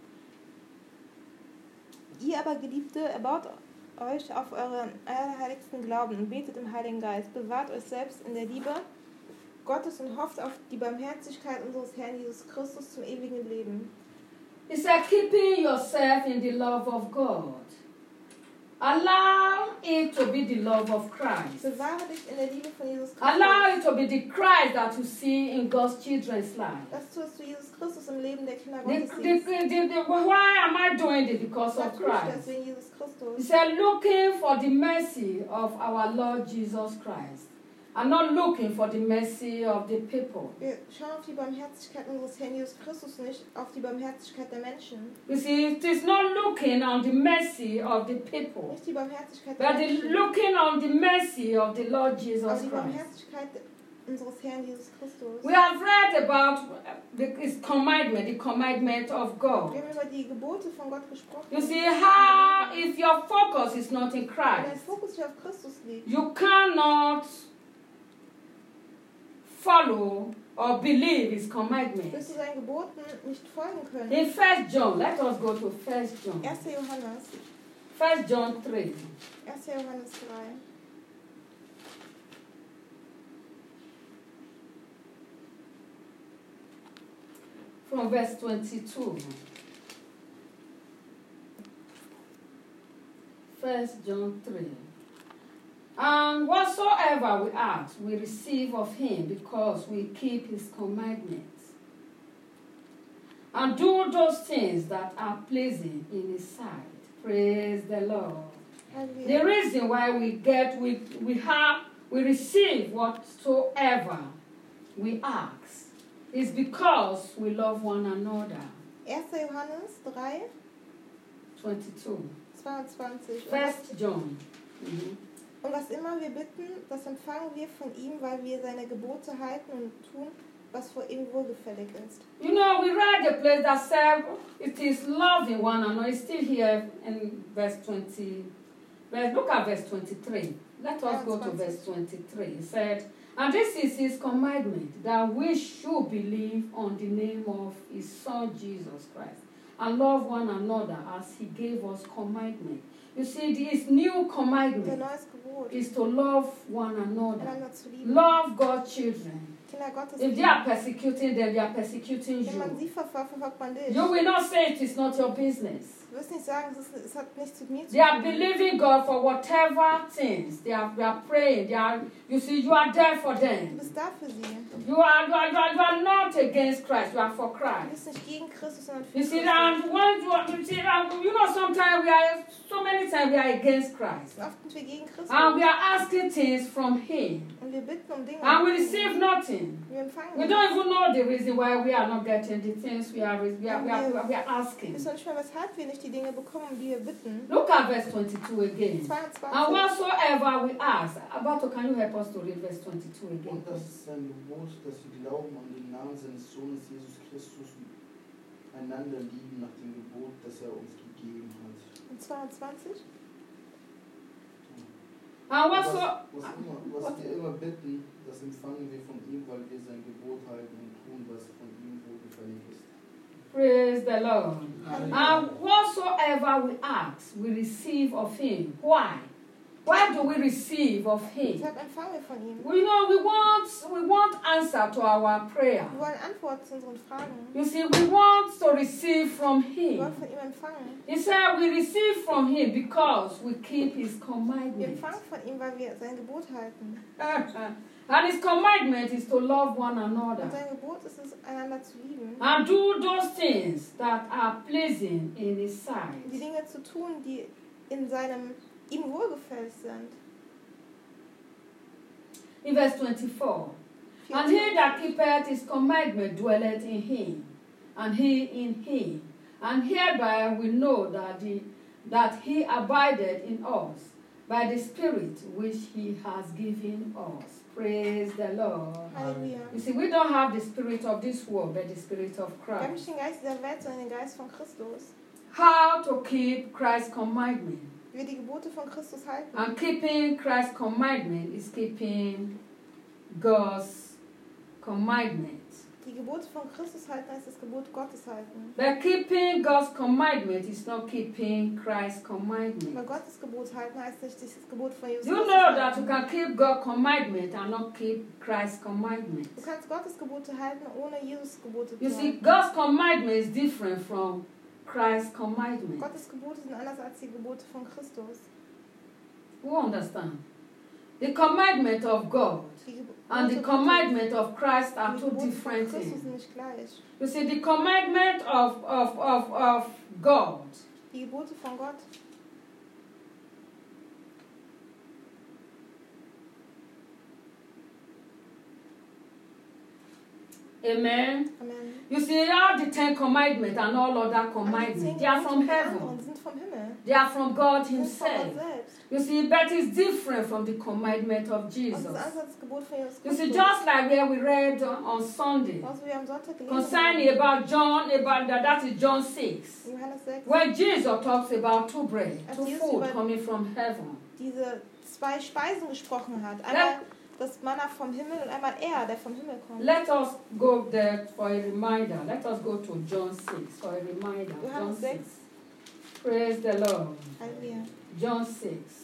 Ihr aber, Geliebte, erbaut euch auf euren allerheiligsten Glauben und betet im Heiligen Geist. Bewahrt euch selbst in der Liebe Gottes und hofft auf die Barmherzigkeit unseres Herrn Jesus Christus zum ewigen Leben. He said, keeping yourself in the love of God. Allow it to be the love of Christ. Bewahre dich in der Liebe von Jesus Christus. Allow it to be the Christ that you see in God's children's life. Das tust du Jesus Christus im Leben der Kinder The, Gottes the, siehst. the, the, the, why am I doing it? Because Da of tue ich das Christ. wegen Jesus He Christus. said, looking for the mercy of our Lord Jesus Christ. I'm not looking for the mercy of the people. Wir schauen auf die Barmherzigkeit unseres Herrn Jesus Christus, nicht auf die Barmherzigkeit der Menschen. You see, it is not looking on the mercy of the people, Nicht die Barmherzigkeit but der the, Menschen, looking on the mercy of the Lord aber Jesus die Christ. Barmherzigkeit unseres Herrn Jesus Christus. We have read about the, his commandment, the commandment of God. Wir haben über die Gebote von Gott gesprochen. You see how, if your focus is not in Wenn dein Christ, Fokus nicht auf Christus liegt, you cannot follow or believe his wirst commandments. du seinen Geboten nicht folgen können. In First John, let us go to First John. erster Johannes, First John three. erster Johannes drei. From verse twenty-two. First John three. And whatsoever we ask, we receive of him, because we keep his commandments, and do those things that are pleasing in his sight. Praise the Lord. The Halleluja. reason why we get, we, we have, we receive whatsoever we ask is because we love one another. erster Johannes drei, twenty-two. zweiundzwanzig. Und was, First John. Mhm. und was immer wir bitten, das empfangen wir von ihm, weil wir seine Gebote halten und tun, was vor ihm wohlgefällig ist. You know, we read a place that said it is loving one another. It's still here in verse twenty. Well, look at verse twenty-three. Let us go to verse twenty-three. It said, and this is his commandment, that we should believe on the name of his Son Jesus Christ, and love one another as he gave us commandment. You see, this new Unser commandment neues Gebot, is to love one another. einander zu lieben. Love God's children. Kinder Gottes If they lieben. are persecuting them, they are persecuting Wenn man you. sie verfolgt, verfolgt man dich. You will not say it is not your business. Du wirst nicht sagen, es, ist, es hat nichts mit mir zu They are tun. believing God for whatever things. They are, they are praying. They are, you see, you are there for Du them. bist da für sie. You are, you, are, you, are, you are not against Christ. You are for Du Christ. bist nicht gegen Christus, sondern für You see, Christus. and when you, are- you see, and you know, sometimes we are, so many times we are against Christ. Oft sind wir gegen Christus. And we are asking things from Him. Und wir bitten um Dinge. And we receive nothing. Wir empfangen We nichts. don't even know the reason why we are not getting the things we are, we are, we are, we are Wir asking. wissen nicht mehr, weshalb wir nicht die Dinge bekommen, die wir bitten. Look at verse twenty-two again. And zweiundzwanzig. whatsoever we ask. Abato, can you help us to read verse twenty-two again? Und das ist sein Gebot, dass wir glauben an den Namen seines Sohnes Jesus Christus und einander lieben nach dem Gebot, das er uns gegeben hat. Und zweiundzwanzig. And Was, whatso, was, immer, was wir immer bitten, das empfangen wir von ihm, weil wir sein Gebot halten und tun, was von ihm wohlgefällig ist. praise the Lord. Hallelujah. And whatsoever we ask, we receive of him. Why? Why do we receive of him? Deshalb empfangen wir von ihm. We know we want we want answer to our prayer. Wir wollen Antworten zu unseren Fragen. You see, we want to receive from Wir him. wollen von ihm empfangen. He said we receive from him because we keep his Wir commandments. empfangen von ihm, weil wir sein Gebot halten. And his commandment is to love one another. Und sein Gebot ist es, einander zu lieben. And do those things that are pleasing in his Die sight. Dinge zu tun, die in seinem ihm wohlgefällig sind. In verse twenty-four. And he that keepeth his commandment dwelleth in him, and he in him. And hereby we know that, the, that he abideth in us by the Spirit which he has given us. Praise the Lord. Halleluja. You see, we don't have the spirit of this world, but the spirit of Wir haben nicht Christ. den Geist dieser Welt, sondern den Geist von Christus. How to keep Christ's commandment. Wie wir die Gebote von Christus halten. And keeping Christ's commandment is keeping God's commandment. Die Gebote von Christus halten heißt das Gebot Gottes halten. But keeping God's commandment is not keeping Christ's Aber commandment. Gottes Gebot halten heißt nicht das Gebot von Jesus Do you Christus know that you halten. can keep God's commandment and not keep Christ's commandment? Du kannst Gottes Gebote halten, ohne Jesus Gebote You zu see, halten. God's commandment is different from Christ's commandment. Gottes Gebote sind anders als die Gebote von Christus. Who understand? The commandment of God Die Gebote and the Gottes commandment of Christ are und die two Gebote von different Christus things. sind nicht gleich. You see, the commandment of, of, of, of God Die Gebote von Gott Amen. Amen. You see, all the Ten Commandments and all other Alle die commandments, zehn they are Gebote from und die heaven. anderen sind vom Himmel. They are from God Die sind von Gott Himself. selbst. You see, but it's different from the commandment of Und das Jesus. ist anders als das Gebot von Jesus You see, Christus. just like where we read on Sunday Was wir am Sonntag gelesen concerning haben. about John, about that, that is John six, Johannes sechs. when Jesus talks about two bread, two Als Jesus food über- coming from heaven. Diese zwei Speisen gesprochen hat. Einmal das Manna vom Himmel und einmal er, der vom Himmel kommt. Let us go there for a reminder. Let us go to John six for a reminder. John Johannes six. sechs. Praise the Lord. Halleluja. John six.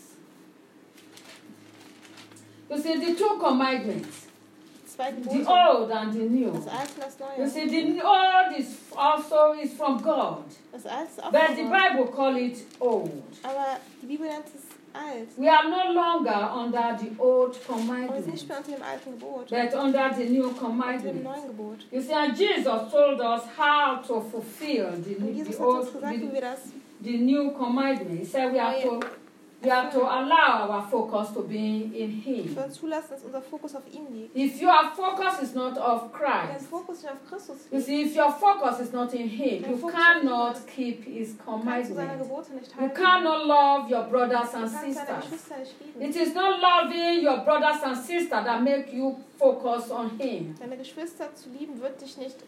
You see, the two commandments, Zwei the Gebote. old and the new. Das Alte und das You Neue. see, the old is also is from God, Das Alte ist auch but von the Gott. Bible call it old. Aber die Bibel nennt es alt. We are no longer under the old Aber wir sind commandment, nicht mehr unter dem alten Gebot. but under the new Unter dem commandment. neuen Gebot. You see, and Jesus told us how to fulfill the, Und the, Jesus the, hat old, uns gesagt, wie the, wir das the new commandment. He said we have to we have to allow our focus to be in Him. wir zulassen, dass unser Fokus auf ihm liegt. If your focus is not of Wenn dein Christ, Fokus nicht auf Christus you liegt, see, if your focus is not in Him, Dein you Fokus cannot auf ihn keep His kannst du seine commandment. Gebote nicht You halten. cannot love your brothers Du and kannst deine sisters. Geschwister nicht lieben. It is not loving your brothers and sisters that make you focus on Him. Deine Geschwister zu lieben wird dich nicht,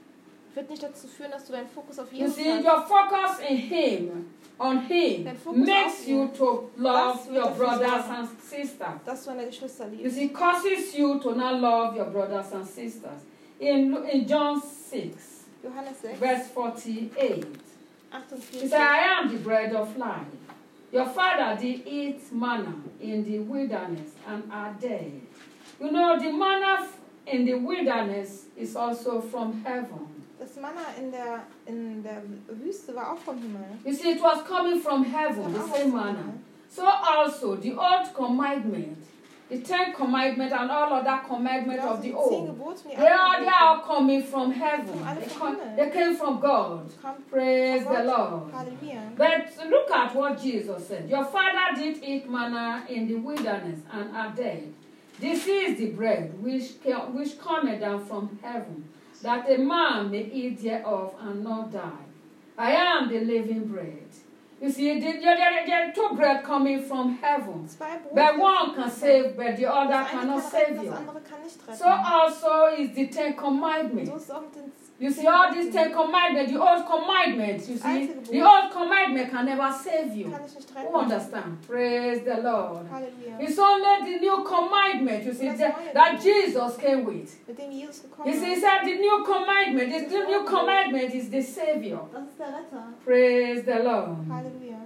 wird nicht dazu führen, dass du deinen Fokus auf You Jesus see, hast. your focus in Him, on Him, Dein Fokus makes auf you ihn. to love Das wird your dafür brothers sorgen, and sisters. dass du deine Geschwister You liebst. see, causes you to not love your brothers and sisters. In, in John six, Johannes sechs, verse forty-eight, he achtundvierzig. said, I am the bread of life. Your father did eat manna in the wilderness and are dead. You know, the manna f- in the wilderness is also from heaven. Das Manna in der, in der Wüste war auch vom Himmel. You see, it was coming from heaven, the Auch same vom manna. Himmel. So also, the old commandment, the Ten Commandments and all other commandments Genau, of die the zehn old, Gebote und die they are, anderen they are Gebote coming from heaven. alle They, vom come, Himmel. they came from God. kamen Praise von the Gott. Lord. Halleluja. But look at what Jesus said. Your father did eat manna in the wilderness and are dead. This is the bread which, ca- which cometh down from heaven, that a man may eat thereof and not die. I am the living bread. You see, the- there there- there are two bread coming from heaven. Zwei Brote. But one can save, but the other Das eine cannot kann save retten, you. das andere kann nicht retten. So also is the Ten So Commandments. ist es auch mit den You see, all these Ten Commandments, the old commandments, you see, Alte Gebot. the old commandment can never save you. kann ich nicht Who retten. understand? Praise the Lord. Halleluja. It's only the new commandment, you see, That's that, why- that Jesus came with. Mit dem Jesus gekommen You see, he ist. said the new commandment, the, the new commandment is the Savior. Das ist der Retter. Praise the Lord. Halleluja.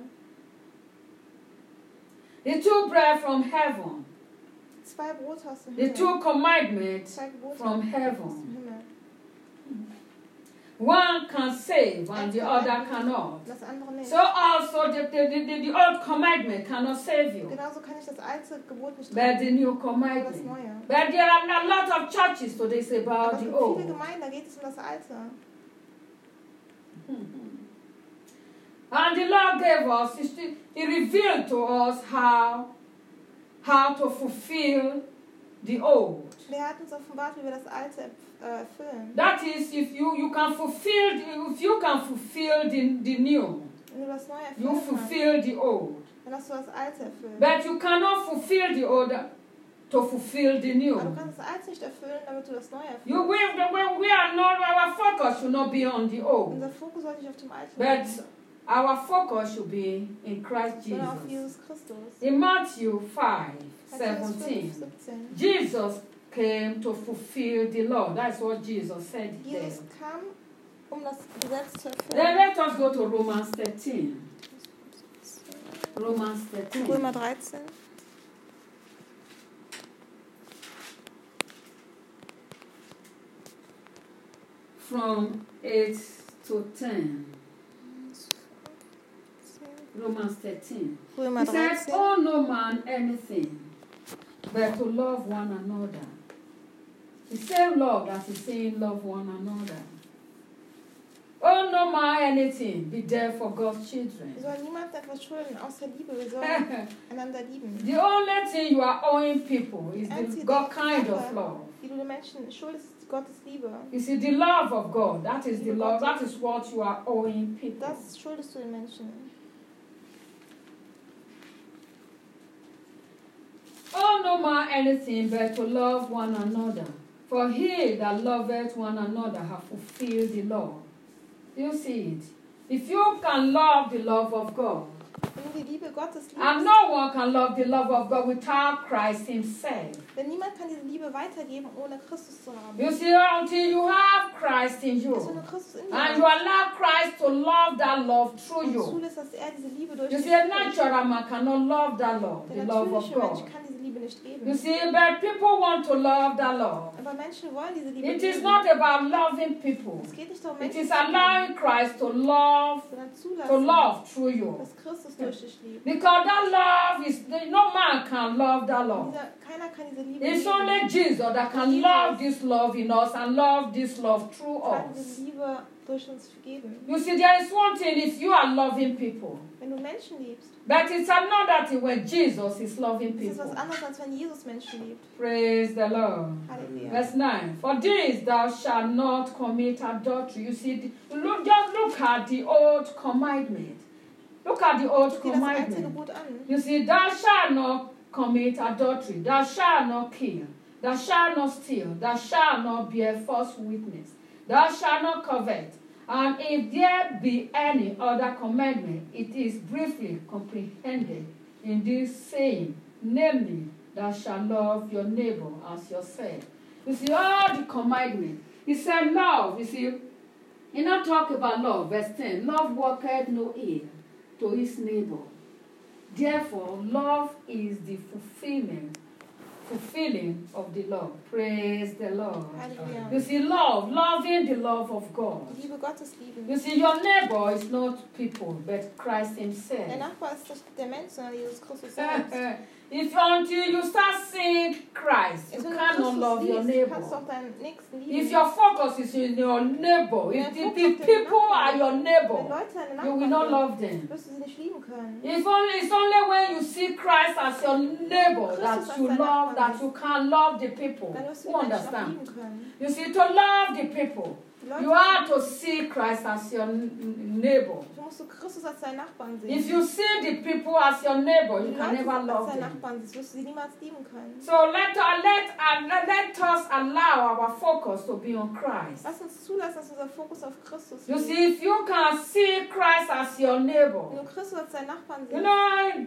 The two bread from heaven, Zwei Brote aus dem the Himmel. two commandments Zwei Gebote from aus heaven. dem Himmel. One can save and the other cannot. Das andere nicht. So also the, the, the, the, the old commandment cannot save you, Genauso kann ich das alte Gebot nicht but the retten. new Aber das commandment. neue. But there are a lot of churches today say Aber about es the gibt viele old. Gemeinden, da geht es um das Alte. And the Lord gave us, he sti- He revealed to us how, how to fulfill the old. Der hat uns offenbart, wie wir das Alte äh, erfüllen. That is, if you, you can fulfill, the, if you can fulfill the, the new, Wenn du das Neue you erfüllen kannst, fulfill the old. dann hast du das Alte erfüllt. But you cannot fulfill the old to fulfill the new. Aber du kannst das Alte nicht erfüllen, damit du das Neue You, erfüllst. we, we, we are not, our focus should not be on the old, Unser Fokus sollte nicht auf dem Alten but liegen, our focus should be in Christ sondern auf Jesus. Jesus Christus. In Matthew five Matthäus seventeen, fünf, siebzehn. Jesus came to fulfill the law. That's what Jesus said there. Jesus kam, um das Gesetz zu Then erfüllen. let us go to Romans thirteen. Romans thirteen. Römer dreizehn. From eight to ten. Romans thirteen. Römer He says, dreizehn. owe no man anything but to love one another. The same love that is saying love one another. Owe no man anything, be there for God's children. Wir sollen niemandem etwas schulden, außer Liebe. Wir sollen einander lieben. The only thing you are owing people is the Einzige God kind of Sache, love. die du den Menschen schuldest, ist Gottes Liebe. You see, the love of God, that is the love, that is what you are owing people. Das schuldest du den Menschen. Owe no man anything but to love one another. For he that loveth one another hath fulfilled the law. You see it. If you can love the love of God, Wenn du die Liebe Gottes and liebst, no one can love the love of God without Christ himself. denn niemand kann diese Liebe weitergeben, ohne Christus zu haben. You see, until you have Christ in Dass wenn you, du Christus in dir and you hast allow Christ to love that love through und you, zulässt, dass er diese Liebe durch you dich see, a führt, natural man cannot love that love, der the love of natürliche Mensch God. kann diese Liebe nicht You geben. see, but people want to love that love. Aber Menschen wollen diese Liebe It is geben. not about loving people. Es geht nicht darum, It Menschen is zu lieben, allowing Christ to love, sondern to zulassen, love through you. dass Christus durch dich liebt. Because that love is, no man can love that Und love. Dieser, keiner kann diese Liebe It's geben. only Jesus that can love this love in us and love this love through Kann us. diese Liebe durch uns geben. You see, there is one thing if you are loving people, Wenn du Menschen liebst, but it's another thing when Jesus is loving ist es was people. anderes, als wenn Jesus Menschen liebt. Praise the Lord. Halleluja. Verse nine. For this thou shalt not commit adultery. You see, the- look, just look at the old commandment. Look at the old Guck dir das alte commandment. Gebot an. You see, thou shalt not commit adultery. Thou shalt not kill. Thou shalt not steal. Thou shalt not bear false witness. Thou shalt not covet. And if there be any other commandment, it is briefly comprehended in this saying, namely, thou shalt love your neighbor as yourself. You see, all the commandments. He said love. You see, you not talk about love. Verse ten. Love worketh no ill to his neighbor. Therefore, love is the fulfillment, fulfilling of the law. Praise the Lord. Halleluja. You see, love, loving the love of God. Die Liebe Gottes lieben. You see, your neighbor is not people, but Christ Der himself. Nachbar ist nicht der Mensch, sondern Jesus Christus selbst. If until you start seeing Christ, you Wenn du cannot Christus love your liebst, neighbor. kannst du auch deinen Nächsten lieben. If your focus is in your neighbor, if Wenn the, dein Fokus the auf den people Nachbarn are your Wenn neighbor, Leute deine you will Nachbarn not sind, love them. wirst du sie nicht lieben können. It's only, it's only when you see Christ as your neighbor Christus that als you dein love, Nachbar that bist. you can love the people. Dann wirst du Who die Menschen auch understand? lieben können. You see, to love the people, Die Leute, you have to see Christ as your n- neighbor. du musst du Christus als deinen Nachbarn sehen. If you see the people as your neighbor, Wenn you du can Leute never als love deinen them. Nachbarn siehst, wirst du sie niemals lieben können. So let, uh, let, uh, let, let us allow our focus to be on Christ. Lass uns zulassen, dass unser Fokus auf Christus You liegt. see, if you can see Christ as your Wenn neighbor, du Christus als deinen Nachbarn you siehst, know,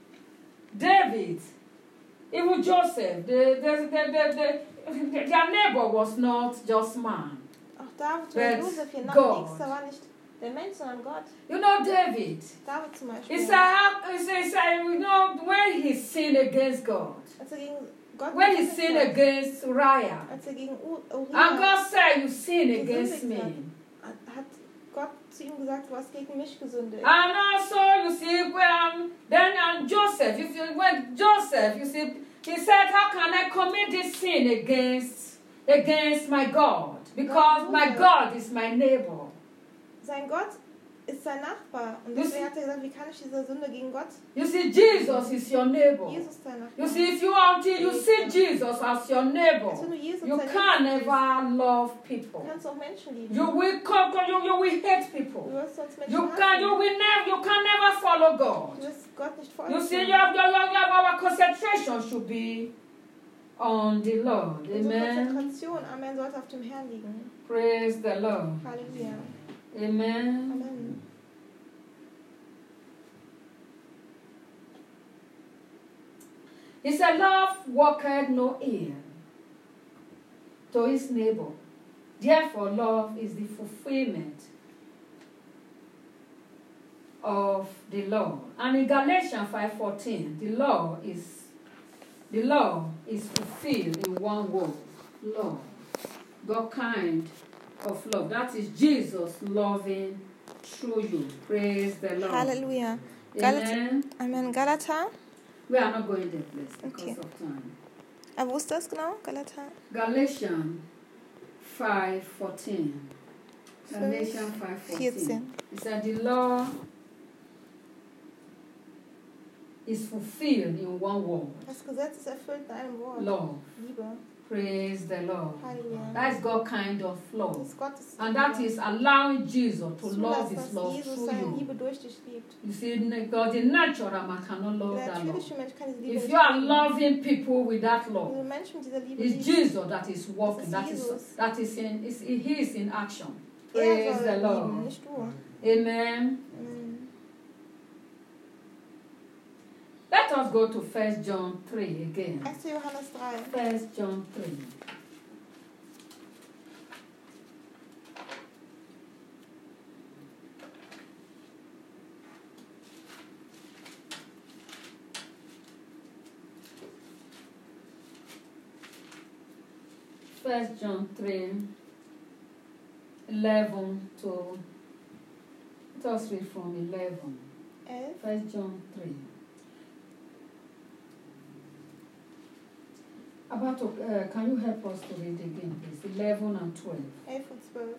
David, even Joseph, the, the, the, the, the, their neighbor was not just man. auch David But oder Josef, ihr God. Nächster war nicht der Mensch, sondern Gott. You know, David, David zum Beispiel. it's a, it's a, it's a, you know, when he sinned against God, Als er gegen Gott when he gesündigt sinned hat, against Uriah, als er gegen U- and Uriah God said, you sinned against gesündigt me. hat, hat Gott zu ihm gesagt, du hast gegen mich gesündigt. And also, you see, when, then and Joseph, if you when Joseph, you see, he said, how can I commit this sin against against my God? Because my God is my neighbor. Sein Gott ist sein Nachbar. Und You deswegen see- hat er gesagt, wie kann ich diese Sünde gegen Gott? You see, Jesus is your neighbor. Jesus ist dein Nachbar. You see, if you until you see Jesus as your neighbor, Als wenn du Jesus you als dein can Nächster never love siehst, people. kannst du auch Menschen lieben. You will conquer, you, you will hate Du people. wirst sonst Menschen You can you hassen. will never you can never follow Du God. wirst Gott nicht folgen. You see, können. you have, you have, you have our concentration should be on the Lord. Unsere Amen. Konzentration, Amen, sollte auf dem Herrn liegen. Praise the Lord. Halleluja. Amen. Amen. He said, love worketh no ill to his neighbor. Therefore, love is the fulfillment of the law. And in Galatians five fourteen, the law is the law is fulfilled in one word, love. God kind of love. That is Jesus loving through you. Praise the Lord. Hallelujah. Amen. Galater, Amen. Galater. We are not going there, please, because Okay. of time. Aber wo ist das genau? Galater? Galatians five fourteen. Galatians five fourteen. vierzehn. It said the law is fulfilled in one word. Das Gesetz ist erfüllt in einem Wort. Love. Liebe. Praise the Lord. Halleluja. That is God kind of Das love. ist Gottes And that Liebe. is allowing Jesus to Zulass, love his dass love Jesus through seine you. Liebe durch dich liebt. You see, God, the natural man cannot love Der that love. natürliche Mensch kann diese Liebe If nicht you are lieben. loving people with that Diese love, Menschen mit dieser Liebe it's lieben. Jesus that is working. Das That ist is Jesus. that is in is he is in action. Er Praise soll the lieben, Lord. nicht du. Amen. Amen. Let us go to First John three again. erster Johannes drei. First John three. First John three, eleven to, let us read from eleven. elf. First John three. About to, uh, can you help us to read again, please? eleven and twelve. elf und zwölf.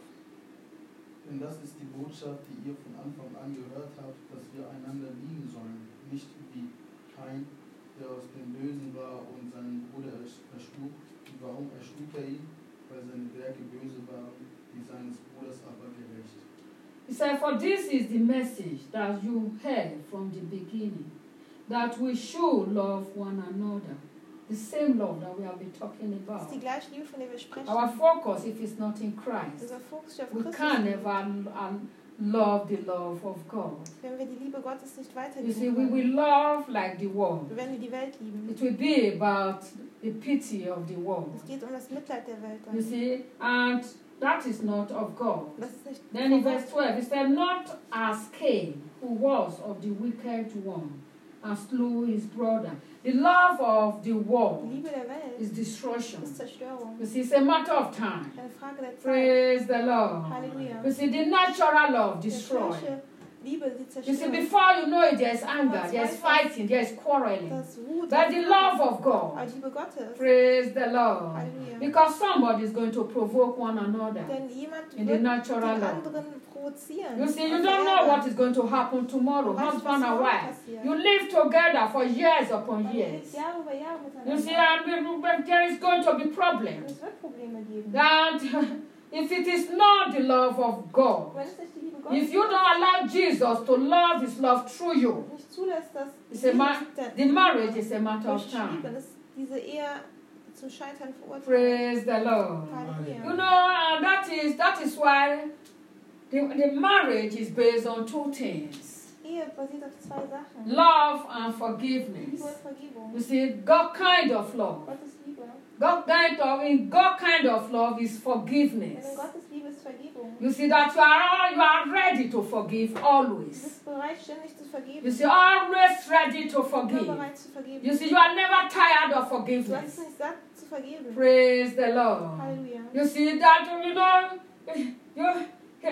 Denn das ist die Botschaft, die ihr von Anfang an gehört habt, dass wir einander lieben sollen. Nicht wie Kain, der aus dem Bösen war und seinen Bruder ersch- erschlug. Und warum erschlug er ihn? Weil seine Werke böse waren, die seines Bruders aber gerecht. He said, for this is the message that you heard from the beginning, that we should love one another. The same love that we have been talking Das about. ist die gleiche Liebe, von der wir sprechen. Our focus, if it's not in Christ, Unser Fokus steht auf we Christus. can never um, love the love of God. Wenn wir die Liebe Gottes nicht You see, weitergeben we können, will love like the world. wenn wir die Welt lieben. It will be about the pity of the world. Es geht um das Mitleid der Welt. You Dann. see, and that is not of God. Das ist nicht Then in verse twelve, it said, not as Cain, who was of the wicked one, and slew his brother. The love of the die world Liebe der Welt is destruction. ist Zerstörung. You see, it's a matter of time. Eine Frage der Zeit. Praise the Lord. Halleluja. You see, the natural love Die destroys. natürliche Liebe, die You see, zerstört. before you know it, there's anger, there's fighting, there's quarreling. Das Wut. But the love of Aber God, die Liebe Gottes. praise the Lord. Halleluja. Because somebody is going to provoke one another Denn jemand in the wird den natural love. anderen provozieren. You see, you und don't know verärgern. what is going to happen tomorrow, Du weißt, was husband and morgen wife. passiert. You live together for years upon Man lebt years. Jahre über Jahre miteinander. You see, and we- we- there is going to be Und problems. es wird Probleme geben. And if it is not the love of God, Wenn es nicht die Liebe Gottes if you don't allow Jesus to love his love through you, nicht zulässt, dass it's a ma- der- the marriage is a matter of durchschrieben time. ist, diese Ehe zum Scheitern verurteilt. Praise the Lord. Halleluja. You know, and that is that is why the, the marriage is based on two things: Ehe basiert auf zwei Sachen. love and Liebe forgiveness. und Vergebung. You see, God kind of love. Gottes Liebe. God kind of in God kind of love is Denn in forgiveness. Gottes Liebe ist Vergebung. You see that you are you are ready to forgive Du always. bist bereit, ständig zu vergeben. You see, always ready to Immer forgive. bereit zu vergeben. You see, you are never tired of Du hast forgiveness. nicht satt zu vergeben. Praise the Lord. Halleluja. You see that you know you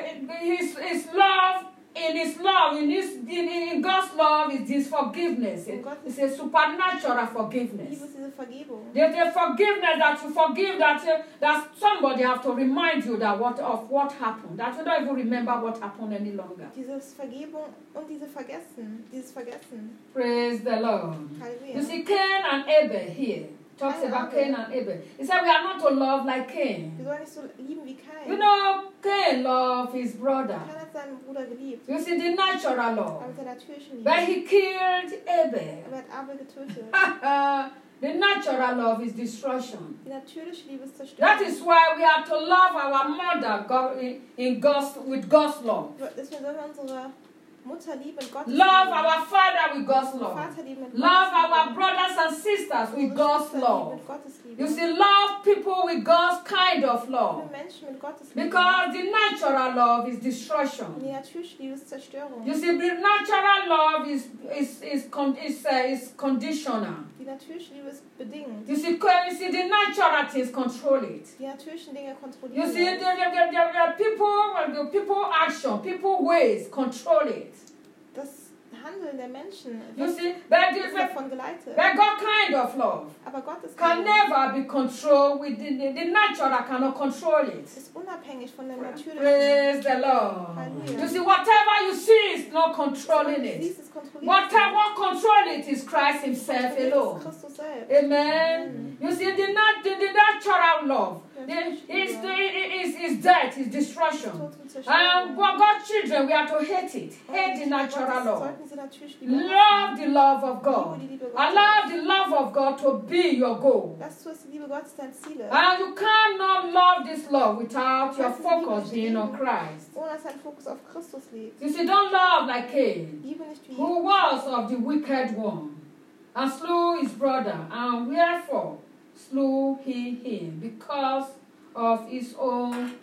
his his love in his love in his in, in God's love is this forgiveness. It- It's a supernatural Liebe forgiveness. ist diese Vergebung. There's a forgiveness that you forgive that uh, that somebody have to remind you that what of what happened. That you don't even remember what happened any longer. Dieses Vergebung und diese Vergessen. Dieses Vergessen. Praise the Lord. Halleluja. You see, Cain and Abel here talks Cain about and Cain Abel. and Abel. He said we are not to love like Wir Cain. sollen nicht so lieben wie Kain. You know, Cain loved his brother. Kain hat seinen Bruder geliebt. You see, the natural Aber love. mit der natürlichen But Liebe. he killed Abel. Aber er hat Abel getötet. The natural love is destruction. Die natürliche Liebe ist zerstört. That is why we are to love our mother God, in, in God's, with God's love. Deswegen sollen wir unsere Mutterliebe mit Gottes Love Liebe. our father with God's love. Vaterliebe mit Love Gottes our Liebe. brothers and sisters with Unsere God's Schwesterliebe love. mit Gottes Liebe. You see, love people with God's kind of Liebe love. Menschen mit Gottes Liebe. Because the natural love is Und die destruction. natürliche Liebe ist Zerstörung. You see, the natural love is is is con- is, uh, is conditional. Die natürliche Liebe ist bedingt. You see, co- you see, the natural things control it. Die natürlichen Dinge You kontrollieren. see, the, the, the, the, the people, the people action, people ways control it. Das Handeln der Menschen You wird see, but, the, ist but, davon geleitet. but God kind of love Aber Gottes can Liebe never be controlled with the, the, the natural cannot control it. ist unabhängig von der natürlichen. Praise the Lord. Halleluja. You see, whatever you see is not controlling Du it. siehst es kontrolliert. Whatever control it is Christ Himself Kontrolliert alone. ist Christus selbst. Amen. You see, the, nat- the, the natural love the, is, is, is death, is destruction. Tod und And Zerstörung. for God's children, we are to hate it. Hate the natural Gottes love. sollten sie natürlich lieben. Love the love of God. Allow the love of God to be your goal. Das ist die Liebe Gottes dein Ziel ist. And you cannot love this love without your focus being on Christ. Ohne dass dein Fokus auf Christus liegt. You see, don't love like Cain, Liebe nicht wie who was of the wicked one, and slew his brother, and wherefore slew he him? Because of his own,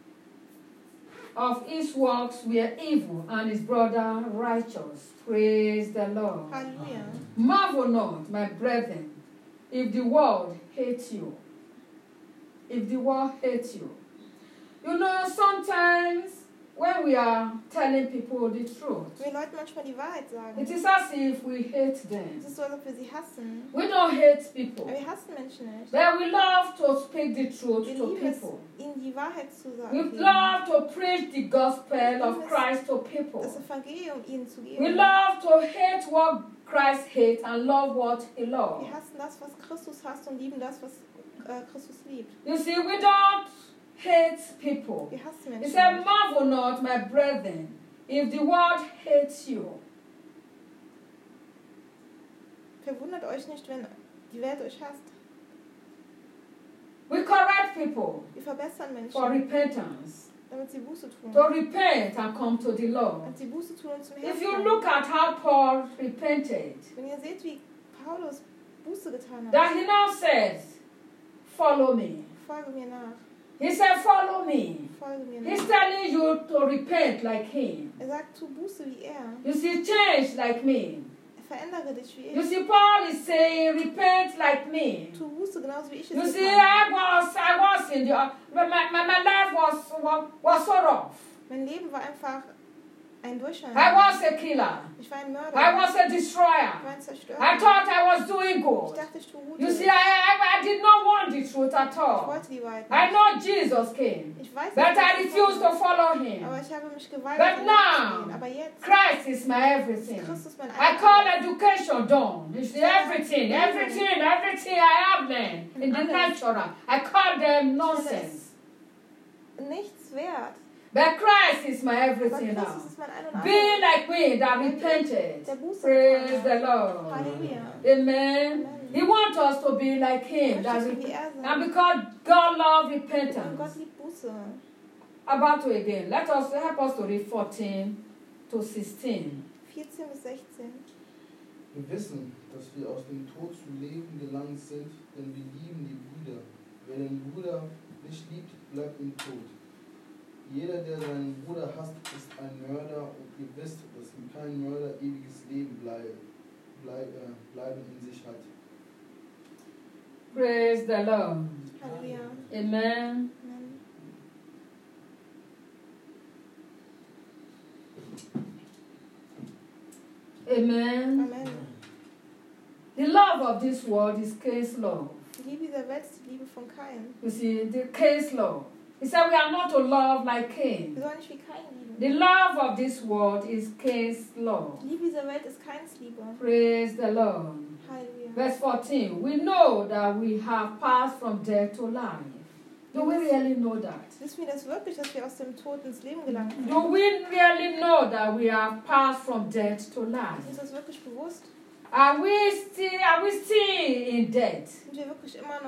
of his works were evil, and his brother righteous. Praise the Lord. Halleluja. Marvel not, my brethren, if the world hates you. If the world hates you. You know, sometimes when we are telling people the truth, Wenn wir Leuten manchmal die Wahrheit sagen, it is as if we hate them. es ist so, als ob wir sie hassen. We don't hate people, Aber wir hassen Menschen nicht. but we love to speak the truth Wir to lieben es, people. ihnen die Wahrheit zu We sagen. love to preach the gospel of Christ to people. Das Evangelium ihnen zu We geben. love to hate what Christ hates and love what he loves. Wir hassen das, was Christus hasst und lieben das, was äh, Christus liebt. You see, we don't hate people. Wir hassen He Menschen said, nicht. marvel not, my brethren, if the world hates you. Verwundert euch nicht, wenn die Welt euch hasst. We correct people Wir verbessern Menschen, for repentance, damit sie Buße tun. to repent and come to the Lord. Damit sie Buße tun und zum Herrn If you kommen. look at how Paul repented, Wenn ihr seht, wie Paulus Buße getan hat, that he now says, follow me. folge mir nach. He said, follow me. Folge mir He's nach. telling you to repent like him. Er sagt, tu Buße wie er. You see, change like me. Verändere dich wie You ich. see, Paul is saying, repent like me. Tu Buße genauso wie ich You es see, getan I habe. was, I was in the, my, my, my life was, was, was so rough. Mein Leben war einfach ein I Durchschnitt. was a killer. Ich war ein Mörder. I was a Ich destroyer. war ein Zerstörer. I thought I was doing Ich good. dachte, ich tue You Gutes. see, I, I, I did not want the truth at Ich all. wollte die Wahrheit I nicht. know Jesus came, Ich weiß but I dass ich refused to folge. follow him. Aber ich habe mich geweigert, But ihm now, nachzugehen. Aber jetzt Christ is my ist everything. Christus mein I call Einzig. education done. You see, everything, everything, everything I have learned in the natural. I call them nonsense. Nichts wert. But Christ is my Aber everything now. Christus ist mein Ein und Be Alles. like me that repented. Der Buße Praise getan the hat. Lord. Halleluja. Amen. He wants us to be like him. That Möchte we, wie er and sein. because God loves Und Gott repentance. liebt Buße. About to again. Let us help us to read fourteen to sixteen. vierzehn bis sechzehn. Wir wissen, dass wir aus dem Tod zum Leben gelangt sind, denn wir lieben die Brüder. Wer den Bruder nicht liebt, bleibt im Tod. Jeder, der seinen Bruder hasst, ist ein Mörder, und ihr wisst, dass kein Mörder ewiges Leben bleib, bleib, äh, bleiben in sich hat. Praise the Lord. Halleluja. Amen. Amen. Amen. Amen. The love of this world is Cain's love. Die Liebe dieser Welt ist die Liebe von Kain. You see, the Cain's love. He said we are not to love like Cain. Wir sollen nicht wie Kain lieben. The love of this world is Cain's love. Die Liebe dieser Welt ist Kains Liebe. Praise the Lord. Halleluja. Verse fourteen. We know that we have passed from death to life. Do we really know that? Wissen wir das wirklich, dass wir aus dem Tod ins Leben gelangt sind? Do we really know that we have passed from death to life? Ist uns das wirklich bewusst? Are we still are we still in death? Sind wir wirklich immer noch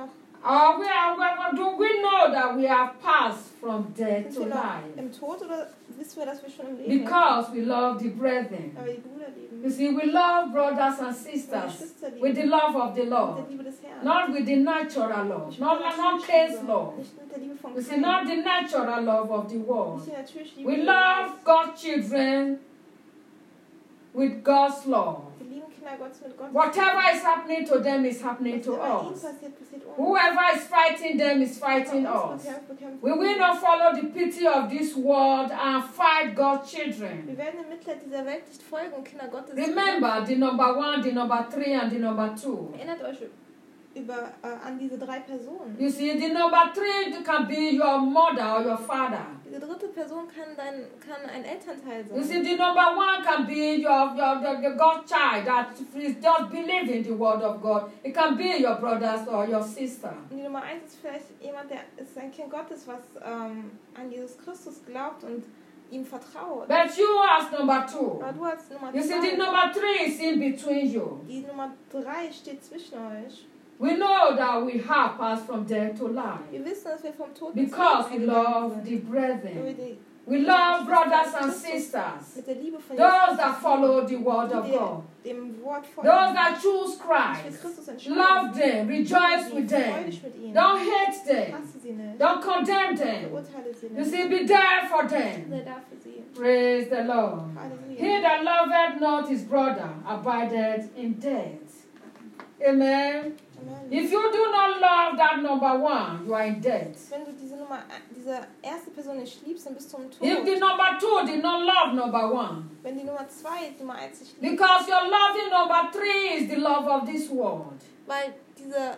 Or we are, we- do we know that we have passed from death Sind to wir noch life? im Tod oder wissen wir, dass wir schon im Leben sind? Because we love the brethren. Aber die Brüder lieben. You see, we love brothers and Und die sisters Geschwister lieben. with the love of the Mit Lord, der Liebe des Herrn. not with the natural love, Nicht not, mit der not natürlichen case Liebe. love. Nicht mit der Liebe von You see, Kain. not the natural love of the world. Nicht die natürliche Liebe We des love Worldes. God's children with God's love. Wir lieben Kinder Gottes mit Gott. Whatever is happening to them is happening Was to immer ihnen us. passiert, passiert uns. Whoever is fighting them is fighting Wer us. uns bekämpft, bekämpft We uns. will not follow the pity of this world and fight God's Wir children. werden dem Mitleid dieser Welt nicht folgen und Kinder Gottes. Remember the number one, the number three, and the number two. Erinnert euch über, äh, an diese drei Personen. You see, the number three can be your mother or your father. Diese dritte Person kann, dein, kann ein Elternteil You see, sein. the number one can be your, your the, the God child that is just believing the word of God. It can be your brothers or your sister. Und die Nummer eins ist vielleicht jemand, der ist ein Kind Gottes, was ähm, an Jesus Christus glaubt und ihm vertraut. But you as number two. Aber du als Nummer You see, the zwei, number three is in between you. die Nummer drei steht zwischen euch. We know that we have passed from death to life Wir wissen, dass wir vom Tod ins because we Leben love eingegangen the sind. Weil wir brethren. die, We love brothers and sisters, mit der Liebe von those that follow the word of die God, dem Wort those folgen, that choose die für Christ. Christus entscheiden. Love them, rejoice Sie, with freu them. dich mit ihnen. Don't hate them, Hasse sie nicht. don't condemn them. Verurteile sie You nicht. see, be there for them. Sei da für sie. Praise the Lord. Halleluja. He that loveth not his brother abideth in death. Amen. Amen. If you do not love that number one, you are in debt. Wenn du diese Nummer, diese erste Person nicht liebst, dann bist du im Tod. If the number two did not love number one, Wenn die Nummer zwei die Nummer eins nicht liebt, because your loving number three is the love of this world. weil diese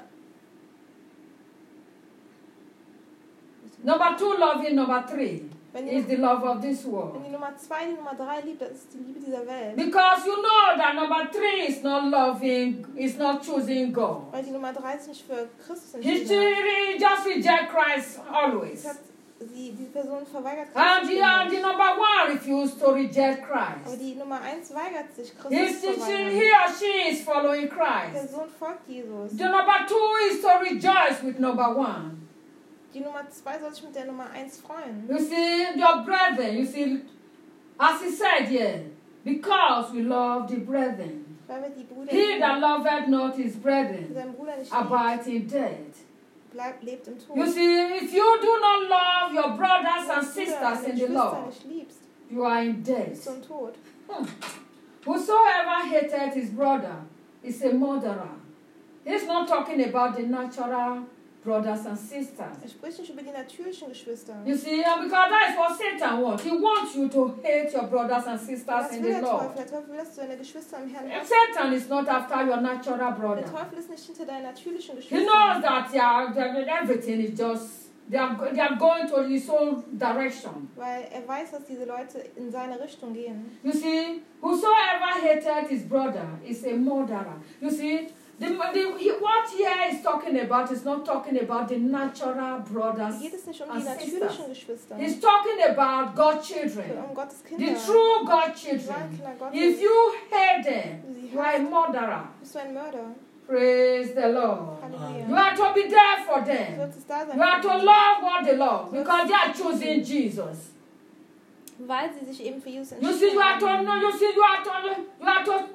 Number two loving number three wenn is die, the love of this wenn world. die Nummer zwei die Nummer drei liebt, das ist die Liebe dieser Welt. Because you know that number three is not loving, is not choosing God. Weil die Nummer drei sich nicht für Christus He, entschieden hat. he just reject Christ always. Es hat sie, die Person verweigert And the, and the ständig. number one refused to reject Aber Christ. die Nummer eins weigert sich, He, Christus she, zu she, verweigern. he or she is following Die Christ. Person folgt Jesus. The number two is to rejoice with number one. Die Nummer zwei soll sich mit der Nummer eins freuen. You see, your brethren, you see, as he said here, because we love the brethren. Weil wir die Brüder He that lieben, loveth not his der brethren seinen Bruder nicht liebt, abides in death. bleibt, lebt im Tod. You see, if you do not love your brothers Wenn and du Bruder sisters und in the Geschwister Lord, nicht liebst, you are in bist du death. im Tod. Hmm. Whosoever hated his brother is a murderer. He's not talking about the natural brothers and sisters. Er spricht nicht über die natürlichen Geschwister. You see, and because that is what Satan wants. He wants you to hate your brothers and sisters Das in will the der Lord. Teufel. Der Teufel will, dass du deine Geschwister im Herrn And hast. Satan is not after your natural Der brother. Teufel ist nicht hinter deinen natürlichen He knows Geschwistern. that they are, that everything is just, they are, they are going to his own direction. Weil er weiß, dass diese Leute in seine Richtung gehen. You see, whosoever hated his brother is a murderer. You see, the, the, he, what here is talking about is not talking about the natural brothers Hier geht es nicht um and die sisters. natürlichen Geschwister. He's talking about God's children, Um Gottes the Kinder. true God Die children. wahren Kinder Gottes. If you hate them, Sie you are a hasst, murderer. bist du ein Mörder. Praise the Lord. Halleluja. You are to be there for Du them. solltest da sein. You are to love what they love because they are choosing Jesus. Weil sie sich eben für Jesus You see, you are to entschieden no, haben. you see, you are to, you are to,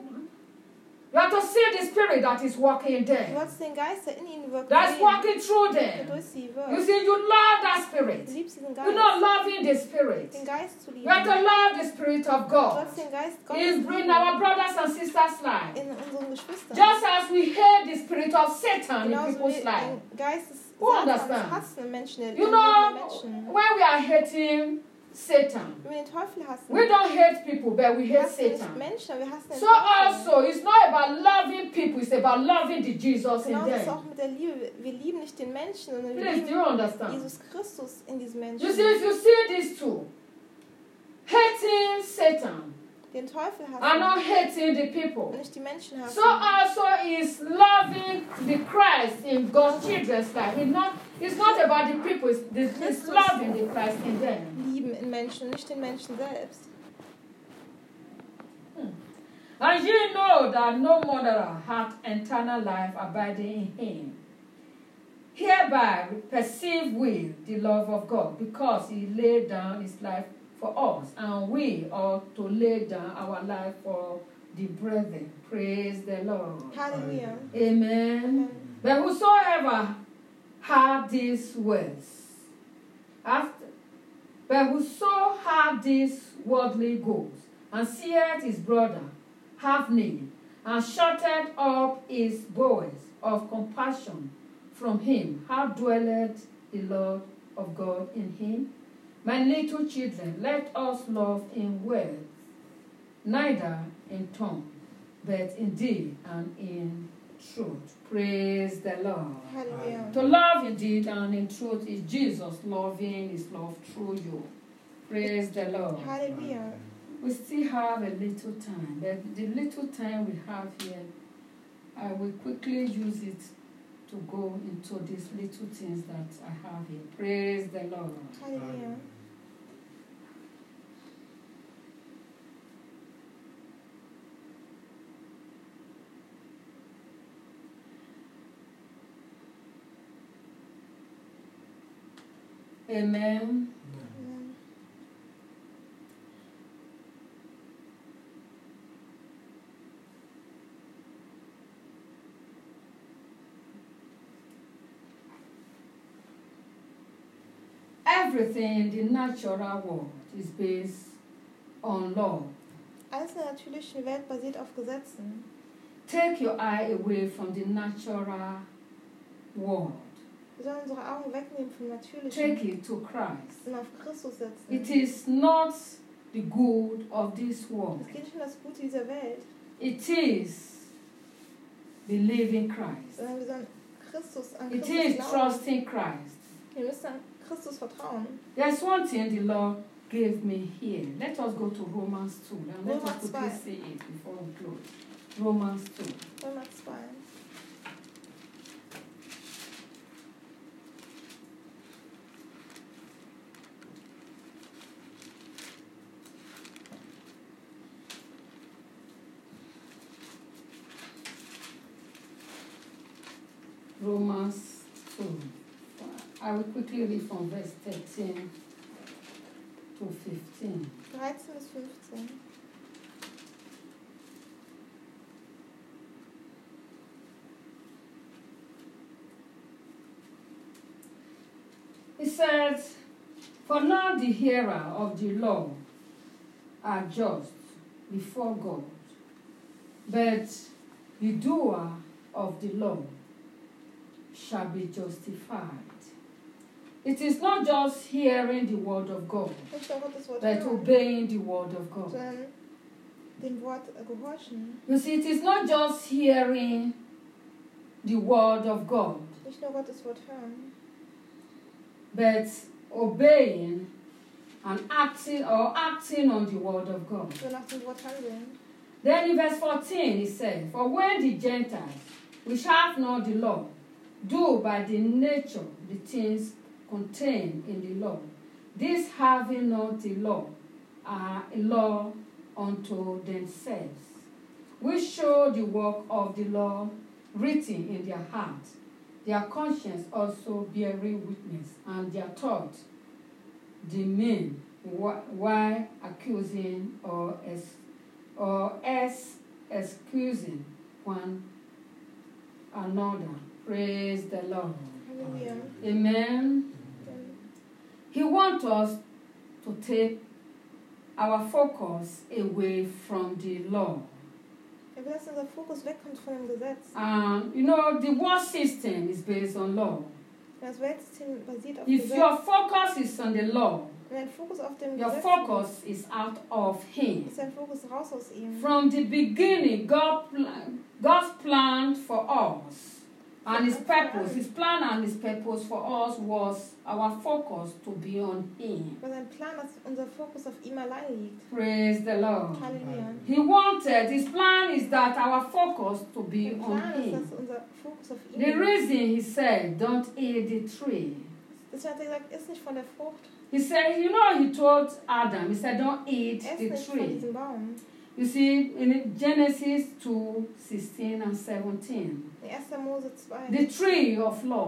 you are to see the Spirit that is working in Du them, sollst den Geist, der in ihnen wirkt, that's sehen, working through der them. durch sie You wirkt. see, you love that Spirit. Du liebst diesen You're not Geist. loving the Spirit. Den Geist zu lieben. You have to love the Spirit of Du God. sollst den Geist Gottes He's lieben. in our brothers and sisters' life. In unseren Geschwistern. Just as we hate the spirit of Satan in Genauso people's wie life. den Geist des Who Satans understand? hassen im Menschen, in You den know, Menschen. when we are hating Satan, Wenn wir den Teufel hassen, we don't hate people, but we wir hate hassen nicht Satan. Menschen, aber wir hassen den So Teufel. also, it's not about loving people, it's about loving the Jesus in Genau das ist auch them. mit der Liebe. Wir lieben nicht den Menschen, sondern wir Please, do you lieben understand? Jesus Christus in diesem You Menschen. see, if you see these two, hating Satan Den Teufel and hassen not hating the und people, nicht die Menschen hassen. so also is loving the Christ in God's children's life. It's not, it's not about the people, it's, it's it's loving the Christ in them. Lieben in Menschen, nicht den Menschen selbst. And ye know that no murderer hath eternal life abiding in him. Hereby perceive we the love of God, because he laid down his life for us, and we ought to lay down our life for the brethren. Praise the Lord. Hallelujah. Amen. Amen. But whosoever had these words, after, but whoso had these worldly goals, and seeth his brother have need, and shutteth up his bowels of compassion from him, how dwelleth the love of God in him? My little children, let us love in words, neither in tongue, but in deed and in truth. Praise the Lord. Hallelujah. To love in deed and in truth is Jesus loving his love through you. Praise the Lord. Hallelujah. We still have a little time, but the little time we have here, I will quickly use it to go into these little things that I have here. Praise the Lord. Hallelujah. Amen. Amen. Everything in the natural world is based on law. Alles in der natürlichen Welt basiert auf Gesetzen. Take your eye away from the natural world. Wir sollen unsere Augen wegnehmen vom Natürlichen Take it to Christ. und auf Christus setzen. It is not the good of this world. Es geht nicht um das Gute dieser Welt, It is believing Christ. sondern wir sollen Christus an It Christus is glauben. trusting Christ. Wir müssen an Christus vertrauen. There's one thing the Lord gave me here. Let us go to Romans two. And let us Romans quickly two. see it before we close. Romans two. Römer zwei. Romans two. I will quickly read from verse thirteen to fifteen. dreizehn bis fünfzehn. He says, for now the hearer of the law are just before God, but the doer of the law shall be justified. It is not just hearing the word of God, Nicht nur Gottes Wort but hören, obeying the word of God. sondern dem Wort gehorchen. You see, it is not just hearing the word of God, Nicht nur Gottes Wort hören, but obeying and acting or acting on the word of God. sondern nach dem Wort handeln. Then in verse fourteen he said, for when the Gentiles, which have not the law, do by the nature the things contained in the law, these having not the law are a law unto themselves, which show the work of the law written in their hearts, their conscience also bearing witness, and their thought demean while accusing or as or as excusing one another. Praise the Lord. Halleluja. Amen. Denn He wants us to take our focus away from the law. er will, dass unser Fokus wegkommt von dem Gesetz. Um, you know, the world system is based on law. Das Weltsystem basiert auf If Gesetz. your focus is on the law, Wenn dein Fokus auf dem your Gesetz focus is out of Him. ist, ist dein Fokus raus aus ihm. From the beginning, God plan, God's plan for us and His purpose, His plan and His purpose for us was our focus to be on Him. Weil sein Plan, dass unser Fokus auf ihm allein liegt. Praise the Lord. Halleluja. He wanted, His plan is that our focus to be Sein on Plan ist, Him. dass unser Fokus auf ihm The liegt. reason He said, don't eat the tree. Deswegen hat er gesagt, iss nicht von der Frucht, He said, you know, He told Adam, He said, don't eat ess the nicht von tree. diesem Baum. You see, in Genesis two, sixteen and seventeen, In erster Mose zwei. the tree of law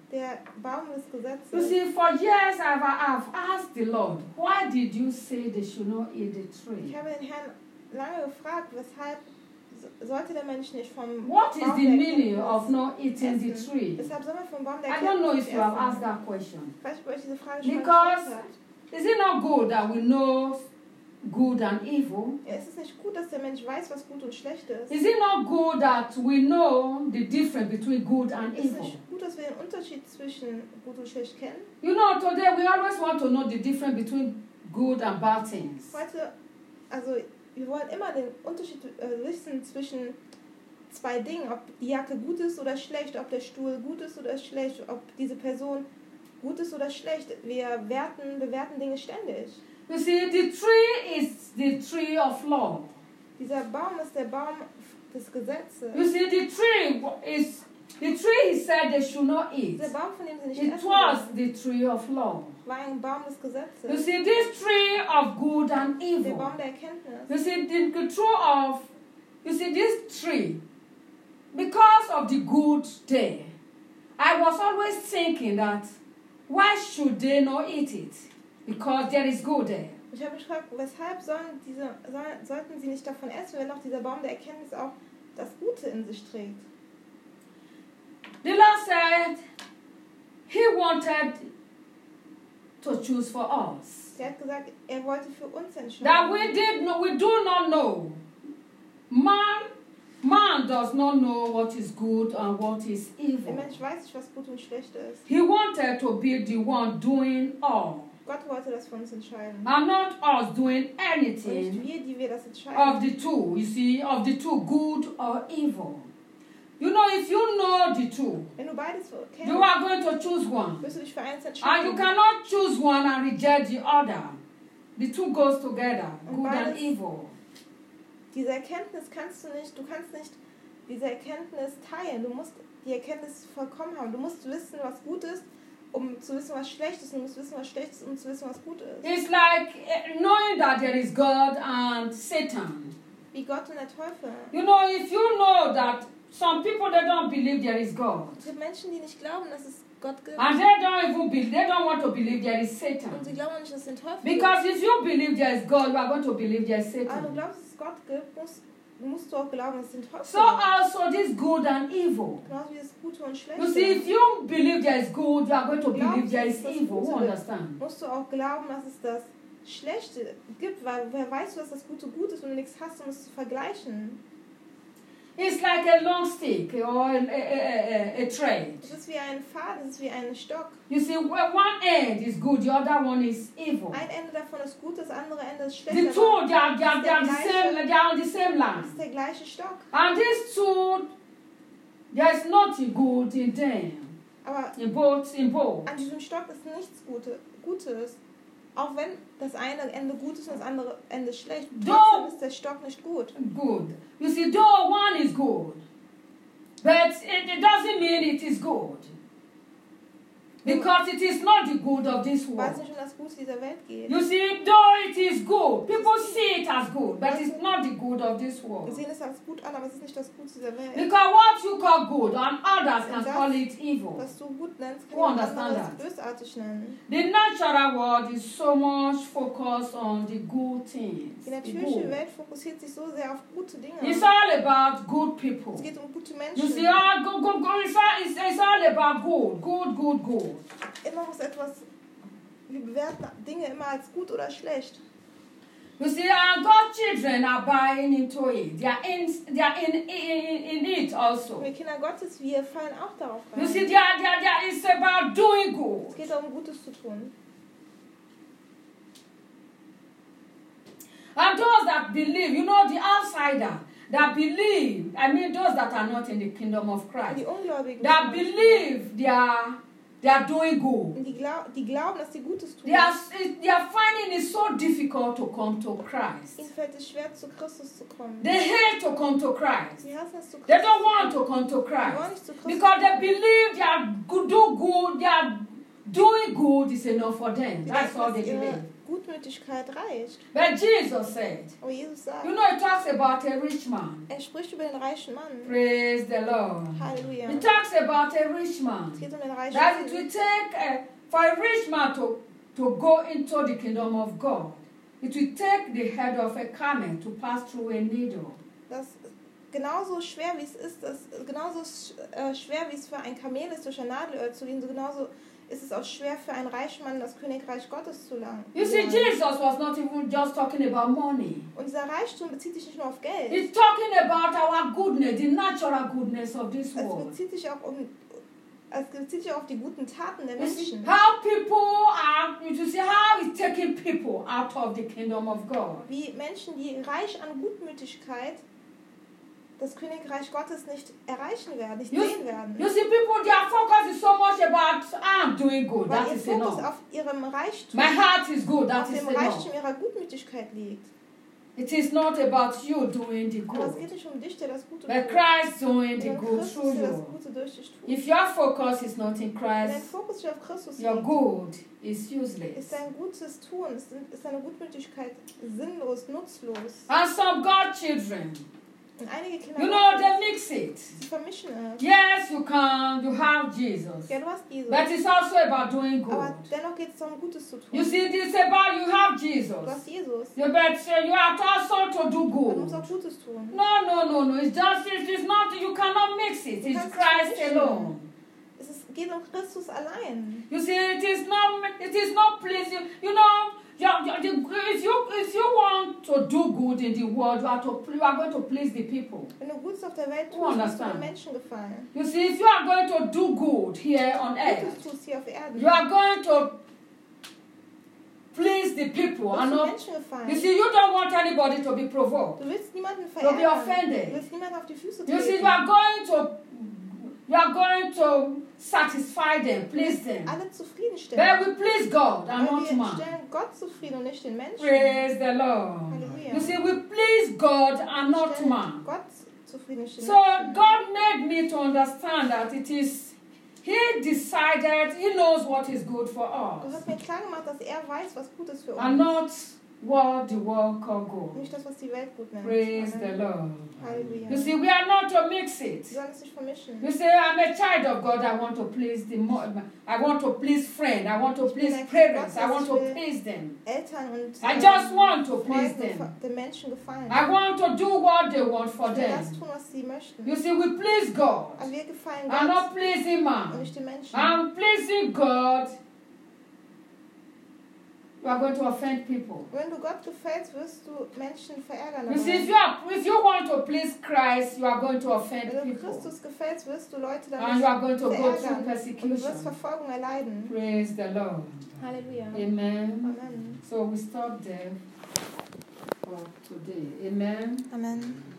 der Baum des You Gesetzes. see, for years I've, I've asked the Lord, why did you say they should not eat the Ich tree? habe den Herrn lange gefragt, weshalb so- sollte der Mensch nicht vom What is Baum the der meaning Erkenntnis of not eating the essen? tree? Weshalb soll man vom Baum der I don't know Erkenntnis if you have essen? asked that question. Ich weiß nicht, ob euch diese Frage schon mal Because gestellt habt. is it not good that we know good and evil? Ja, es ist nicht gut, dass der Mensch weiß, was gut und schlecht ist. Is it not good that we know the difference between good and Es ist evil? nicht gut, dass wir den Unterschied zwischen gut und schlecht kennen. You know, today we always want to know the difference between good and bad things. Heute, also wir wollen immer den Unterschied äh, wissen zwischen zwei Dingen, ob die Jacke gut ist oder schlecht, ob der Stuhl gut ist oder schlecht, ob diese Person gut ist oder schlecht. Wir werten, bewerten Dinge ständig. You see, the tree is the tree of law. Dieser Baum ist der Baum des Gesetzes. You see, the tree is the tree he said they should not eat. Der Baum, von dem sie nicht It essen was dürfen, the tree of law. war ein Baum des You Gesetzes. see, this tree of good and Der evil. Baum der Erkenntnis. You see, the, the tree of, you see, this tree, because of the good there, I was always thinking that why should they not eat it? Because there is good there. Ich habe mich gefragt, weshalb sollen diese, sollen, sollten sie nicht davon essen, wenn auch dieser Baum der Erkenntnis auch das Gute in sich trägt. The Lord said He wanted to choose for us. Er hat gesagt, er wollte für uns That entscheiden. we did not, we do not know. Man, man does not know what is good and what is Der evil. Mensch weiß nicht, was gut und schlecht ist. He wanted to be the one doing all, Gott wollte das für uns entscheiden. and not us doing Und nicht anything wir, die wir das entscheiden. of the two. You see, of the two, good or evil. You know, if you know the two, Wenn du beides kennst, you are going to choose one. wirst du dich für eins And you entscheiden. cannot choose one and reject the other. The two goes together, Und good and beides- evil. Diese Erkenntnis kannst du nicht, du kannst nicht diese Erkenntnis teilen. Du musst die Erkenntnis vollkommen haben. Du musst wissen, was gut ist, um zu wissen, was schlecht ist. Und du musst wissen, was schlecht ist, um zu wissen, was gut ist. It's like eh, knowing that there is God and Satan. Wie Gott und der Teufel. You know, if you know that some people they don't believe there is God, Es gibt Menschen, die nicht glauben, dass es Gott gibt. and they don't even be, they don't want to believe there is Und Satan. sie glauben nicht, dass es den Teufel Because gibt. if you believe there is God, you are going to believe there is Aber du Satan. glaubst, dass es Gott gibt, musst, musst du auch glauben, dass es den Teufel So gibt. also this good and evil. Genauso wie das Gute und Schlechte. You see, if you believe there is good, you are going to believe there is evil. Who understand? Musst du auch glauben, dass es das Schlechte gibt, weil wer weiß, dass das Gute gut ist, wenn du nichts hast, um es zu vergleichen. It's like a long stick or a, a, a, a, a thread. Es ist wie ein Faden, es ist wie ein Stock. You see, where one end is good, the other one is evil. Ein Ende davon ist gut, das andere Ende ist schlecht. The aber two, they are, they are, they are, the same, they are on the same es line. ist der gleiche Stock. And these two, there is nothing good in them. Aber In both, in both. an diesem Stock ist nichts Gute, Gutes. Auch wenn das eine Ende gut ist und das andere Ende schlecht. Doch. Trotzdem ist der Stock nicht gut. Good. You see, though one is good, but it, it doesn't mean it is good. Because it is not the good of this Weil es world. nicht um das Gute dieser Welt geht. You see, though it is good, people see it as good, but it's not the good of this Wir world. sehen es als gut an, aber es ist nicht das Gute dieser Welt. Because what you call good and others can call it evil. Was du gut nennst, kann Who jemand understand anderes that? bösartig nennen. The natural world is so much focused on the good things. Die the natürliche good. Welt fokussiert sich so sehr auf gute Dinge. It's all about good people. Es geht um gute You Menschen. see, all, go, go, go, it's, all, it's, it's all about good, good, good, good. Immer muss etwas, wir bewerten Dinge immer als gut oder schlecht. You see, our God's children are buying into it. They are in, they are in, in, in it also. Wir Kinder Gottes, wir fallen auch darauf You rein. see, they are, they are, they are, it's about doing Es good. geht darum, Gutes zu tun. And those that believe, you know, the outsider that believe, I mean, those that are not in the kingdom of Und Christ, die Ungläubigen, that believe they are, they are doing good. und die, glaub, die glauben, dass sie Gutes tun. They are, they are finding it so difficult to come to Christ. Ihnen fällt es schwer, zu Christus zu kommen. They hate to come to Christ. Sie hassen es, zu They Christus don't zu want kommen. to come to Sie wollen Christ. nicht zu Christus Because they kommen. believe they are good, do good, they are doing good is enough for them. Sie That's denken, all they dass ihre believe. Gutmütigkeit reicht. But Jesus said, Aber Jesus sagt, you know, it talks about a rich man. er spricht über den reichen Mann. Praise the Lord. Halleluja. It talks about a rich man. Es geht um den reichen That it Mann. will take uh, for a rich man to, to go into the kingdom of God. It will take the head of a camel to pass through a needle. Das genauso schwer wie es ist, das, genauso äh, schwer wie es für ein Kamel ist, durch ein Nadelöhr zu gehen, so genauso ist es auch schwer für einen reichen Mann, das Königreich Gottes zu lang- You see, gelangen. Jesus was not even just talking about money. Und dieser Reichtum bezieht sich nicht nur auf Geld, He's talking about our goodness, the natural goodness of this es world. bezieht sich auch um es bezieht sich auch auf die guten Taten der You see Menschen. how people are, you see how he's taking people out of the kingdom of God. Wie Menschen, die reich an Gutmütigkeit das Königreich Gottes nicht erreichen werden, nicht You, sehen werden. you see, people, their focus is so much about, I'm doing good, Weil that ihr is Fokus enough. auf ihrem Reichtum, My heart is good, that auf is dem enough. Reichtum ihrer Gutmütigkeit liegt. It is not about you doing the Aber es geht good, nicht um dich, der das Gute but tut, Christ doing the sondern good Christus, through der das you. Gute durch dich tut. If your focus is not in Wenn dein Christ, Fokus nicht auf Christus your liegt, good is ist useless. dein gutes Tun, ist, ist deine Gutmütigkeit sinnlos, nutzlos. And some God children, Und einige Kinder, you know, Gottes, they mix it. sie vermischen es. Yes, you can, you have Jesus. Ja, du hast Jesus, But it's also about doing aber good. dennoch geht es darum, Gutes zu tun. You see, it's about you have Du Jesus. hast Jesus, You but uh, you have also to do aber du musst good. auch Gutes tun. No, no, no, no. It's just it is not. You cannot mix it. It's Christ alone. Es ist, geht um Christus allein. You see, it is not. It is not pleasing. You know, you, you, if you if you want to do good in the world, you are to you are going to please the people. Wenn du Gutes auf der Welt You tust, musst du understand? den Menschen gefallen. You see, if you are going to do good here on Gutes earth, tust hier auf Erden. you are going to please the people Du and musst den not. Menschen gefallen. You see, you don't want anybody to be provoked. Du willst niemanden be verärgern. offended. Du willst niemanden auf die Füße You see, treten. you are going to you are going to satisfy them, please them. Alle zufriedenstellen. But we please God and Weil not wir man. stellen Gott zufrieden und nicht den Menschen. Praise the Lord. Halleluja. You see, we please God and not Stellen man. Gott zufrieden, nicht den So Menschen. God made me to understand that it is He decided He knows what is good for Gott us hat mir klar gemacht, dass er weiß, was gut ist für and uns. not what the world call good. Nicht das, was die Welt gut nennt. Praise Amen. the Lord. Halleluja. You see, we are not to mix Wir it. sollen es nicht vermischen. You say, I'm a child of God. I want to please the mo- I want to please friends. I want to please parents. I want to please them. Eltern und I ähm, just want to please Freunden them. den Menschen gefallen. I want to do what they want for Ich will das them. tun, was sie möchten. You see, we please God. Aber wir gefallen I'm Gott not pleasing und man. nicht den Menschen. I'm pleasing God. You are going to offend people. Wenn du Gott gefällst, wirst du Menschen verärgern. You see, if dabei. you are, if you want to please Christ, you are going to offend Wenn du people, Christus gefällst, wirst du Leute and you are damit going to go through verärgern. Und du wirst persecution. Verfolgung erleiden. Praise the Lord. Halleluja. Amen. Amen. So we stop there for today. Amen. Amen.